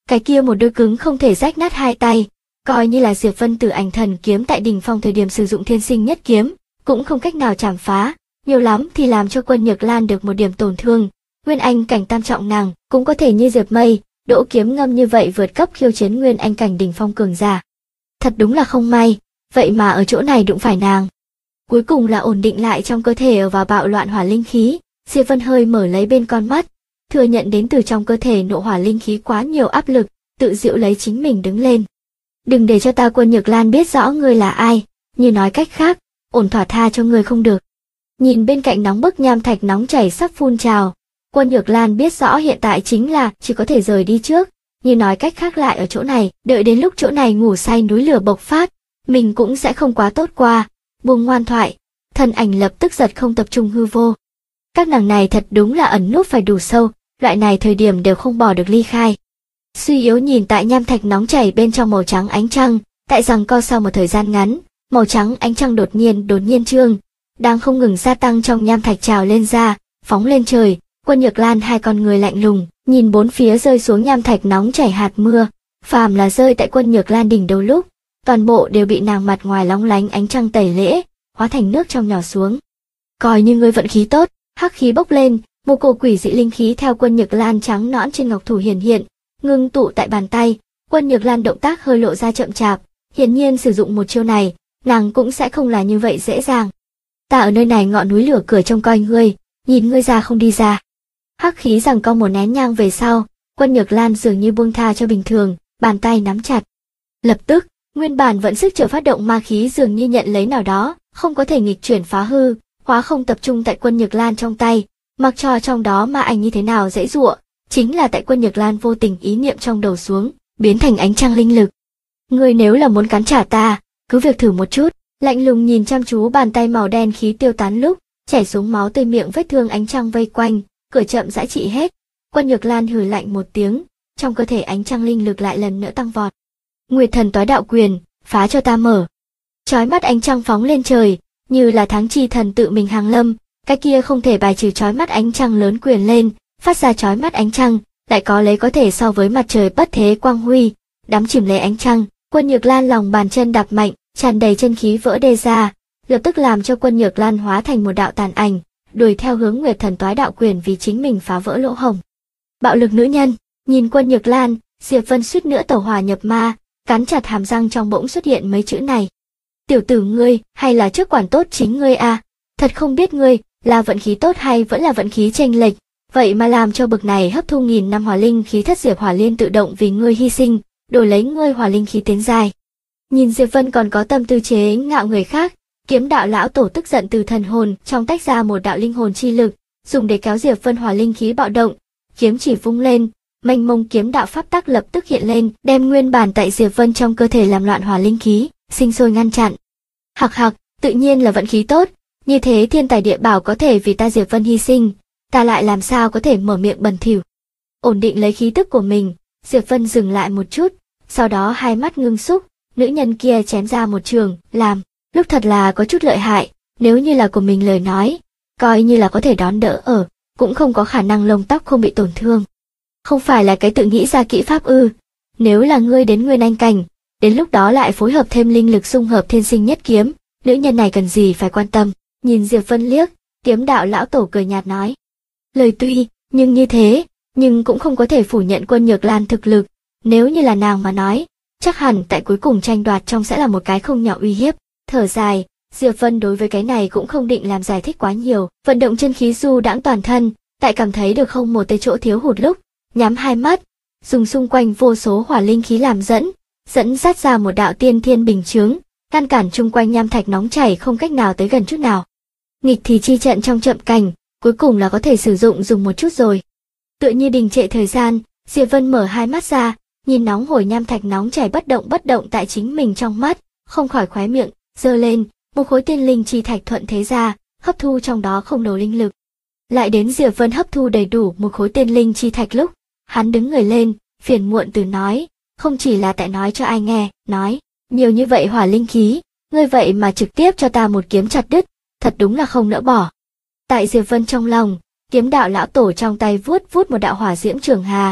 Cái kia một đôi cứng không thể rách nát hai tay, coi như là Diệp Vân Tử Ảnh Thần kiếm tại đỉnh phong thời điểm sử dụng Thiên Sinh Nhất kiếm, cũng không cách nào chảm phá, nhiều lắm thì làm cho Quân Nhược Lan được một điểm tổn thương. Nguyên Anh cảnh tam trọng nàng cũng có thể như Diệp Mây, đỗ kiếm ngâm như vậy vượt cấp khiêu chiến Nguyên Anh cảnh đỉnh phong cường giả. Thật đúng là không may, vậy mà ở chỗ này đụng phải nàng. Cuối cùng là ổn định lại trong cơ thể ở vào bạo loạn hỏa linh khí, Diệp Vân hơi mở lấy bên con mắt, thừa nhận đến từ trong cơ thể nộ hỏa linh khí quá nhiều áp lực, tự dịu lấy chính mình đứng lên. Đừng để cho ta Quân Nhược Lan biết rõ ngươi là ai, như nói cách khác, ổn thỏa tha cho ngươi không được. Nhìn bên cạnh nóng bức nham thạch nóng chảy sắp phun trào, Quân Nhược Lan biết rõ hiện tại chính là chỉ có thể rời đi trước, như nói cách khác lại ở chỗ này, đợi đến lúc chỗ này ngủ say núi lửa bộc phát, mình cũng sẽ không quá tốt qua. Buông ngoan thoại, thân ảnh lập tức giật không tập trung hư vô. Các nàng này thật đúng là ẩn núp phải đủ sâu, loại này thời điểm đều không bỏ được ly khai. Suy yếu nhìn tại nham thạch nóng chảy bên trong màu trắng ánh trăng, tại rằng co sau một thời gian ngắn, màu trắng ánh trăng đột nhiên trương, đang không ngừng gia tăng trong nham thạch trào lên ra, phóng lên trời. Quân Nhược Lan hai con người lạnh lùng, nhìn bốn phía rơi xuống nham thạch nóng chảy hạt mưa, phàm là rơi tại Quân Nhược Lan đỉnh đầu lúc, toàn bộ đều bị nàng mặt ngoài lóng lánh ánh trăng tẩy lễ, hóa thành nước trong nhỏ xuống. Coi như ngươi vận khí tốt, hắc khí bốc lên, một cổ quỷ dị linh khí theo Quân Nhược Lan trắng nõn trên ngọc thủ hiện, ngưng tụ tại bàn tay. Quân Nhược Lan động tác hơi lộ ra chậm chạp, hiển nhiên sử dụng một chiêu này, nàng cũng sẽ không là như vậy dễ dàng. Ta ở nơi này ngọn núi lửa cửa trông coi ngươi, nhìn ngươi ra không đi ra. Hắc khí giằng co một nén nhang về sau, Quân Nhược Lan dường như buông tha cho bình thường, bàn tay nắm chặt. Lập tức, nguyên bản vẫn sức trở phát động ma khí dường như nhận lấy nào đó, không có thể nghịch chuyển phá hư, hóa không tập trung tại Quân Nhược Lan trong tay, mặc cho trong đó ma ảnh như thế nào dãy giụa, chính là tại Quân Nhược Lan vô tình ý niệm trong đầu xuống, biến thành ánh trăng linh lực. Ngươi nếu là muốn cắn trả ta, cứ việc thử một chút. Lạnh lùng nhìn chăm chú bàn tay màu đen khí tiêu tán lúc, chảy xuống máu tươi miệng vết thương ánh trăng vây quanh, cửa chậm rãi trị hết. Quân Nhược Lan hừ lạnh một tiếng, trong cơ thể ánh trăng linh lực lại lần nữa tăng vọt. Nguyệt Thần Toái Đạo Quyền, phá cho ta mở. Chói mắt ánh trăng phóng lên trời, như là tháng chi thần tự mình hàng lâm, cái kia không thể bài trừ chói mắt ánh trăng lớn quyền lên, phát ra chói mắt ánh trăng, lại có lấy có thể so với mặt trời bất thế quang huy, đắm chìm lấy ánh trăng. Quân Nhược Lan lòng bàn chân đạp mạnh, tràn đầy chân khí vỡ đê ra, lập tức làm cho Quân Nhược Lan hóa thành một đạo tàn ảnh, đuổi theo hướng Nguyệt Thần Toái Đạo Quyền vì chính mình phá vỡ lỗ hổng. Bạo lực nữ nhân, nhìn Quân Nhược Lan, Diệp Vân suýt nữa tẩu hỏa nhập ma, cắn chặt hàm răng trong bỗng xuất hiện mấy chữ này. Tiểu tử ngươi, hay là trước quản tốt chính ngươi à, thật không biết ngươi, là vận khí tốt hay vẫn là vận khí chênh lệch, vậy mà làm cho bực này hấp thu nghìn năm hỏa linh khí thất diệp hỏa liên tự động vì ngươi hy sinh, đổi lấy ngươi hỏa linh khí tiến dài. Nhìn Diệp Vân còn có tâm tư chế ngạo người khác, Kiếm Đạo lão tổ tức giận từ thần hồn trong tách ra một đạo linh hồn chi lực, dùng để kéo Diệp Vân hỏa linh khí bạo động, kiếm chỉ vung lên, mênh mông kiếm đạo pháp tắc lập tức hiện lên, đem nguyên bản tại Diệp Vân trong cơ thể làm loạn hỏa linh khí, sinh sôi ngăn chặn. Hặc hặc, tự nhiên là vận khí tốt, như thế thiên tài địa bảo có thể vì ta Diệp Vân hy sinh, ta lại làm sao có thể mở miệng bẩn thỉu. Ổn định lấy khí tức của mình, Diệp Vân dừng lại một chút, sau đó hai mắt ngưng xúc, nữ nhân kia chém ra một trường, làm, lúc thật là có chút lợi hại, nếu như là của mình lời nói, coi như là có thể đón đỡ ở, cũng không có khả năng lông tóc không bị tổn thương. Không phải là cái tự nghĩ ra kỹ pháp ư, nếu là ngươi đến Nguyên Anh cảnh, đến lúc đó lại phối hợp thêm linh lực xung hợp Thiên Sinh Nhất kiếm, nữ nhân này cần gì phải quan tâm. Nhìn Diệp Vân liếc, Kiếm Đạo lão tổ cười nhạt nói. Lời tuy, nhưng như thế, nhưng cũng không có thể phủ nhận Quân Nhược Lan thực lực, nếu như là nàng mà nói, chắc hẳn tại cuối cùng tranh đoạt trong sẽ là một cái không nhỏ uy hiếp. Thở dài, Diệp Vân đối với cái này cũng không định làm giải thích quá nhiều, vận động chân khí du đãng toàn thân, tại cảm thấy được không một tê chỗ thiếu hụt lúc, nhắm hai mắt, dùng xung quanh vô số hỏa linh khí làm dẫn dắt ra một đạo tiên thiên bình chướng, ngăn cản chung quanh nham thạch nóng chảy không cách nào tới gần chút nào. Nghịch thì chi trận trong chậm cảnh, cuối cùng là có thể sử dụng dùng một chút rồi. Tựa như đình trệ thời gian, Diệp Vân mở hai mắt ra, nhìn nóng hổi nham thạch nóng chảy bất động tại chính mình trong mắt, không khỏi khóe miệng giơ lên, một khối tiên linh chi thạch thuận thế ra, hấp thu trong đó không đầu linh lực. Lại đến Diệp Vân hấp thu đầy đủ một khối tiên linh chi thạch lúc, hắn đứng người lên, phiền muộn từ nói, không chỉ là tại nói cho ai nghe, nói, nhiều như vậy hỏa linh khí, ngươi vậy mà trực tiếp cho ta một kiếm chặt đứt, thật đúng là không nỡ bỏ. Tại Diệp Vân trong lòng, Kiếm Đạo lão tổ trong tay vuốt một đạo hỏa diễm trường hà,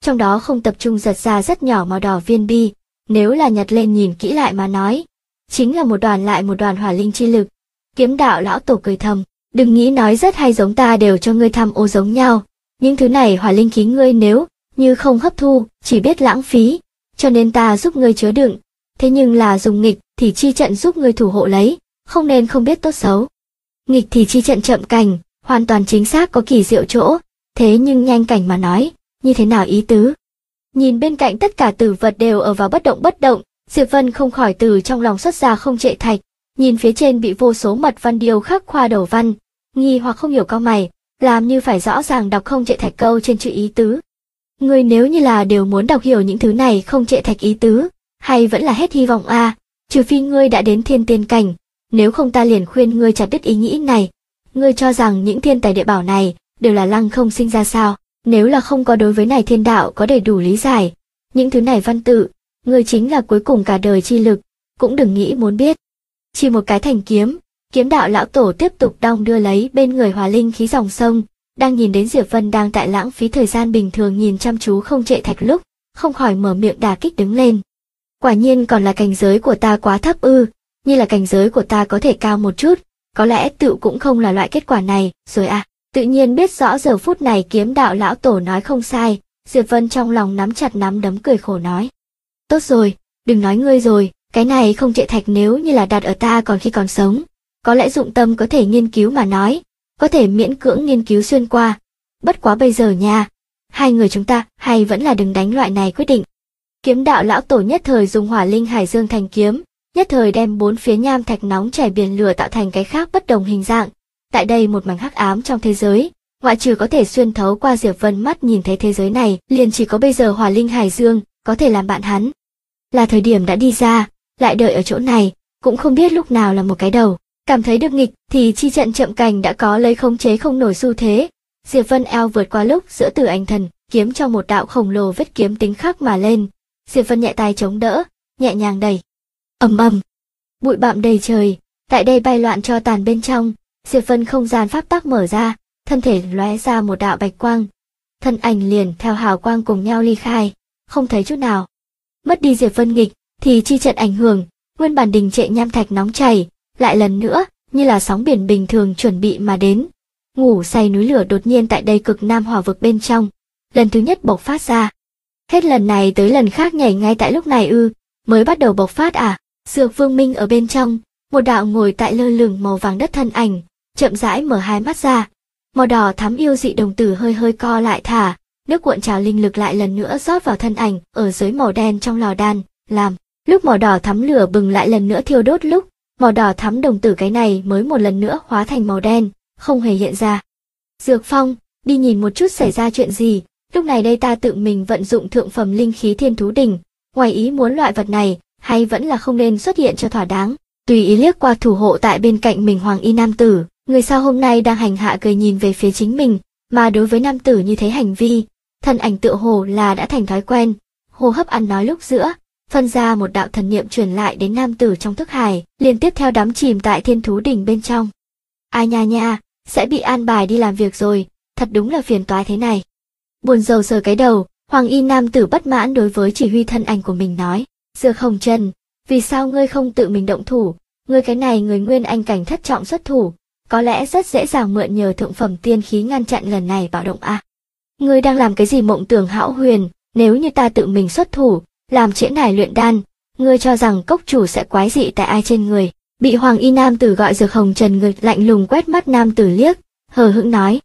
trong đó không tập trung giật ra rất nhỏ màu đỏ viên bi, nếu là nhặt lên nhìn kỹ lại mà nói, chính là một đoàn lại một đoàn hỏa linh chi lực. Kiếm đạo lão tổ cười thầm, đừng nghĩ nói rất hay giống ta đều cho ngươi tham ô giống nhau, những thứ này hỏa linh khí ngươi nếu như không hấp thu, chỉ biết lãng phí, cho nên ta giúp ngươi chứa đựng, thế nhưng là dùng nghịch thì chi trận giúp ngươi thủ hộ lấy, không nên không biết tốt xấu. Nghịch thì chi trận chậm cảnh, hoàn toàn chính xác có kỳ diệu chỗ, thế nhưng nhanh cảnh mà nói, như thế nào ý tứ? Nhìn bên cạnh tất cả tử vật đều ở vào bất động, Diệp Vân không khỏi từ trong lòng xuất ra không trệ thạch, nhìn phía trên bị vô số mật văn điêu khắc khoa đầu văn, nghi hoặc không hiểu cau mày, làm như phải rõ ràng đọc không trệ thạch câu trên chữ ý tứ. Ngươi nếu như là đều muốn đọc hiểu những thứ này không trệ thạch ý tứ, hay vẫn là hết hy vọng a, trừ phi ngươi đã đến thiên tiên cảnh, nếu không ta liền khuyên ngươi chặt đứt ý nghĩ này. Ngươi cho rằng những thiên tài địa bảo này đều là lăng không sinh ra sao? Nếu là không có đối với này thiên đạo có đầy đủ lý giải, những thứ này văn tự, ngươi chính là cuối cùng cả đời chi lực, cũng đừng nghĩ muốn biết. Chỉ một cái thành kiếm, kiếm đạo lão tổ tiếp tục đong đưa lấy bên người hỏa linh khí dòng sông, đang nhìn đến Diệp Vân đang tại lãng phí thời gian bình thường nhìn chăm chú không trệ thạch lúc, không khỏi mở miệng đả kích đứng lên. Quả nhiên còn là cảnh giới của ta quá thấp ư, như là cảnh giới của ta có thể cao một chút, có lẽ tự cũng không là loại kết quả này, rồi à. Tự nhiên biết rõ giờ phút này kiếm đạo lão tổ nói không sai, Diệp Vân trong lòng nắm chặt nắm đấm cười khổ nói. Tốt rồi, đừng nói ngươi rồi, cái này không trệ thạch nếu như là đặt ở ta còn khi còn sống, có lẽ dụng tâm có thể nghiên cứu mà nói, có thể miễn cưỡng nghiên cứu xuyên qua. Bất quá bây giờ nha, hai người chúng ta hay vẫn là đừng đánh loại này quyết định. Kiếm đạo lão tổ nhất thời dùng hỏa linh hải dương thành kiếm, nhất thời đem bốn phía nham thạch nóng chảy biển lửa tạo thành cái khác bất đồng hình dạng. Tại đây một mảnh hắc ám trong thế giới, ngoại trừ có thể xuyên thấu qua Diệp Vân mắt nhìn thấy thế giới này, liền chỉ có bây giờ hỏa linh hải dương có thể làm bạn hắn. Là thời điểm đã đi ra, lại đợi ở chỗ này, cũng không biết lúc nào là một cái đầu. Cảm thấy được nghịch thì chi trận chậm cảnh đã có lấy khống chế không nổi xu thế. Diệp Vân eo vượt qua lúc giữa Tử Ảnh Thần kiếm trong một đạo khổng lồ vết kiếm tính khắc mà lên. Diệp Vân nhẹ tay chống đỡ, nhẹ nhàng đẩy. Ầm ầm, bụi bặm đầy trời, tại đây bay loạn cho tàn bên trong. Diệp Vân không gian pháp tắc mở ra, thân thể lóe ra một đạo bạch quang, thân ảnh liền theo hào quang cùng nhau ly khai, không thấy chút nào. Mất đi Diệp Vân nghịch, thì chi trận ảnh hưởng, nguyên bản đình trệ nham thạch nóng chảy, lại lần nữa như là sóng biển bình thường chuẩn bị mà đến. Ngủ say núi lửa đột nhiên tại đây cực nam hỏa vực bên trong, lần thứ nhất bộc phát ra. Hết lần này tới lần khác nhảy ngay tại lúc này ư, mới bắt đầu bộc phát à? Dược Vương Minh ở bên trong, một đạo ngồi tại lơ lửng màu vàng đất thân ảnh, chậm rãi mở hai mắt ra, màu đỏ thắm yêu dị đồng tử hơi hơi co lại thả, nước cuộn trào linh lực lại lần nữa rót vào thân ảnh ở dưới màu đen trong lò đan, làm lúc màu đỏ thắm lửa bừng lại lần nữa thiêu đốt lúc, màu đỏ thắm đồng tử cái này mới một lần nữa hóa thành màu đen, không hề hiện ra. Dược Phong, đi nhìn một chút xảy ra chuyện gì, lúc này đây ta tự mình vận dụng thượng phẩm linh khí Thiên Thú Đỉnh, ngoài ý muốn loại vật này, hay vẫn là không nên xuất hiện cho thỏa đáng. Tùy ý liếc qua thủ hộ tại bên cạnh mình Hoàng Y nam tử, người sao hôm nay đang hành hạ cười nhìn về phía chính mình, mà đối với nam tử như thế hành vi, thân ảnh tựa hồ là đã thành thói quen, hô hấp ăn nói lúc giữa, phân ra một đạo thần niệm truyền lại đến nam tử trong thức hải, liền tiếp theo đắm chìm tại Thiên Thú Đỉnh bên trong. Ai nha nha, sẽ bị an bài đi làm việc rồi, thật đúng là phiền toái thế này. Buồn rầu sờ cái đầu, Hoàng Y nam tử bất mãn đối với chỉ huy thân ảnh của mình nói, Dược Hồng Trần, vì sao ngươi không tự mình động thủ, ngươi cái này người nguyên anh cảnh thất trọng xuất thủ, có lẽ rất dễ dàng mượn nhờ thượng phẩm tiên khí ngăn chặn lần này bạo động a. Ngươi đang làm cái gì mộng tưởng hão huyền, nếu như ta tự mình xuất thủ, làm trễ nải luyện đan, ngươi cho rằng cốc chủ sẽ quái dị tại ai trên người? Bị Hoàng Y nam tử gọi Dược Hồng Trần người lạnh lùng quét mắt nam tử liếc, hờ hững nói,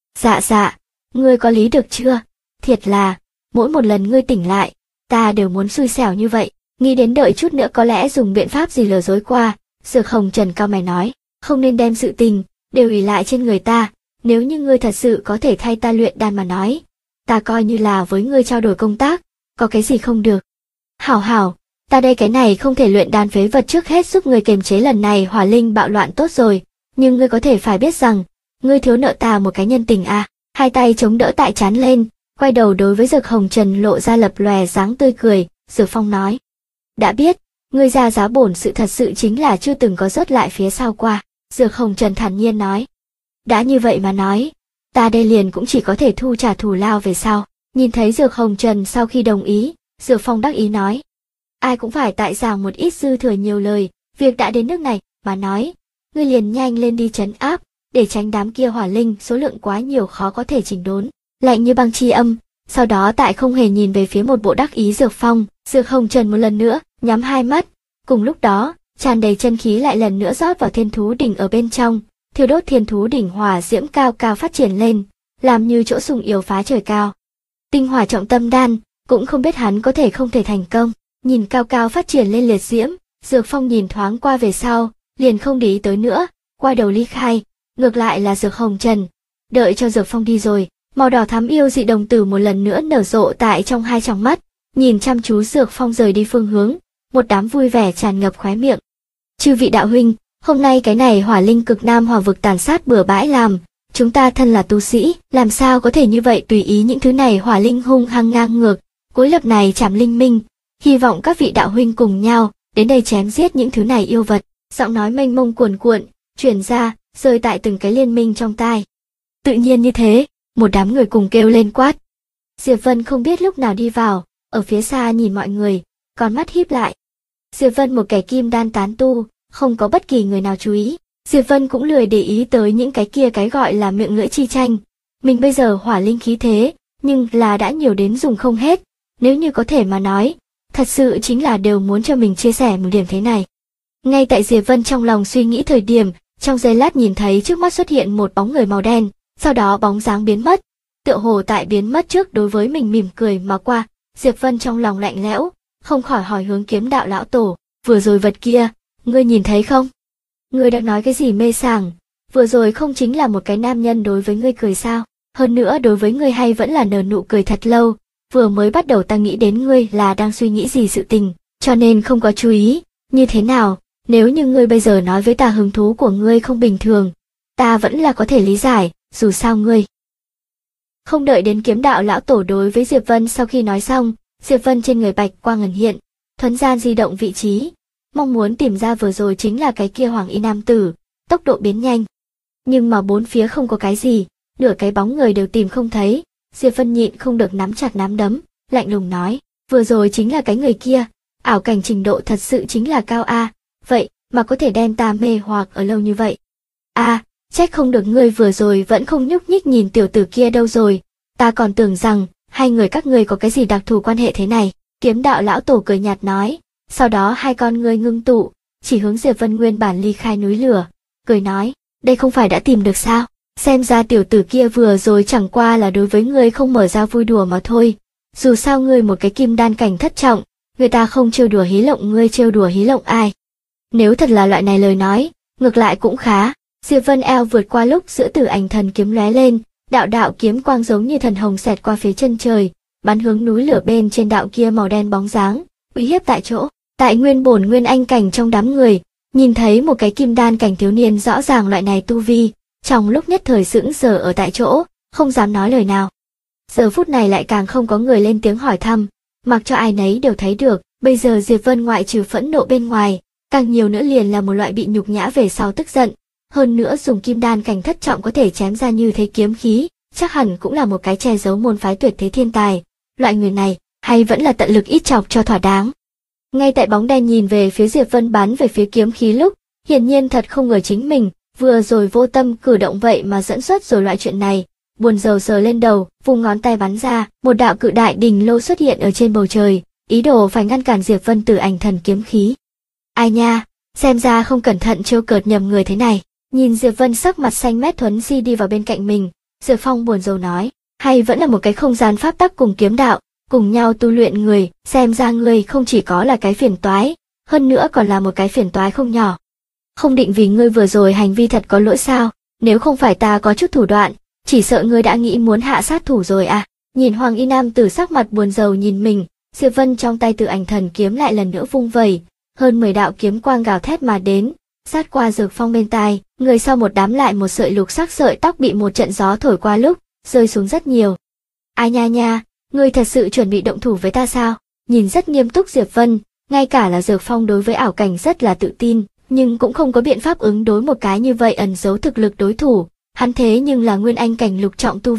dạ, ngươi có lý được chưa? Thiệt là, mỗi một lần ngươi tỉnh lại, ta đều muốn xui xẻo như vậy. Nghĩ đến đợi chút nữa có lẽ dùng biện pháp gì lừa dối qua, Dược Hồng Trần cao mày nói, không nên đem sự tình đều ỷ lại trên người ta, nếu như ngươi thật sự có thể thay ta luyện đan mà nói, ta coi như là với ngươi trao đổi công tác, có cái gì không được. Hảo, ta đây cái này không thể luyện đan phế vật trước hết giúp ngươi kiềm chế lần này hỏa linh bạo loạn tốt rồi, nhưng ngươi có thể phải biết rằng, ngươi thiếu nợ ta một cái nhân tình a. Hai tay chống đỡ tại trán lên, quay đầu đối với Dược Hồng Trần lộ ra lập lòe dáng tươi cười, Dược Phong nói. Đã biết, ngươi ra giá bổn sự thật sự chính là chưa từng có rớt lại phía sau qua, Dược Hồng Trần thản nhiên nói. Đã như vậy mà nói, ta đây liền cũng chỉ có thể thu trả thù lao về sau, Nhìn thấy Dược Hồng Trần sau khi đồng ý, Dược Phong đắc ý nói. Ai cũng phải tại giảng một ít dư thừa nhiều lời, việc đã đến nước này, mà nói. Ngươi liền nhanh lên đi trấn áp, để tránh đám kia hỏa linh số lượng quá nhiều khó có thể chỉnh đốn. Lạnh như băng chi âm, sau đó tại không hề nhìn về phía một bộ đắc ý Dược Phong, Dược Hồng Trần một lần nữa, nhắm hai mắt. Cùng lúc đó, tràn đầy chân khí lại lần nữa rót vào thiên thú đỉnh ở bên trong, thiêu đốt thiên thú đỉnh hỏa diễm cao cao phát triển lên, làm như chỗ sùng yếu phá trời cao. Tinh hỏa trọng tâm đan, cũng không biết hắn có thể không thể thành công. Nhìn cao cao phát triển lên liệt diễm, Dược Phong nhìn thoáng qua về sau, liền không để ý tới nữa, quay đầu ly khai, ngược lại là Dược Hồng Trần. Đợi cho Dược Phong đi rồi, màu đỏ thắm yêu dị đồng tử một lần nữa nở rộ tại trong hai tròng mắt, nhìn chăm chú Dược Phong rời đi phương hướng, một đám vui vẻ tràn ngập khóe miệng. Chư vị đạo huynh, hôm nay cái này hỏa linh cực nam hỏa vực tàn sát bừa bãi làm, chúng ta thân là tu sĩ, làm sao có thể như vậy tùy ý những thứ này hỏa linh hung hăng ngang ngược, cuối lập này chảm linh minh, hy vọng các vị đạo huynh cùng nhau đến đây chém giết những thứ này yêu vật. Giọng nói mênh mông cuồn cuộn truyền ra, rơi tại từng cái liên minh trong tai. Tự nhiên như thế, một đám người cùng kêu lên quát. Diệp Vân không biết lúc nào đi vào, ở phía xa nhìn mọi người, con mắt híp lại. Diệp Vân một kẻ kim đan tán tu, không có bất kỳ người nào chú ý. Diệp Vân cũng lười để ý tới những cái kia cái gọi là miệng lưỡi chi tranh. Mình bây giờ hỏa linh khí thế, nhưng là đã nhiều đến dùng không hết. Nếu như có thể mà nói, thật sự chính là đều muốn cho mình chia sẻ một điểm thế này. Ngay tại Diệp Vân trong lòng suy nghĩ thời điểm, trong giây lát nhìn thấy trước mắt xuất hiện một bóng người màu đen, sau đó bóng dáng biến mất. Tựa hồ tại biến mất trước đối với mình mỉm cười mà qua, Diệp Vân trong lòng lạnh lẽo, không khỏi hỏi hướng Kiếm Đạo lão tổ, vừa rồi vật kia, ngươi nhìn thấy không? Ngươi đã nói cái gì mê sảng, vừa rồi không chính là một cái nam nhân đối với ngươi cười sao? Hơn nữa đối với ngươi hay vẫn là nở nụ cười thật lâu, vừa mới bắt đầu ta nghĩ đến ngươi là đang suy nghĩ gì sự tình, cho nên không có chú ý, như thế nào, nếu như ngươi bây giờ nói với ta hứng thú của ngươi không bình thường, ta vẫn là có thể lý giải, dù sao ngươi. Không đợi đến Kiếm Đạo lão tổ đối với Diệp Vân sau khi nói xong, Diệp Vân trên người bạch quang ẩn hiện, thuấn gian di động vị trí, mong muốn tìm ra vừa rồi chính là cái kia Hoàng Y nam tử, tốc độ biến nhanh. Nhưng mà bốn phía không có cái gì, nửa cái bóng người đều tìm không thấy, Diệp Vân nhịn không được nắm chặt nắm đấm, lạnh lùng nói, vừa rồi chính là cái người kia, ảo cảnh trình độ thật sự chính là cao a, vậy mà có thể đem ta mê hoặc ở lâu như vậy. A, trách không được ngươi vừa rồi vẫn không nhúc nhích nhìn tiểu tử kia đâu rồi, ta còn tưởng rằng hai người các ngươi có cái gì đặc thù quan hệ thế này. Kiếm Đạo lão tổ cười nhạt nói, sau đó hai con ngươi ngưng tụ, chỉ hướng Diệp Vân nguyên bản ly khai núi lửa, cười nói, đây không phải đã tìm được sao? Xem ra tiểu tử kia vừa rồi chẳng qua là đối với ngươi không mở ra vui đùa mà thôi. Dù sao ngươi một cái kim đan cảnh thất trọng, người ta không trêu đùa hí lộng ngươi trêu đùa hí lộng ai. Nếu thật là loại này lời nói, ngược lại cũng khá. Diệp Vân eo vượt qua lúc giữa tử ảnh thần kiếm lóe lên, đạo đạo kiếm quang giống như thần hồng xẹt qua phía chân trời, bắn hướng núi lửa bên trên đạo kia màu đen bóng dáng, uy hiếp tại chỗ. Tại nguyên bổn nguyên anh cảnh trong đám người, nhìn thấy một cái kim đan cảnh thiếu niên rõ ràng loại này tu vi, trong lúc nhất thời sững sờ ở tại chỗ, không dám nói lời nào. Giờ phút này lại càng không có người lên tiếng hỏi thăm, mặc cho ai nấy đều thấy được, bây giờ Diệp Vân ngoại trừ phẫn nộ bên ngoài, càng nhiều nữa liền là một loại bị nhục nhã về sau tức giận. Hơn nữa dùng kim đan cảnh thất trọng có thể chém ra như thế kiếm khí, chắc hẳn cũng là một cái che giấu môn phái tuyệt thế thiên tài. Loại người này, hay vẫn là tận lực ít chọc cho thỏa đáng. Ngay tại bóng đen nhìn về phía Diệp Vân bắn về phía kiếm khí lúc, hiển nhiên thật không ngờ chính mình, vừa rồi vô tâm cử động vậy mà dẫn xuất rồi loại chuyện này. Buồn rầu sờ lên đầu, vùng ngón tay bắn ra, một đạo cự đại đỉnh lô xuất hiện ở trên bầu trời, ý đồ phải ngăn cản Diệp Vân tử ảnh thần kiếm khí. Ai nha, xem ra không cẩn thận trêu cợt nhầm người thế này. Nhìn Diệp Vân sắc mặt xanh mét thuấn di đi vào bên cạnh mình, Diệp Phong buồn rầu nói, hay vẫn là một cái không gian pháp tắc cùng kiếm đạo, cùng nhau tu luyện người, xem ra ngươi không chỉ có là cái phiền toái, hơn nữa còn là một cái phiền toái không nhỏ. Không định vì ngươi vừa rồi hành vi thật có lỗi sao, nếu không phải ta có chút thủ đoạn, chỉ sợ ngươi đã nghĩ muốn hạ sát thủ rồi à. Nhìn Hoàng Y nam tử sắc mặt buồn rầu nhìn mình, Diệp Vân trong tay Tử Ảnh Thần kiếm lại lần nữa vung vẩy, hơn 10 đạo kiếm quang gào thét mà đến, sát qua Dược Phong bên tai, người sau một đám lại một sợi lục sắc sợi tóc bị một trận gió thổi qua lúc, rơi xuống rất nhiều. Ai nha nha, ngươi thật sự chuẩn bị động thủ với ta sao? Nhìn rất nghiêm túc Diệp Vân, ngay cả là Dược Phong đối với ảo cảnh rất là tự tin, nhưng cũng không có biện pháp ứng đối một cái như vậy ẩn giấu thực lực đối thủ, hắn thế nhưng là nguyên anh cảnh lục trọng tu vi,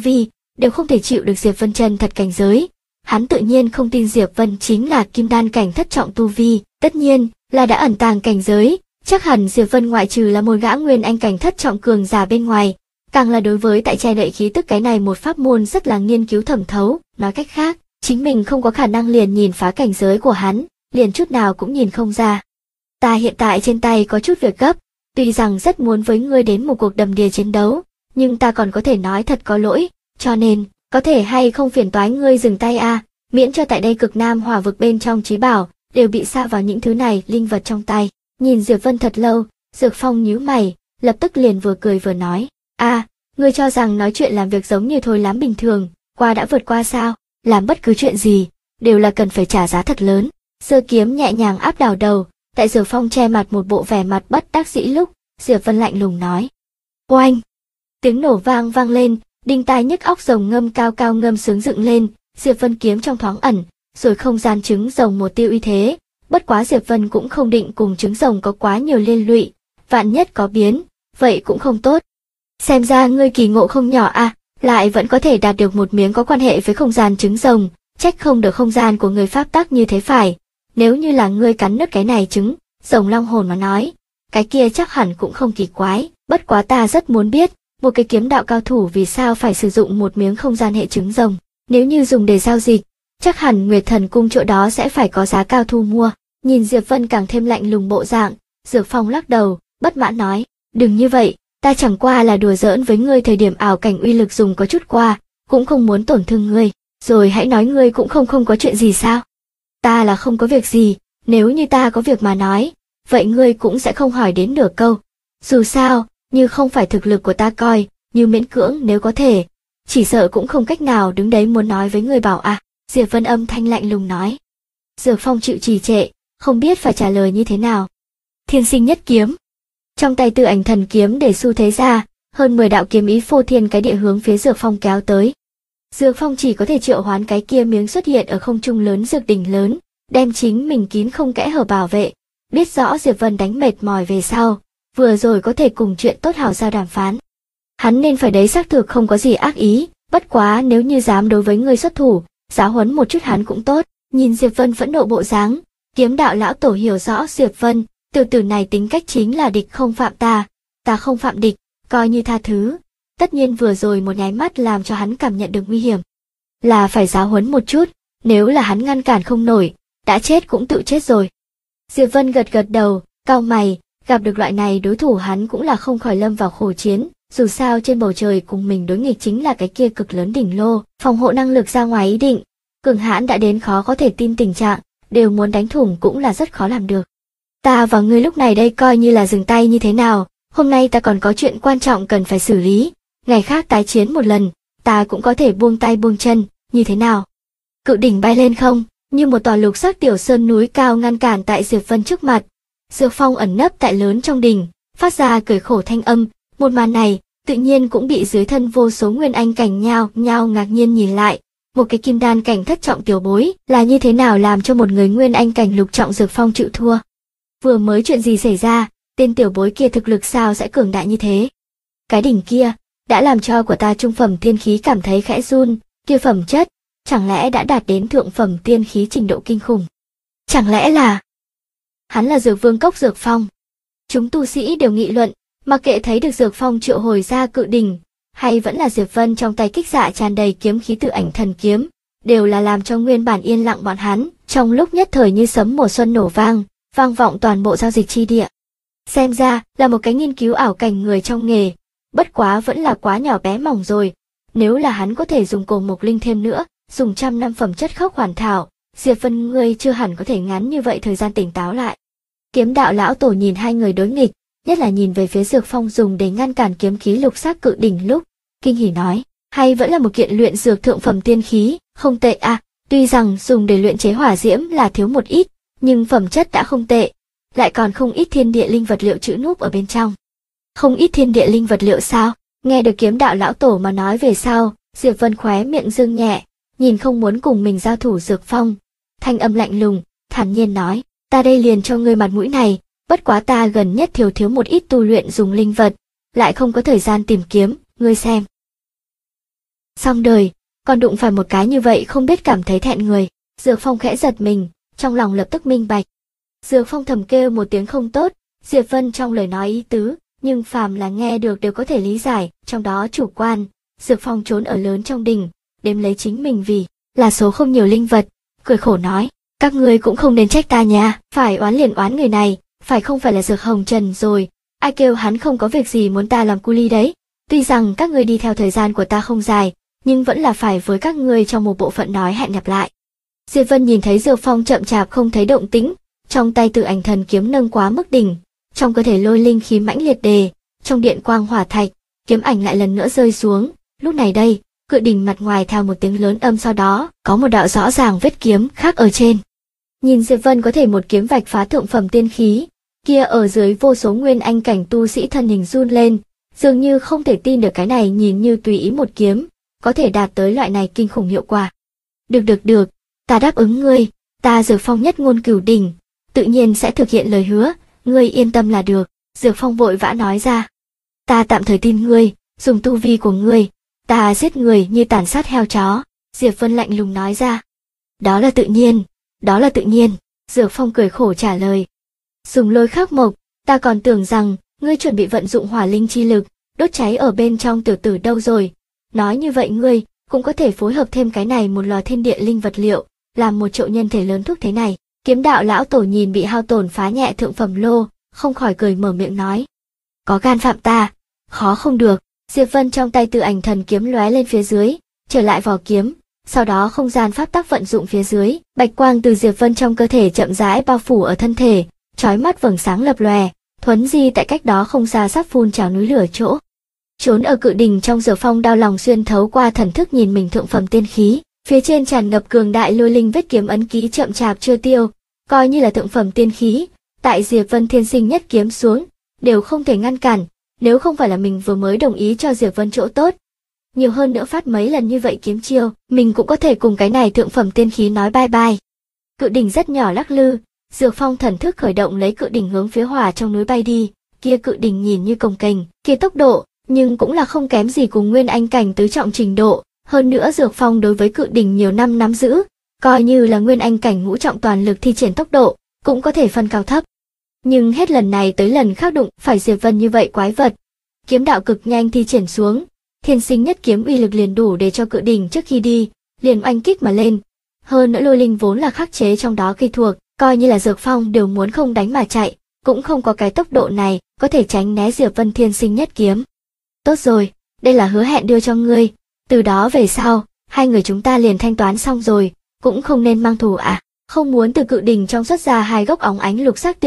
đều không thể chịu được Diệp Vân chân thật cảnh giới. Hắn tự nhiên không tin Diệp Vân chính là kim đan cảnh thất trọng tu vi, tất nhiên là đã ẩn tàng cảnh giới, chắc hẳn Diệp Vân ngoại trừ là một gã nguyên anh cảnh thất trọng cường giả bên ngoài, càng là đối với tại che đậy khí tức cái này một pháp môn rất là nghiên cứu thẩm thấu, nói cách khác, chính mình không có khả năng liền nhìn phá cảnh giới của hắn, liền chút nào cũng nhìn không ra. Ta hiện tại trên tay có chút việc gấp, tuy rằng rất muốn với ngươi đến một cuộc đầm đìa chiến đấu, nhưng ta còn có thể nói thật có lỗi, cho nên, có thể hay không phiền toái ngươi dừng tay miễn cho tại đây cực nam hỏa vực bên trong trí bảo, đều bị sa vào những thứ này linh vật trong tay. Nhìn Diệp Vân thật lâu, Dược Phong nhíu mày, lập tức liền vừa cười vừa nói, ngươi cho rằng nói chuyện làm việc giống như thôi lắm bình thường, qua đã vượt qua sao, làm bất cứ chuyện gì, đều là cần phải trả giá thật lớn. Giơ kiếm nhẹ nhàng áp đảo đầu, tại Dược Phong che mặt một bộ vẻ mặt bất đắc dĩ lúc, Diệp Vân lạnh lùng nói. Oanh! Tiếng nổ vang vang lên, đinh tai nhức óc rồng ngâm cao cao ngâm sướng dựng lên, Diệp Vân kiếm trong thoáng ẩn, rồi không gian trứng rồng một tiêu uy thế. Bất quá Diệp Vân cũng không định cùng trứng rồng có quá nhiều liên lụy, vạn nhất có biến, vậy cũng không tốt. Xem ra ngươi kỳ ngộ không nhỏ lại vẫn có thể đạt được một miếng có quan hệ với không gian trứng rồng, trách không được không gian của người pháp tắc như thế phải. Nếu như là ngươi cắn nứt cái này trứng rồng long hồn mà nói, cái kia chắc hẳn cũng không kỳ quái, bất quá ta rất muốn biết, một cái kiếm đạo cao thủ vì sao phải sử dụng một miếng không gian hệ trứng rồng, nếu như dùng để giao dịch, chắc hẳn Nguyệt Thần Cung chỗ đó sẽ phải có giá cao thu mua. Nhìn Diệp Vân càng thêm lạnh lùng bộ dạng, Dược Phong lắc đầu, bất mãn nói, đừng như vậy, ta chẳng qua là đùa giỡn với ngươi thời điểm ảo cảnh uy lực dùng có chút qua, cũng không muốn tổn thương ngươi, rồi hãy nói ngươi cũng không có chuyện gì sao. Ta là không có việc gì, nếu như ta có việc mà nói, vậy ngươi cũng sẽ không hỏi đến nửa câu. Dù sao, như không phải thực lực của ta coi, như miễn cưỡng nếu có thể, chỉ sợ cũng không cách nào đứng đấy muốn nói với ngươi bảo Diệp Vân âm thanh lạnh lùng nói. Dược Phong chịu trì trệ, không biết phải trả lời như thế nào. Thiên sinh nhất kiếm. Trong tay Tự Ảnh Thần kiếm để xu thế ra, hơn 10 đạo kiếm ý phô thiên cái địa hướng phía Dược Phong kéo tới. Dược Phong chỉ có thể triệu hoán cái kia miếng xuất hiện ở không trung lớn dược đỉnh lớn, đem chính mình kín không kẽ hở bảo vệ. Biết rõ Diệp Vân đánh mệt mỏi về sau, vừa rồi có thể cùng chuyện tốt hảo ra đàm phán. Hắn nên phải đấy xác thực không có gì ác ý, bất quá nếu như dám đối với người xuất thủ, giáo huấn một chút hắn cũng tốt. Nhìn Diệp Vân phẫn nộ bộ dáng, Kiếm Đạo lão tổ hiểu rõ Diệp Vân, tiểu tử này tính cách chính là địch không phạm ta, ta không phạm địch, coi như tha thứ. Tất nhiên vừa rồi một nháy mắt làm cho hắn cảm nhận được nguy hiểm, là phải giáo huấn một chút, nếu là hắn ngăn cản không nổi, đã chết cũng tự chết rồi. Diệp Vân gật gật đầu, cau mày, gặp được loại này đối thủ hắn cũng là không khỏi lâm vào khổ chiến, dù sao trên bầu trời cùng mình đối nghịch chính là cái kia cực lớn đỉnh lô, phòng hộ năng lực ra ngoài ý định, cường hãn đã đến khó có thể tin tình trạng, đều muốn đánh thủng cũng là rất khó làm được. Ta và ngươi lúc này đây coi như là dừng tay như thế nào, hôm nay ta còn có chuyện quan trọng cần phải xử lý, ngày khác tái chiến một lần, ta cũng có thể buông tay buông chân, như thế nào? Cự đỉnh bay lên không, như một tòa lục sắc tiểu sơn núi cao ngăn cản tại Diệp Vân trước mặt. Dược Phong ẩn nấp tại lớn trong đỉnh, phát ra cười khổ thanh âm, một màn này, tự nhiên cũng bị dưới thân vô số nguyên anh cảnh nhao nhao ngạc nhiên nhìn lại. Một cái kim đan cảnh thất trọng tiểu bối là như thế nào làm cho một người nguyên anh cảnh lục trọng Dược Phong chịu thua? Vừa mới chuyện gì xảy ra, tên tiểu bối kia thực lực sao sẽ cường đại như thế? Cái đỉnh kia đã làm cho của ta trung phẩm tiên khí cảm thấy khẽ run, kia phẩm chất chẳng lẽ đã đạt đến thượng phẩm tiên khí trình độ kinh khủng? Chẳng lẽ là hắn là Dược Vương cốc Dược Phong? Chúng tu sĩ đều nghị luận, mặc kệ thấy được Dược Phong triệu hồi ra cự đỉnh, hay vẫn là Diệp Vân trong tay kích xạ tràn đầy kiếm khí Tự Ảnh Thần kiếm, đều là làm cho nguyên bản yên lặng bọn hắn, trong lúc nhất thời như sấm mùa xuân nổ vang, vang vọng toàn bộ giao dịch chi địa. Xem ra là một cái nghiên cứu ảo cảnh người trong nghề, bất quá vẫn là quá nhỏ bé mỏng rồi, nếu là hắn có thể dùng cổ mộc linh thêm nữa, dùng 100 năm phẩm chất khốc hoàn thảo, Diệp Vân ngươi chưa hẳn có thể ngắn như vậy thời gian tỉnh táo lại. Kiếm Đạo lão tổ nhìn hai người đối nghịch, nhất là nhìn về phía Dược Phong dùng để ngăn cản kiếm khí lục sắc cự đỉnh lúc, kinh hỉ nói, hay vẫn là một kiện luyện dược thượng phẩm tiên khí, không tệ tuy rằng dùng để luyện chế hỏa diễm là thiếu một ít, nhưng phẩm chất đã không tệ, lại còn không ít thiên địa linh vật liệu trữ núp ở bên trong. Không ít thiên địa linh vật liệu sao? Nghe được Kiếm Đạo lão tổ mà nói về sau, Diệp Vân khóe miệng dương nhẹ, nhìn không muốn cùng mình giao thủ Dược Phong, thanh âm lạnh lùng, thản nhiên nói, ta đây liền cho ngươi mặt mũi này, bất quá ta gần nhất thiếu một ít tu luyện dùng linh vật, lại không có thời gian tìm kiếm, ngươi xem. Xong đời, còn đụng phải một cái như vậy không biết cảm thấy thẹn người. Dược Phong khẽ giật mình, trong lòng lập tức minh bạch. Dược Phong thầm kêu một tiếng không tốt, Diệp Vân trong lời nói ý tứ, nhưng phàm là nghe được đều có thể lý giải, trong đó chủ quan. Dược Phong trốn ở lớn trong đình, đếm lấy chính mình vì là số không nhiều linh vật, cười khổ nói, các ngươi cũng không nên trách ta nha, phải oán liền oán người này, phải không phải là Dược Hồng Trần rồi, ai kêu hắn không có việc gì muốn ta làm cu ly đấy. Tuy rằng các ngươi đi theo thời gian của ta không dài, nhưng vẫn là phải với các ngươi trong một bộ phận nói hẹn gặp lại. Diệp Vân nhìn thấy Dược Phong chậm chạp không thấy động tĩnh, trong tay Tự Ảnh Thần kiếm nâng quá mức đỉnh, trong cơ thể lôi linh khí mãnh liệt đề, trong điện quang hỏa thạch, kiếm ảnh lại lần nữa rơi xuống. Lúc này đây, cự đỉnh mặt ngoài theo một tiếng lớn âm, sau đó có một đạo rõ ràng vết kiếm khác ở trên. Nhìn Diệp Vân có thể một kiếm vạch phá thượng phẩm tiên khí, kia ở dưới vô số nguyên anh cảnh tu sĩ thân hình run lên, dường như không thể tin được cái này nhìn như tùy ý một kiếm, có thể đạt tới loại này kinh khủng hiệu quả. Được, ta đáp ứng ngươi, ta Dược Phong nhất ngôn cửu đỉnh, tự nhiên sẽ thực hiện lời hứa, ngươi yên tâm là được. Dược Phong vội vã nói ra. Ta tạm thời tin ngươi, dùng tu vi của ngươi, ta giết người như tàn sát heo chó. Diệp Vân lạnh lùng nói ra. Đó là tự nhiên. Dược Phong cười khổ trả lời. Dùng lôi khắc mộc, ta còn tưởng rằng ngươi chuẩn bị vận dụng hỏa linh chi lực, đốt cháy ở bên trong tiểu tử đâu rồi. Nói như vậy ngươi cũng có thể phối hợp thêm cái này một lò thiên địa linh vật liệu, làm một chậu nhân thể lớn thuốc thế này. Kiếm đạo lão tổ nhìn bị hao tổn phá nhẹ thượng phẩm lô, không khỏi cười mở miệng nói. Có gan phạm ta, khó không được. Diệp Vân trong tay Tự Ảnh Thần kiếm lóe lên phía dưới, trở lại vỏ kiếm, sau đó không gian pháp tắc vận dụng phía dưới, bạch quang từ Diệp Vân trong cơ thể chậm rãi bao phủ ở thân thể, chói mắt vầng sáng lập lòe, thuấn di tại cách đó không xa sắp phun trào núi lửa chỗ. Trốn ở cự đình trong Dược Phong đau lòng xuyên thấu qua thần thức nhìn mình thượng phẩm tiên khí, phía trên tràn ngập cường đại lôi linh vết kiếm ấn ký chậm chạp chưa tiêu, coi như là thượng phẩm tiên khí, tại Diệp Vân thiên sinh nhất kiếm xuống, đều không thể ngăn cản, nếu không phải là mình vừa mới đồng ý cho Diệp Vân chỗ tốt. Nhiều hơn nữa phát mấy lần như vậy kiếm chiêu, mình cũng có thể cùng cái này thượng phẩm tiên khí nói bye bye. Cự đỉnh rất nhỏ lắc lư, Dược Phong thần thức khởi động lấy cự đỉnh hướng phía hỏa trong núi bay đi, kia cự đỉnh nhìn như cồng kềnh, kia tốc độ, nhưng cũng là không kém gì cùng nguyên anh cảnh tứ trọng trình độ, hơn nữa Dược Phong đối với cự đỉnh nhiều năm nắm giữ, coi như là nguyên anh cảnh ngũ trọng toàn lực thi triển tốc độ, cũng có thể phân cao thấp. Nhưng hết lần này tới lần khác đụng phải Diệp Vân như vậy quái vật. Kiếm đạo cực nhanh thi triển xuống, thiên sinh nhất kiếm uy lực liền đủ để cho cự đỉnh trước khi đi, liền oanh kích mà lên. Hơn nữa lôi linh vốn là khắc chế trong đó gây thuộc, coi như là Dược Phong đều muốn không đánh mà chạy, cũng không có cái tốc độ này, có thể tránh né Diệp Vân thiên sinh nhất kiếm. Tốt rồi, đây là hứa hẹn đưa cho ngươi, từ đó về sau, hai người chúng ta liền thanh toán xong rồi, cũng không nên mang thù à. Không muốn từ cự đỉnh trong xuất ra hai gốc óng ánh lục sắc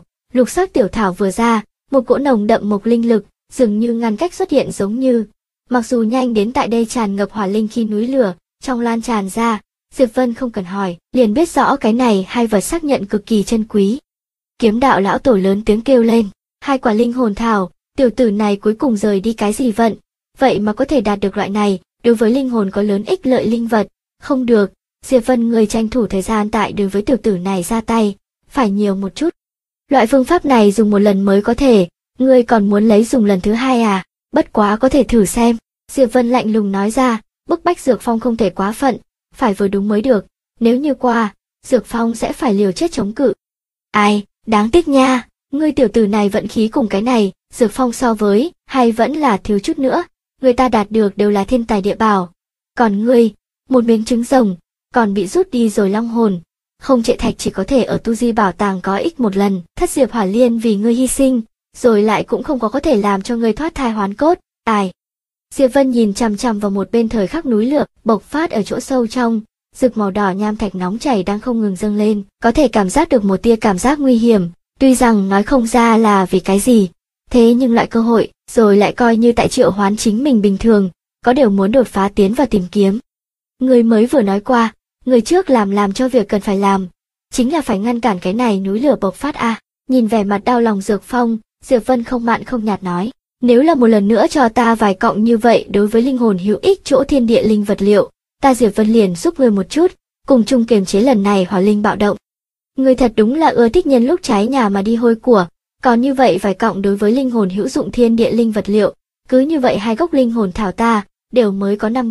tiểu thảo vừa ra, một cỗ nồng đậm mộc linh lực, dường như ngăn cách xuất hiện giống như, mặc dù nhanh đến tại đây tràn ngập hỏa linh khi núi lửa, trong lan tràn ra, Diệp Vân không cần hỏi, liền biết rõ cái này hai vật xác nhận cực kỳ chân quý. Kiếm đạo lão tổ lớn tiếng kêu lên, hai quả linh hồn thảo, tiểu tử này cuối cùng rời đi cái gì vận, vậy mà có thể đạt được loại này, đối với linh hồn có lớn ích lợi linh vật, không được. Diệp Vân người tranh thủ thời gian tại đối với tiểu tử này ra tay, phải nhiều một chút. Loại phương pháp này dùng một lần mới có thể, ngươi còn muốn lấy dùng lần thứ hai à? Bất quá có thể thử xem. Diệp Vân lạnh lùng nói ra, bức bách Dược Phong không thể quá phận, phải vừa đúng mới được, nếu như qua, Dược Phong sẽ phải liều chết chống cự. Ai, đáng tiếc nha, ngươi tiểu tử này vận khí cùng cái này, Dược Phong so với, hay vẫn là thiếu chút nữa, người ta đạt được đều là thiên tài địa bảo. Còn ngươi, một miếng trứng rồng, còn bị rút đi rồi long hồn, không trệ thạch chỉ có thể ở tu di bảo tàng có ích một lần, thất diệp hỏa liên vì ngươi hy sinh, rồi lại cũng không có thể làm cho ngươi thoát thai hoán cốt, ai. Diệp Vân nhìn chằm chằm vào một bên thời khắc núi lửa, bộc phát ở chỗ sâu trong, rực màu đỏ nham thạch nóng chảy đang không ngừng dâng lên, có thể cảm giác được một tia cảm giác nguy hiểm, tuy rằng nói không ra là vì cái gì, thế nhưng loại cơ hội, rồi lại coi như tại triệu hoán chính mình bình thường, có điều muốn đột phá tiến vào tìm kiếm. Người mới vừa nói qua, người trước làm cho việc cần phải làm, chính là phải ngăn cản cái này núi lửa bộc phát a. Nhìn vẻ mặt đau lòng Dược Phong, Diệp Vân không mặn không nhạt nói, nếu là một lần nữa cho ta vài cọng như vậy đối với linh hồn hữu ích chỗ thiên địa linh vật liệu, ta Diệp Vân liền giúp ngươi một chút, cùng chung kiềm chế lần này hỏa linh bạo động. Ngươi thật đúng là ưa thích nhân lúc cháy nhà mà đi hôi của, còn như vậy vài cọng đối với linh hồn hữu dụng thiên địa linh vật liệu, cứ như vậy hai gốc linh hồn thảo ta, đều mới có 5 gốc,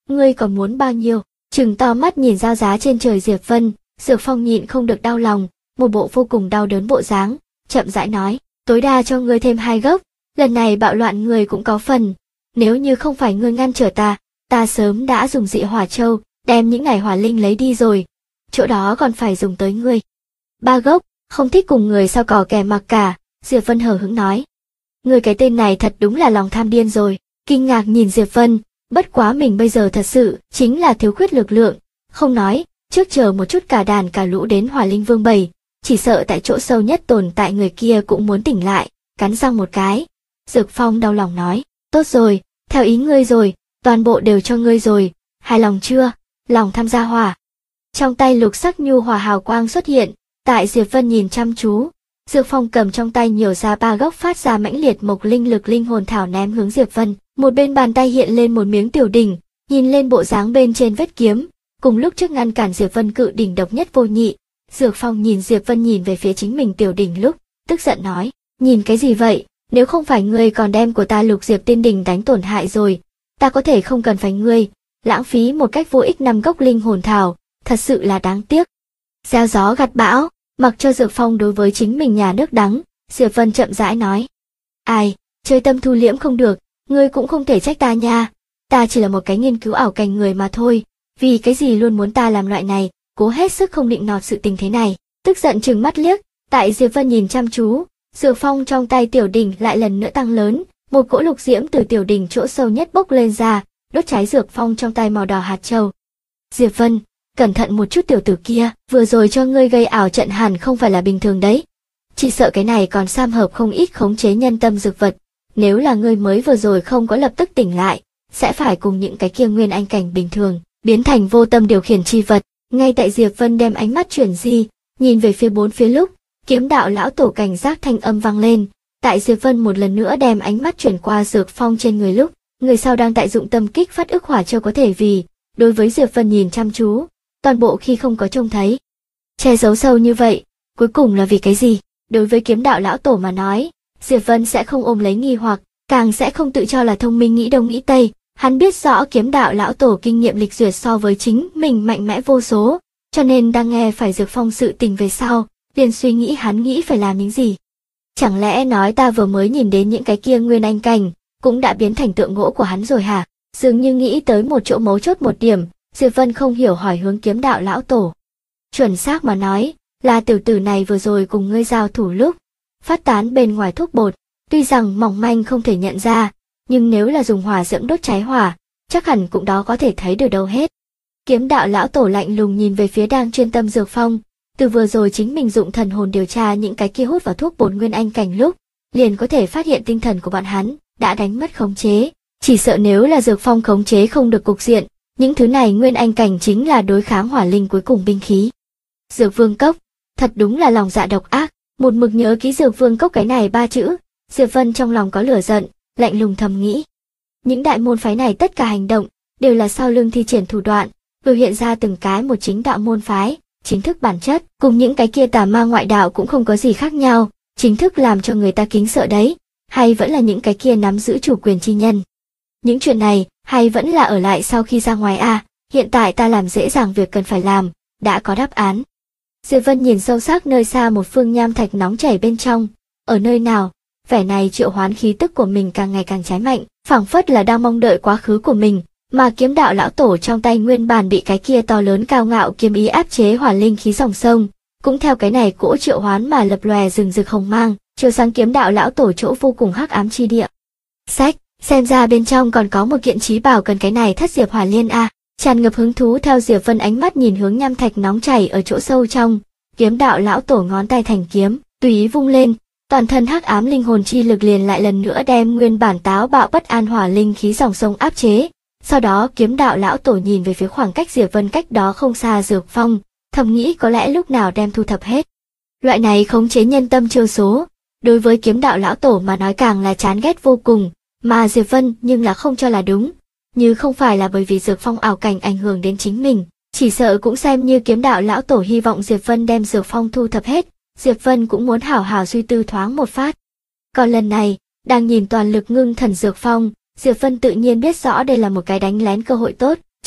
Ngươi còn muốn bao nhiêu? Trừng to mắt nhìn giao giá trên trời Diệp Vân, Dược Phong nhịn không được đau lòng, một bộ vô cùng đau đớn bộ dáng, chậm rãi nói, tối đa cho ngươi thêm 2 gốc, lần này bạo loạn ngươi cũng có phần, nếu như không phải ngươi ngăn trở ta sớm đã dùng dị hỏa châu, đem những này hỏa linh lấy đi rồi, chỗ đó còn phải dùng tới ngươi. 3 gốc, không thích cùng người sao cò kè mặc cả, Diệp Vân hờ hững nói. Ngươi cái tên này thật đúng là lòng tham điên rồi, kinh ngạc nhìn Diệp Vân, bất quá mình bây giờ thật sự chính là thiếu khuyết lực lượng, không nói, trước chờ một chút cả đàn cả lũ đến Hỏa Linh Vương bầy, chỉ sợ tại chỗ sâu nhất tồn tại người kia cũng muốn tỉnh lại, cắn răng một cái. Dược Phong đau lòng nói, tốt rồi, theo ý ngươi rồi, toàn bộ đều cho ngươi rồi, hài lòng chưa? Lòng tham gia hỏa. Trong tay lục sắc nhu hỏa hào quang xuất hiện, tại Diệp Vân nhìn chăm chú, Dược Phong cầm trong tay nhiều ra 3 gốc phát ra mãnh liệt mộc linh lực linh hồn thảo ném hướng Diệp Vân, một bên bàn tay hiện lên một miếng tiểu đỉnh, nhìn lên bộ dáng bên trên vết kiếm, cùng lúc trước ngăn cản Diệp Vân cự đỉnh độc nhất vô nhị. Dược Phong nhìn Diệp Vân nhìn về phía chính mình tiểu đỉnh lúc, tức giận nói, nhìn cái gì vậy, nếu không phải ngươi còn đem của ta Lục Diệp Tiên Đỉnh đánh tổn hại rồi, ta có thể không cần phải ngươi, lãng phí một cách vô ích 5 gốc linh hồn thảo, thật sự là đáng tiếc. Gieo gió gặt bão, mặc cho Dược Phong đối với chính mình nhà nước đắng, Diệp Vân chậm rãi nói, ai, chơi tâm thu liễm không được, ngươi cũng không thể trách ta nha, ta chỉ là một cái nghiên cứu ảo cảnh người mà thôi, vì cái gì luôn muốn ta làm loại này, cố hết sức không định nọt sự tình thế này, tức giận trừng mắt liếc, tại Diệp Vân nhìn chăm chú, Dược Phong trong tay tiểu đỉnh lại lần nữa tăng lớn, một cỗ lục diễm từ tiểu đỉnh chỗ sâu nhất bốc lên ra, đốt cháy Dược Phong trong tay màu đỏ hạt châu. Diệp Vân, cẩn thận một chút tiểu tử kia, vừa rồi cho ngươi gây ảo trận hẳn không phải là bình thường đấy. Chỉ sợ cái này còn sam hợp không ít khống chế nhân tâm dược vật, nếu là ngươi mới vừa rồi không có lập tức tỉnh lại, sẽ phải cùng những cái kia nguyên anh cảnh bình thường, biến thành vô tâm điều khiển chi vật. Ngay tại Diệp Vân đem ánh mắt chuyển di, nhìn về phía bốn phía lúc, Kiếm Đạo lão tổ cảnh giác thanh âm vang lên, tại Diệp Vân một lần nữa đem ánh mắt chuyển qua Dược Phong trên người lúc, người sau đang tại dụng tâm kích phát ức hỏa châu có thể vì, đối với Diệp Vân nhìn chăm chú, toàn bộ khi không có trông thấy. Che giấu sâu như vậy, cuối cùng là vì cái gì? Đối với Kiếm Đạo lão tổ mà nói, Diệp Vân sẽ không ôm lấy nghi hoặc, càng sẽ không tự cho là thông minh nghĩ đông nghĩ tây. Hắn biết rõ Kiếm Đạo lão tổ kinh nghiệm lịch duyệt so với chính mình mạnh mẽ vô số, cho nên đang nghe phải Dược Phong sự tình về sau, liền suy nghĩ hắn nghĩ phải làm những gì. Chẳng lẽ nói ta vừa mới nhìn đến những cái kia nguyên anh cảnh, cũng đã biến thành tượng gỗ của hắn rồi hả? Dường như nghĩ tới một chỗ mấu chốt một điểm, Diệp Vân không hiểu hỏi hướng Kiếm Đạo lão tổ. Chuẩn xác mà nói, là tiểu tử này vừa rồi cùng ngươi giao thủ lúc, phát tán bên ngoài thuốc bột, tuy rằng mỏng manh không thể nhận ra, nhưng nếu là dùng hỏa diễm đốt cháy hỏa, chắc hẳn cũng đó có thể thấy được đâu hết. Kiếm Đạo lão tổ lạnh lùng nhìn về phía đang chuyên tâm Dược Phong, từ vừa rồi chính mình dụng thần hồn điều tra những cái kia hút vào thuốc bột nguyên anh cảnh lúc, liền có thể phát hiện tinh thần của bọn hắn đã đánh mất khống chế, chỉ sợ nếu là Dược Phong khống chế không được cục diện, những thứ này nguyên anh cảnh chính là đối kháng hỏa linh cuối cùng binh khí. Dược Vương Cốc, thật đúng là lòng dạ độc ác, một mực nhớ kỹ Dược Vương Cốc cái này 3 chữ, Diệp Vân trong lòng có lửa giận, lạnh lùng thầm nghĩ. Những đại môn phái này tất cả hành động, đều là sau lưng thi triển thủ đoạn, biểu hiện ra từng cái một chính đạo môn phái, chính thức bản chất, cùng những cái kia tà ma ngoại đạo cũng không có gì khác nhau, chính thức làm cho người ta kính sợ đấy, hay vẫn là những cái kia nắm giữ chủ quyền chi nhân. Những chuyện này, hay vẫn là ở lại sau khi ra ngoài hiện tại ta làm dễ dàng việc cần phải làm, đã có đáp án. Diệp Vân nhìn sâu sắc nơi xa một phương nham thạch nóng chảy bên trong, ở nơi nào, vẻ này triệu hoán khí tức của mình càng ngày càng cháy mạnh, phảng phất là đang mong đợi quá khứ của mình, mà Kiếm Đạo lão tổ trong tay nguyên bản bị cái kia to lớn cao ngạo kiếm ý áp chế hỏa linh khí dòng sông, cũng theo cái này cỗ triệu hoán mà lập lòe rừng rực hồng mang, chiếu sáng Kiếm Đạo lão tổ chỗ vô cùng hắc ám chi địa. Sách, xem ra bên trong còn có một kiện trí bảo cần cái này thất diệp hỏa liên tràn ngập hứng thú theo Diệp Vân ánh mắt nhìn hướng nham thạch nóng chảy ở chỗ sâu trong, Kiếm Đạo lão tổ ngón tay thành kiếm, tùy ý vung lên. Toàn thân hắc ám linh hồn chi lực liền lại lần nữa đem nguyên bản táo bạo bất an hỏa linh khí dòng sông áp chế. Sau đó Kiếm Đạo lão tổ nhìn về phía khoảng cách Diệp Vân cách đó không xa Dược Phong, thầm nghĩ có lẽ lúc nào đem thu thập hết. Loại này khống chế nhân tâm chiêu số, đối với Kiếm Đạo lão tổ mà nói càng là chán ghét vô cùng, mà Diệp Vân nhưng là không cho là đúng, như không phải là bởi vì Dược Phong ảo cảnh ảnh hưởng đến chính mình, chỉ sợ cũng xem như Kiếm Đạo lão tổ hy vọng Diệp Vân đem Dược Phong thu thập hết. Diệp Vân cũng muốn hảo hảo suy tư thoáng một phát. Còn lần này, đang nhìn toàn lực ngưng thần Dược Phong, Diệp Vân tự nhiên biết rõ đây là một cái đánh lén cơ hội tốt,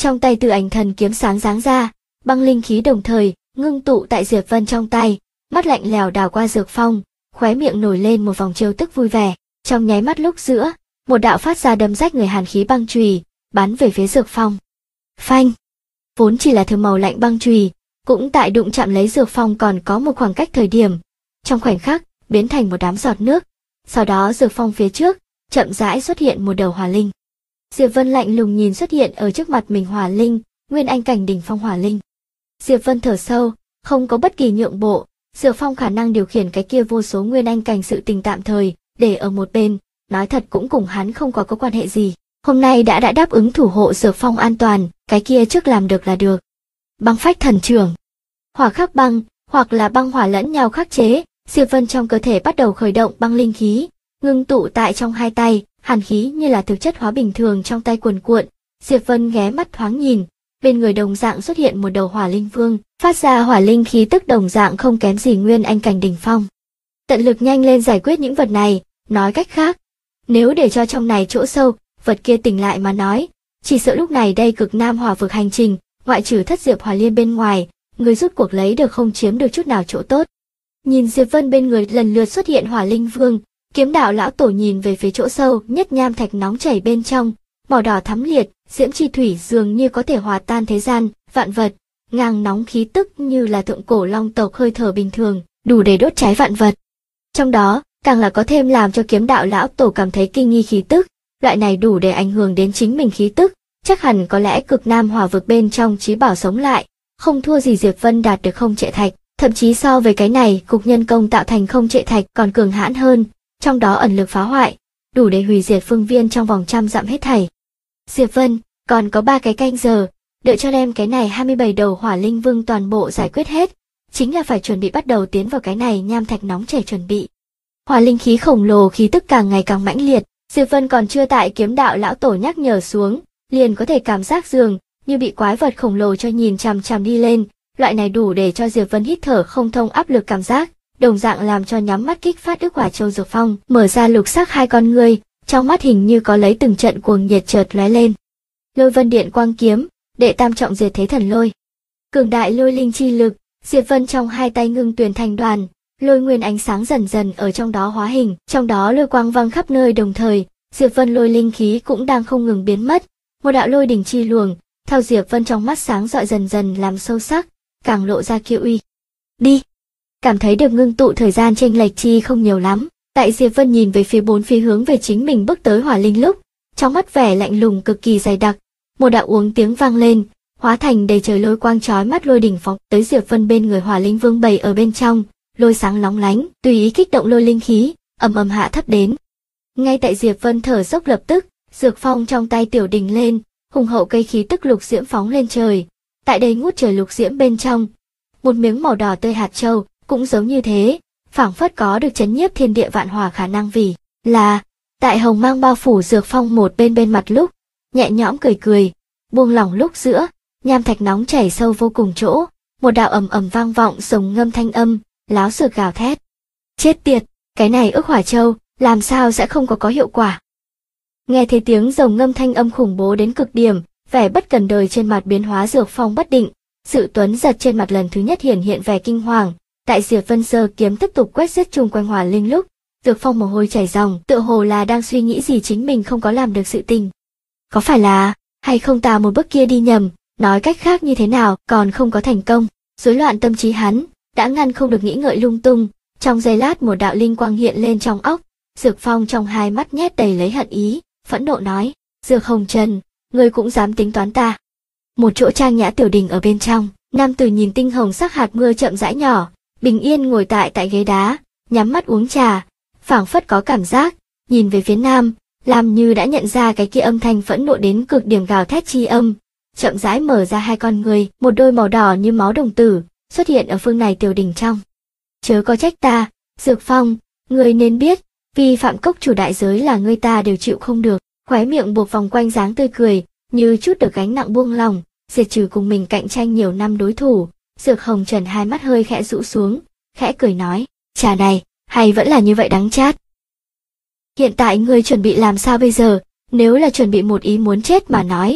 Trong tay Từ Ảnh Thần kiếm sáng giáng ra, băng linh khí đồng thời ngưng tụ tại Diệp Vân trong tay, mắt lạnh lẽo đảo qua Dược Phong, khóe miệng nổi lên một vòng trêu tức vui vẻ. Trong nháy mắt lúc giữa, một đạo phát ra đâm rách người hàn khí băng chùy bắn về phía Dược Phong. Phanh! Vốn chỉ là thứ màu lạnh băng chùy, cũng tại đụng chạm lấy Dược Phong còn có một khoảng cách thời điểm, trong khoảnh khắc biến thành một đám giọt nước. Sau đó Dược Phong phía trước chậm rãi xuất hiện một đầu hỏa linh. Diệp Vân lạnh lùng nhìn xuất hiện ở trước mặt mình hỏa linh, Nguyên Anh cảnh đỉnh phong hỏa linh. Diệp Vân thở sâu, không có bất kỳ nhượng bộ, Dược Phong khả năng điều khiển cái kia vô số Nguyên Anh cảnh sự tình tạm thời để ở một bên, nói thật cũng cùng hắn không có quan hệ gì. Hôm nay đã đáp ứng thủ hộ Dược Phong an toàn, cái kia trước làm được là được. Băng phách thần trưởng, hỏa khắc băng, hoặc là băng hỏa lẫn nhau khắc chế, Diệp Vân trong cơ thể bắt đầu khởi động băng linh khí, ngưng tụ tại trong hai tay, hàn khí như là thực chất hóa bình thường trong tay cuồn cuộn. Diệp Vân ghé mắt thoáng nhìn, bên người đồng dạng xuất hiện một đầu hỏa linh vương, phát ra hỏa linh khí tức đồng dạng không kém gì Nguyên Anh cảnh đỉnh phong. Tận lực nhanh lên giải quyết những vật này, nói cách khác, nếu để cho trong này chỗ sâu, vật kia tỉnh lại mà nói, chỉ sợ lúc này đây Cực Nam Hỏa Vực hành trình, ngoại trừ Thất Diệp Hỏa Liên bên ngoài, người rút cuộc lấy được không chiếm được chút nào chỗ tốt. Nhìn Diệp Vân bên người lần lượt xuất hiện hỏa linh vương, Kiếm Đạo lão tổ nhìn về phía chỗ sâu nhất nham thạch nóng chảy bên trong, màu đỏ thắm liệt, diễm chi thủy dường như có thể hòa tan thế gian, vạn vật, ngang nóng khí tức như là thượng cổ long tộc hơi thở bình thường, đủ để đốt cháy vạn vật. Trong đó, càng là có thêm làm cho Kiếm Đạo lão tổ cảm thấy kinh nghi khí tức, loại này đủ để ảnh hưởng đến chính mình khí tức, chắc hẳn có lẽ Cực Nam Hỏa Vực bên trong chí bảo sống lại, không thua gì Diệp Vân đạt được không trệ thạch, thậm chí so với cái này, cục nhân công tạo thành không trệ thạch còn cường hãn hơn, trong đó ẩn lực phá hoại, đủ để hủy diệt phương viên trong vòng 100 dặm hết thảy. Diệp Vân, còn có 3 cái canh giờ, đợi cho đem cái này 27 đầu hỏa linh vương toàn bộ giải quyết hết, chính là phải chuẩn bị bắt đầu tiến vào cái này nham thạch nóng chảy chuẩn bị. Hỏa linh khí khổng lồ khí tức càng ngày càng mãnh liệt, Diệp Vân còn chưa tại Kiếm Đạo lão tổ nhắc nhở xuống, liền có thể cảm giác dường như bị quái vật khổng lồ cho nhìn chằm chằm đi lên, loại này đủ để cho Diệp Vân hít thở không thông áp lực cảm giác, đồng dạng làm cho nhắm mắt kích phát Ức Hỏa Châu Dược Phong, mở ra lục sắc hai con ngươi, trong mắt hình như có lấy từng trận cuồng nhiệt chợt lóe lên. Lôi Vân Điện Quang Kiếm, đệ tam trọng diệt thế thần lôi. Cường đại lôi linh chi lực, Diệp Vân trong hai tay ngưng tuyền thành đoàn, lôi nguyên ánh sáng dần dần ở trong đó hóa hình, trong đó lôi quang văng khắp nơi đồng thời, Diệp Vân lôi linh khí cũng đang không ngừng biến mất, một đạo lôi đỉnh chi luồng, theo Diệp Vân trong mắt sáng rọi dần dần làm sâu sắc, càng lộ ra kiêu uy. Đi! Cảm thấy được ngưng tụ thời gian chênh lệch chi không nhiều lắm, tại Diệp Vân nhìn về phía bốn phía hướng về chính mình bước tới hỏa linh lúc, trong mắt vẻ lạnh lùng cực kỳ dày đặc, một đạo uống tiếng vang lên, hóa thành đầy trời lôi quang chói mắt lôi đỉnh phóng tới Diệp Vân bên người hỏa linh vương bầy ở bên trong, lôi sáng lóng lánh, tùy ý kích động lôi linh khí, ầm ầm hạ thấp đến. Ngay tại Diệp Vân thở dốc lập tức, Dược Phong trong tay tiểu đỉnh lên, hùng hậu cây khí tức lục diễm phóng lên trời. Tại đây ngút trời lục diễm bên trong, một miếng màu đỏ tươi hạt châu cũng giống như thế, phảng phất có được chấn nhiếp thiên địa vạn hỏa khả năng vì là tại hồng mang bao phủ Dược Phong một bên mặt lúc, nhẹ nhõm cười cười, buông lỏng lúc giữa, nham thạch nóng chảy sâu vô cùng chỗ, một đạo ầm ầm vang vọng rồng ngâm thanh âm, láo xược gào thét. Chết tiệt, cái này Ức Hỏa Châu, làm sao sẽ không có hiệu quả. Nghe thấy tiếng rồng ngâm thanh âm khủng bố đến cực điểm, vẻ bất cần đời trên mặt biến hóa Dược Phong bất định, sự tuấn giật trên mặt lần thứ nhất hiện vẻ kinh hoàng, tại Diệp Vân giơ kiếm tiếp tục quét giết chung quanh hỏa linh lúc, Dược Phong mồ hôi chảy ròng, tựa hồ là đang suy nghĩ gì chính mình không có làm được sự tình. Có phải là, hay không ta một bước kia đi nhầm, nói cách khác như thế nào, còn không có thành công, rối loạn tâm trí hắn, đã ngăn không được nghĩ ngợi lung tung, trong giây lát một đạo linh quang hiện lên trong óc, Dược Phong trong hai mắt nhét đầy lấy hận ý, phẫn nộ nói, Dược Hồng Trần, ngươi cũng dám tính toán ta. Một chỗ trang nhã tiểu đình ở bên trong, nam tử nhìn tinh hồng sắc hạt mưa chậm rãi nhỏ, bình yên ngồi tại ghế đá, nhắm mắt uống trà, phảng phất có cảm giác, nhìn về phía nam, làm như đã nhận ra cái kia âm thanh phẫn nộ đến cực điểm gào thét chi âm, chậm rãi mở ra hai con người, một đôi màu đỏ như máu đồng tử, xuất hiện ở phương này tiểu đình trong. Chớ có trách ta, Dược Phong, ngươi nên biết, vi phạm cốc chủ đại giới là ngươi ta đều chịu không được, khóe miệng buộc vòng quanh dáng tươi cười, như chút được gánh nặng buông lòng, diệt trừ cùng mình cạnh tranh nhiều năm đối thủ. Dược Hồng Trần hai mắt hơi khẽ rũ xuống, khẽ cười nói, trà này, hay vẫn là như vậy đắng chát. Hiện tại ngươi chuẩn bị làm sao bây giờ, nếu là chuẩn bị một ý muốn chết mà nói,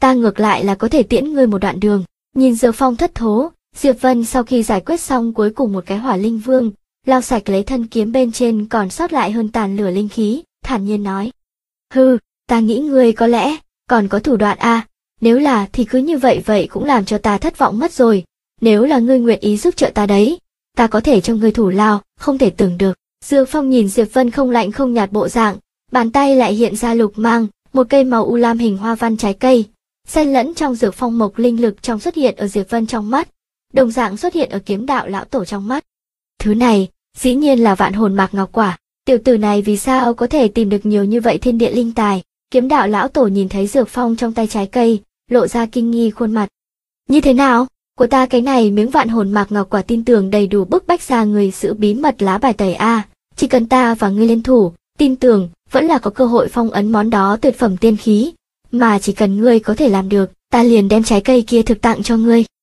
ta ngược lại là có thể tiễn ngươi một đoạn đường. Nhìn Dược Phong thất thố, Diệp Vân sau khi giải quyết xong cuối cùng một cái hỏa linh vương, lau sạch lấy thân kiếm bên trên còn sót lại hơn tàn lửa linh khí, thản nhiên nói. Hừ, ta nghĩ ngươi có lẽ còn có thủ đoạn a, nếu là thì cứ như vậy cũng làm cho ta thất vọng mất rồi, nếu là ngươi nguyện ý giúp trợ ta đấy, ta có thể cho ngươi thủ lao, không thể tưởng được. Dược Phong nhìn Diệp Vân không lạnh không nhạt bộ dạng, bàn tay lại hiện ra lục mang, một cây màu u lam hình hoa văn trái cây, xen lẫn trong Dược Phong mộc linh lực trong xuất hiện ở Diệp Vân trong mắt, đồng dạng xuất hiện ở Kiếm Đạo lão tổ trong mắt. Thứ này, dĩ nhiên là Vạn Hồn Mạc Ngọc Quả, tiểu tử này vì sao có thể tìm được nhiều như vậy thiên địa linh tài? Kiếm Đạo lão tổ nhìn thấy Dược Phong trong tay trái cây, lộ ra kinh nghi khuôn mặt. Như thế nào? Của ta cái này miếng Vạn Hồn Mạc Ngọc Quả tin tưởng đầy đủ bức bách ra người giữ bí mật lá bài tẩy a, chỉ cần ta và ngươi liên thủ, tin tưởng vẫn là có cơ hội phong ấn món đó tuyệt phẩm tiên khí, mà chỉ cần ngươi có thể làm được, ta liền đem trái cây kia thực tặng cho ngươi.